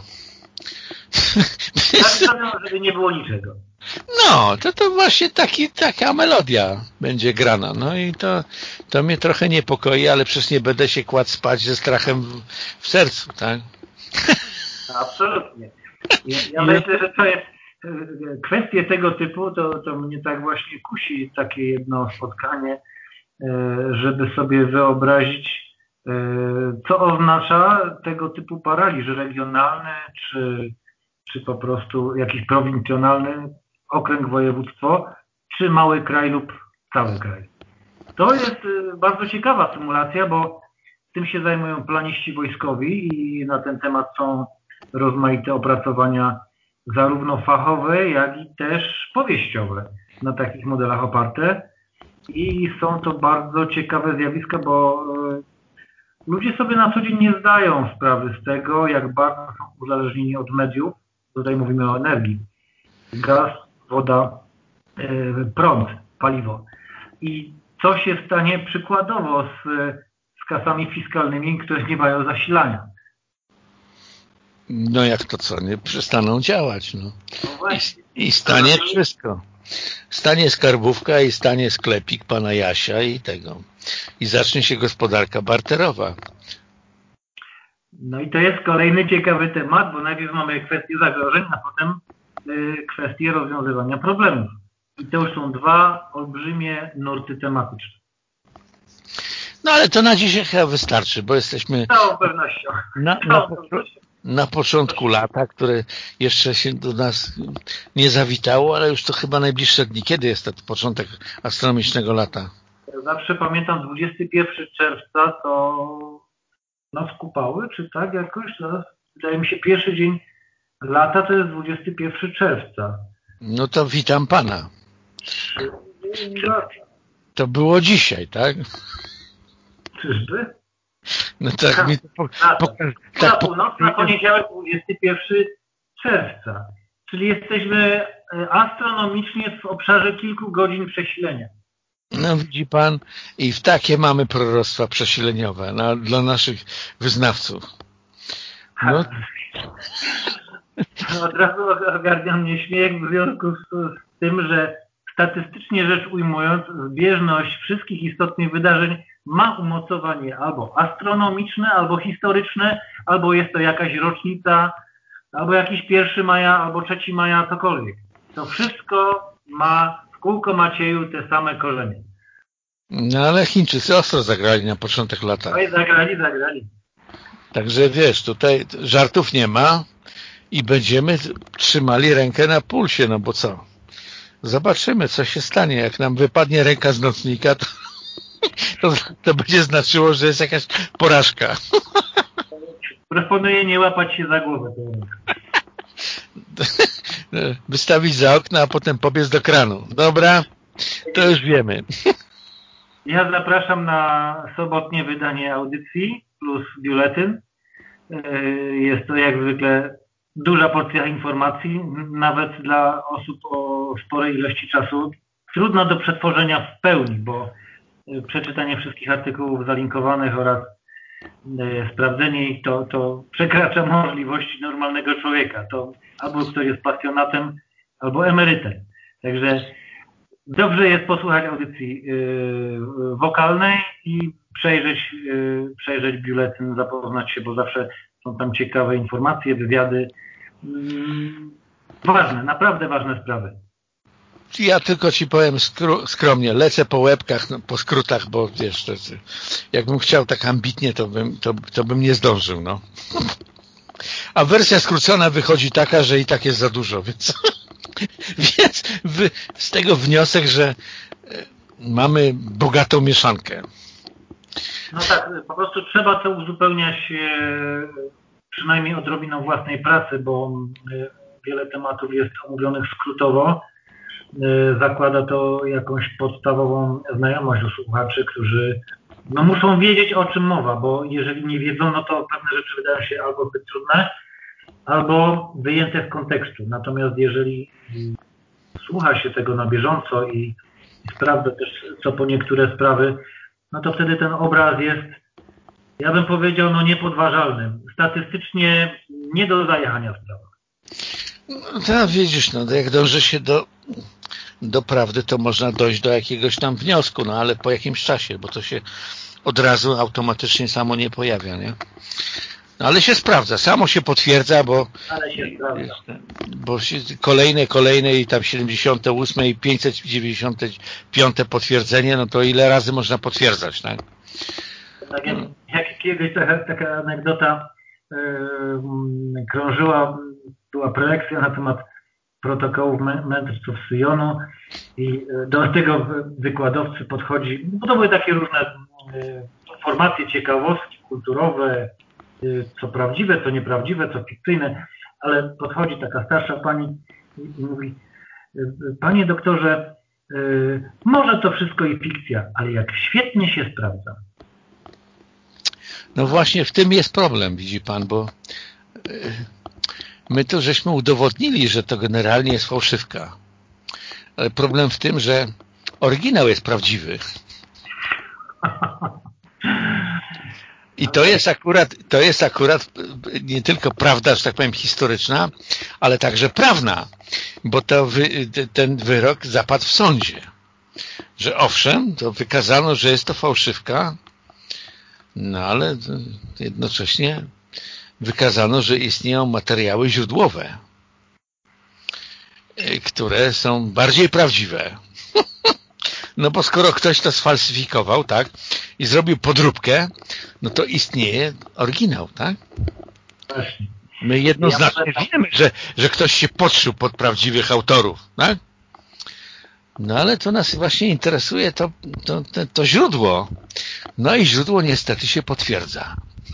Tak, żeby nie było niczego. No, to właśnie taka melodia będzie grana. No i to mnie trochę niepokoi, ale przecież nie będę się kładł spać ze strachem w sercu, tak? Absolutnie. Ja myślę, że to jest kwestie tego typu, to mnie tak właśnie kusi takie jedno spotkanie, żeby sobie wyobrazić, co oznacza tego typu paraliż regionalny, czy po prostu jakiś prowincjonalny okręg, województwo, czy mały kraj lub cały kraj. To jest bardzo ciekawa symulacja, bo tym się zajmują planiści wojskowi i na ten temat są rozmaite opracowania zarówno fachowe, jak i też powieściowe na takich modelach oparte. I są to bardzo ciekawe zjawiska, bo ludzie sobie na co dzień nie zdają sprawy z tego, jak bardzo są uzależnieni od mediów. Tutaj mówimy o energii. Gaz, woda, prąd, paliwo. I co się stanie przykładowo z kasami fiskalnymi, które nie mają zasilania? No jak to co? Nie przestaną działać. No. I stanie wszystko. Stanie skarbówka i stanie sklepik pana Jasia i tego. I zacznie się gospodarka barterowa. No i to jest kolejny ciekawy temat, bo najpierw mamy kwestię zagrożeń, a potem kwestię rozwiązywania problemów. I to już są dwa olbrzymie nurty tematyczne. No ale to na dzisiaj chyba wystarczy, bo jesteśmy z całą pewnością. Na początku lata, które jeszcze się do nas nie zawitało, ale już to chyba najbliższe dni. Kiedy jest ten początek astronomicznego lata? Ja zawsze pamiętam 21 czerwca to Noc Kupały, czy tak jakoś? No, wydaje mi się pierwszy dzień lata to jest 21 czerwca. No to witam pana. To było dzisiaj, tak? Czyżby? No tak mi to na północ, na poniedziałek 21 czerwca. Czyli jesteśmy astronomicznie w obszarze kilku godzin przesilenia. No widzi pan, i w takie mamy proroctwa przesileniowe dla naszych wyznawców. No. Od razu ogarnia mnie śmiech w związku z tym, że statystycznie rzecz ujmując, zbieżność wszystkich istotnych wydarzeń ma umocowanie albo astronomiczne, albo historyczne, albo jest to jakaś rocznica, albo jakiś 1 maja, albo 3 maja, cokolwiek. To wszystko ma w kółko Macieju te same korzenie. No ale Chińczycy ostro zagrali na początek lata. No i zagrali. Także wiesz, tutaj żartów nie ma i będziemy trzymali rękę na pulsie, no bo co? Zobaczymy, co się stanie. Jak nam wypadnie ręka z nocnika, to będzie znaczyło, że jest jakaś porażka. Proponuję nie łapać się za głowę. Wystawić za okno, a potem pobiec do kranu. Dobra, to już wiemy. Ja zapraszam na sobotnie wydanie audycji plus biuletyn. Jest to jak zwykle duża porcja informacji, nawet dla osób o sporej ilości czasu. Trudno do przetworzenia w pełni, bo przeczytanie wszystkich artykułów zalinkowanych oraz sprawdzenie ich to przekracza możliwości normalnego człowieka. To albo ktoś jest pasjonatem, albo emerytem. Także dobrze jest posłuchać audycji wokalnej i przejrzeć biuletyn, zapoznać się, bo zawsze są tam ciekawe informacje, wywiady. Ważne, naprawdę ważne sprawy. Ja tylko ci powiem skromnie, lecę po łebkach, no, po skrótach, bo wiesz, jakbym chciał tak ambitnie, to bym nie zdążył, no. A wersja skrócona wychodzi taka, że i tak jest za dużo, więc z tego wniosek, że mamy bogatą mieszankę. No tak, po prostu trzeba to uzupełniać przynajmniej odrobiną własnej pracy, bo wiele tematów jest omówionych skrótowo. Zakłada to jakąś podstawową znajomość u słuchaczy, którzy muszą wiedzieć, o czym mowa, bo jeżeli nie wiedzą, no to pewne rzeczy wydają się albo zbyt trudne, albo wyjęte z kontekstu. Natomiast jeżeli słucha się tego na bieżąco i sprawdza też co po niektóre sprawy, no to wtedy ten obraz jest, ja bym powiedział, niepodważalny. Statystycznie nie do zajechania sprawa. No to widzisz, jak dąży się do prawdy, to można dojść do jakiegoś tam wniosku, no ale po jakimś czasie, bo to się od razu automatycznie samo nie pojawia, nie? No ale się sprawdza, samo się potwierdza, bo kolejne i tam 78 i 595 potwierdzenie, no to ile razy można potwierdzać, tak? Tak jak kiedyś taka anegdota krążyła, była prelekcja na temat protokołów mędrców Syjonu i do tego wykładowcy podchodzi, bo to były takie różne informacje, ciekawostki kulturowe, co prawdziwe, co nieprawdziwe, co fikcyjne, ale podchodzi taka starsza pani i mówi: panie doktorze, może to wszystko i fikcja, ale jak świetnie się sprawdza. No właśnie w tym jest problem, widzi pan, bo my to żeśmy udowodnili, że to generalnie jest fałszywka. Ale problem w tym, że oryginał jest prawdziwy. I to jest akurat nie tylko prawda, że tak powiem, historyczna, ale także prawna, bo ten wyrok zapadł w sądzie. Że owszem, to wykazano, że jest to fałszywka, no ale jednocześnie wykazano, że istnieją materiały źródłowe, które są bardziej prawdziwe. No bo skoro ktoś to sfalsyfikował, tak, i zrobił podróbkę, no to istnieje oryginał, tak? My jednoznacznie wiemy, że ktoś się podszył pod prawdziwych autorów, tak? No ale to nas właśnie interesuje to źródło. No i źródło niestety się potwierdza.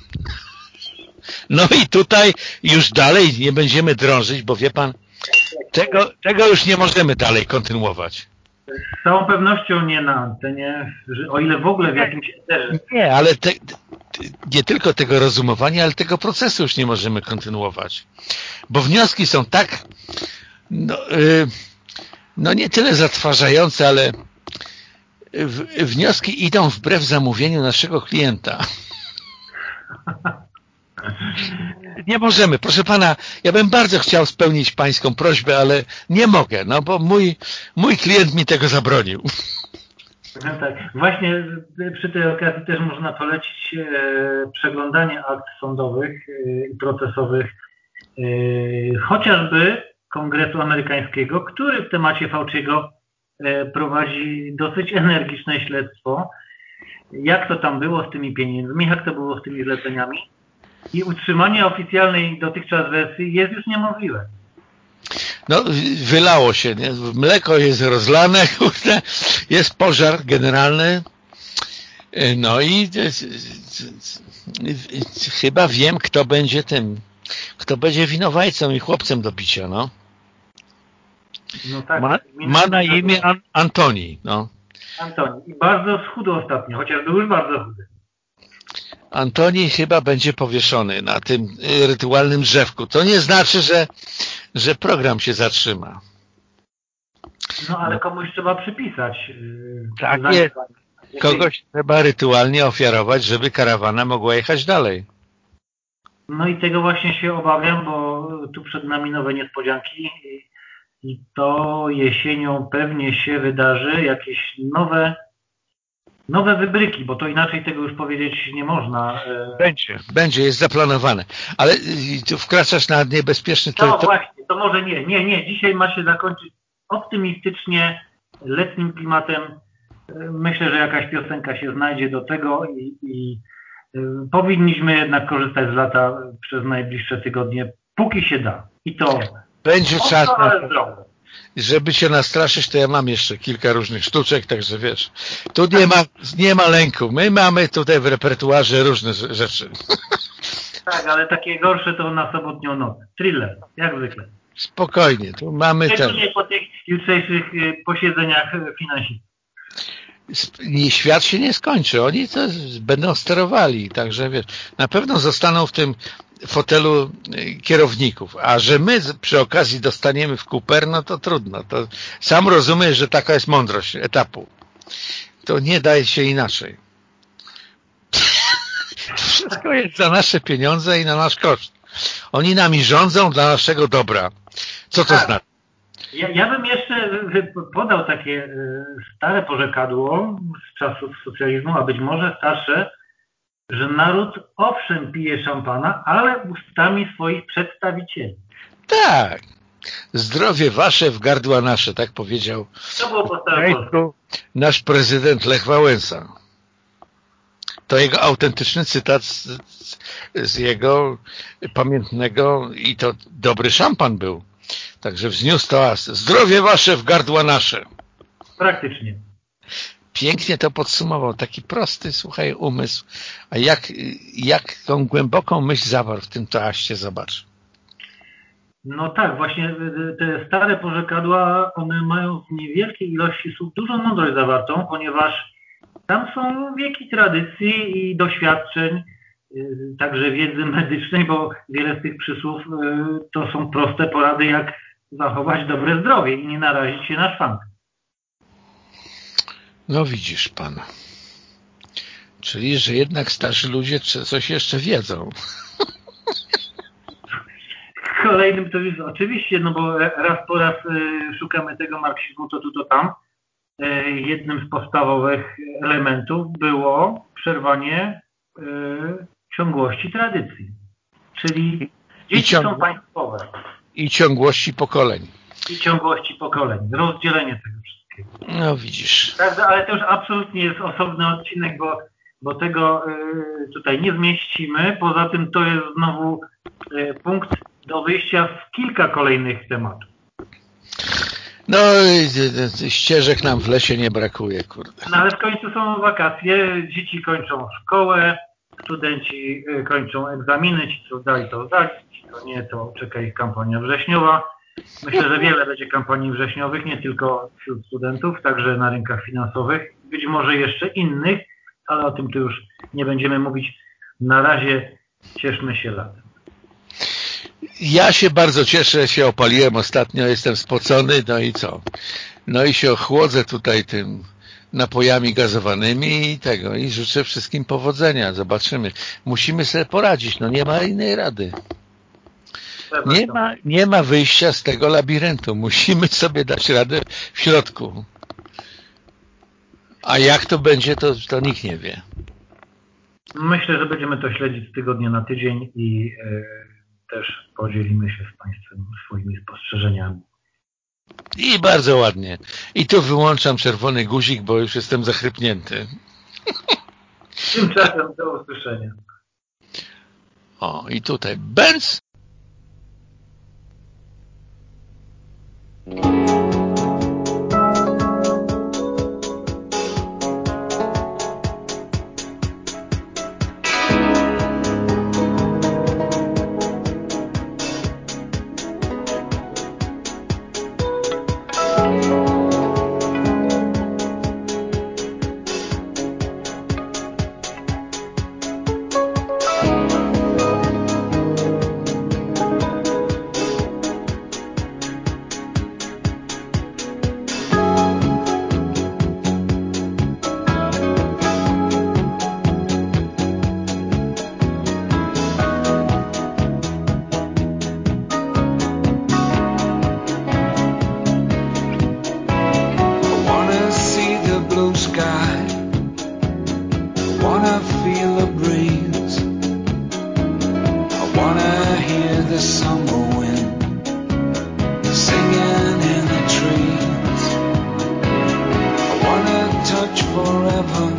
No i tutaj już dalej nie będziemy drążyć, bo wie pan, tego już nie możemy dalej kontynuować. Z całą pewnością nie na antenie, o ile w ogóle w jakimś eterze. Nie, ale nie tylko tego rozumowania, ale tego procesu już nie możemy kontynuować. Bo wnioski są tak, nie tyle zatrważające, ale wnioski idą wbrew zamówieniu naszego klienta. Nie możemy. Proszę pana, ja bym bardzo chciał spełnić pańską prośbę, ale nie mogę, bo mój klient mi tego zabronił. Tak. Właśnie przy tej okazji też można polecić przeglądanie akt sądowych i procesowych chociażby Kongresu Amerykańskiego, który w temacie Fauciego prowadzi dosyć energiczne śledztwo. Jak to tam było z tymi pieniędzmi, jak to było z tymi zleceniami. I utrzymanie oficjalnej dotychczas wersji jest już niemożliwe. No, wylało się, nie? Mleko jest rozlane, kurde, jest pożar generalny. No i chyba wiem, kto będzie winowajcą i chłopcem do bicia, no. No tak. Ma na imię Antoni, no. Antoni. I bardzo schudł ostatnio, chociaż był już bardzo chudy. Antoni chyba będzie powieszony na tym rytualnym drzewku. To nie znaczy, że program się zatrzyma. No ale komuś trzeba przypisać. Tak jest. Kogoś trzeba rytualnie ofiarować, żeby karawana mogła jechać dalej. No i tego właśnie się obawiam, bo tu przed nami nowe niespodzianki i to jesienią pewnie się wydarzy jakieś nowe wybryki, bo to inaczej tego już powiedzieć nie można. Będzie, jest zaplanowane. Ale tu wkraczasz na niebezpieczny terytorium. No właśnie, to może nie. Dzisiaj ma się zakończyć optymistycznie, letnim klimatem. Myślę, że jakaś piosenka się znajdzie do tego i powinniśmy jednak korzystać z lata przez najbliższe tygodnie, póki się da. I to będzie czas, zdrowe. żeby cię nastraszyć, to ja mam jeszcze kilka różnych sztuczek, także wiesz, tu nie ma lęku. My mamy tutaj w repertuarze różne rzeczy. Tak, ale takie gorsze to na sobotnią noc. Thriller, jak zwykle. Spokojnie, tu mamy szczególnie po tych jutrzejszych posiedzeniach finansistów. Świat się nie skończy, oni to będą sterowali, także wiesz, na pewno zostaną w tym fotelu kierowników, a że my przy okazji dostaniemy w kuper, no to trudno, to sam rozumiesz, że taka jest mądrość etapu, to nie daje się inaczej. Wszystko jest za nasze pieniądze i na nasz koszt. Oni nami rządzą dla naszego dobra. Co to znaczy? Ja bym jeszcze podał takie stare porzekadło z czasów socjalizmu, a być może starsze, że naród owszem pije szampana, ale ustami swoich przedstawicieli. Tak. Zdrowie wasze w gardła nasze, tak powiedział To było po staropolsku. Nasz prezydent Lech Wałęsa. To jego autentyczny cytat z jego pamiętnego i to dobry szampan był. Także wzniósł toast. Zdrowie wasze w gardła nasze. Praktycznie. Pięknie to podsumował. Taki prosty, słuchaj, umysł. A jak tą głęboką myśl zawarł w tym toaście, zobacz. No tak, właśnie te stare porzekadła, one mają w niewielkiej ilości słów dużą mądrość zawartą, ponieważ tam są wieki tradycji i doświadczeń, także wiedzy medycznej, bo wiele z tych przysłów to są proste porady, jak zachować dobre zdrowie i nie narazić się na szwank. No widzisz pan. Czyli, że jednak starzy ludzie coś jeszcze wiedzą. Kolejnym to jest oczywiście, no bo raz po raz szukamy tego marksizmu, to tu, to tam. Jednym z podstawowych elementów było przerwanie ciągłości tradycji. Czyli dzieci są państwowe. I ciągłości pokoleń. I ciągłości pokoleń. Rozdzielenie tego wszystkiego. No widzisz. Także, ale to już absolutnie jest osobny odcinek, bo tego tutaj nie zmieścimy. Poza tym to jest znowu punkt do wyjścia w kilka kolejnych tematów. No, ścieżek nam w lesie nie brakuje, kurde. No ale w końcu są wakacje, dzieci kończą szkołę, studenci kończą egzaminy, ci co zdali, ci co nie, to czeka ich kampania wrześniowa. Myślę, że wiele będzie kampanii wrześniowych, nie tylko wśród studentów, także na rynkach finansowych, być może jeszcze innych, ale o tym tu już nie będziemy mówić. Na razie cieszmy się latem. Ja się bardzo cieszę, się opaliłem ostatnio, jestem spocony, no i co? No i się ochłodzę tutaj tym napojami gazowanymi i tego, i życzę wszystkim powodzenia, zobaczymy. Musimy sobie poradzić, no nie ma innej rady. Nie ma wyjścia z tego labiryntu, musimy sobie dać radę w środku. A jak to będzie, to nikt nie wie. Myślę, że będziemy to śledzić z tygodnia na tydzień i też podzielimy się z Państwem swoimi spostrzeżeniami. I bardzo ładnie. I tu wyłączam czerwony guzik, bo już jestem zachrypnięty. Tymczasem do usłyszenia. O, i tutaj Benz. Forever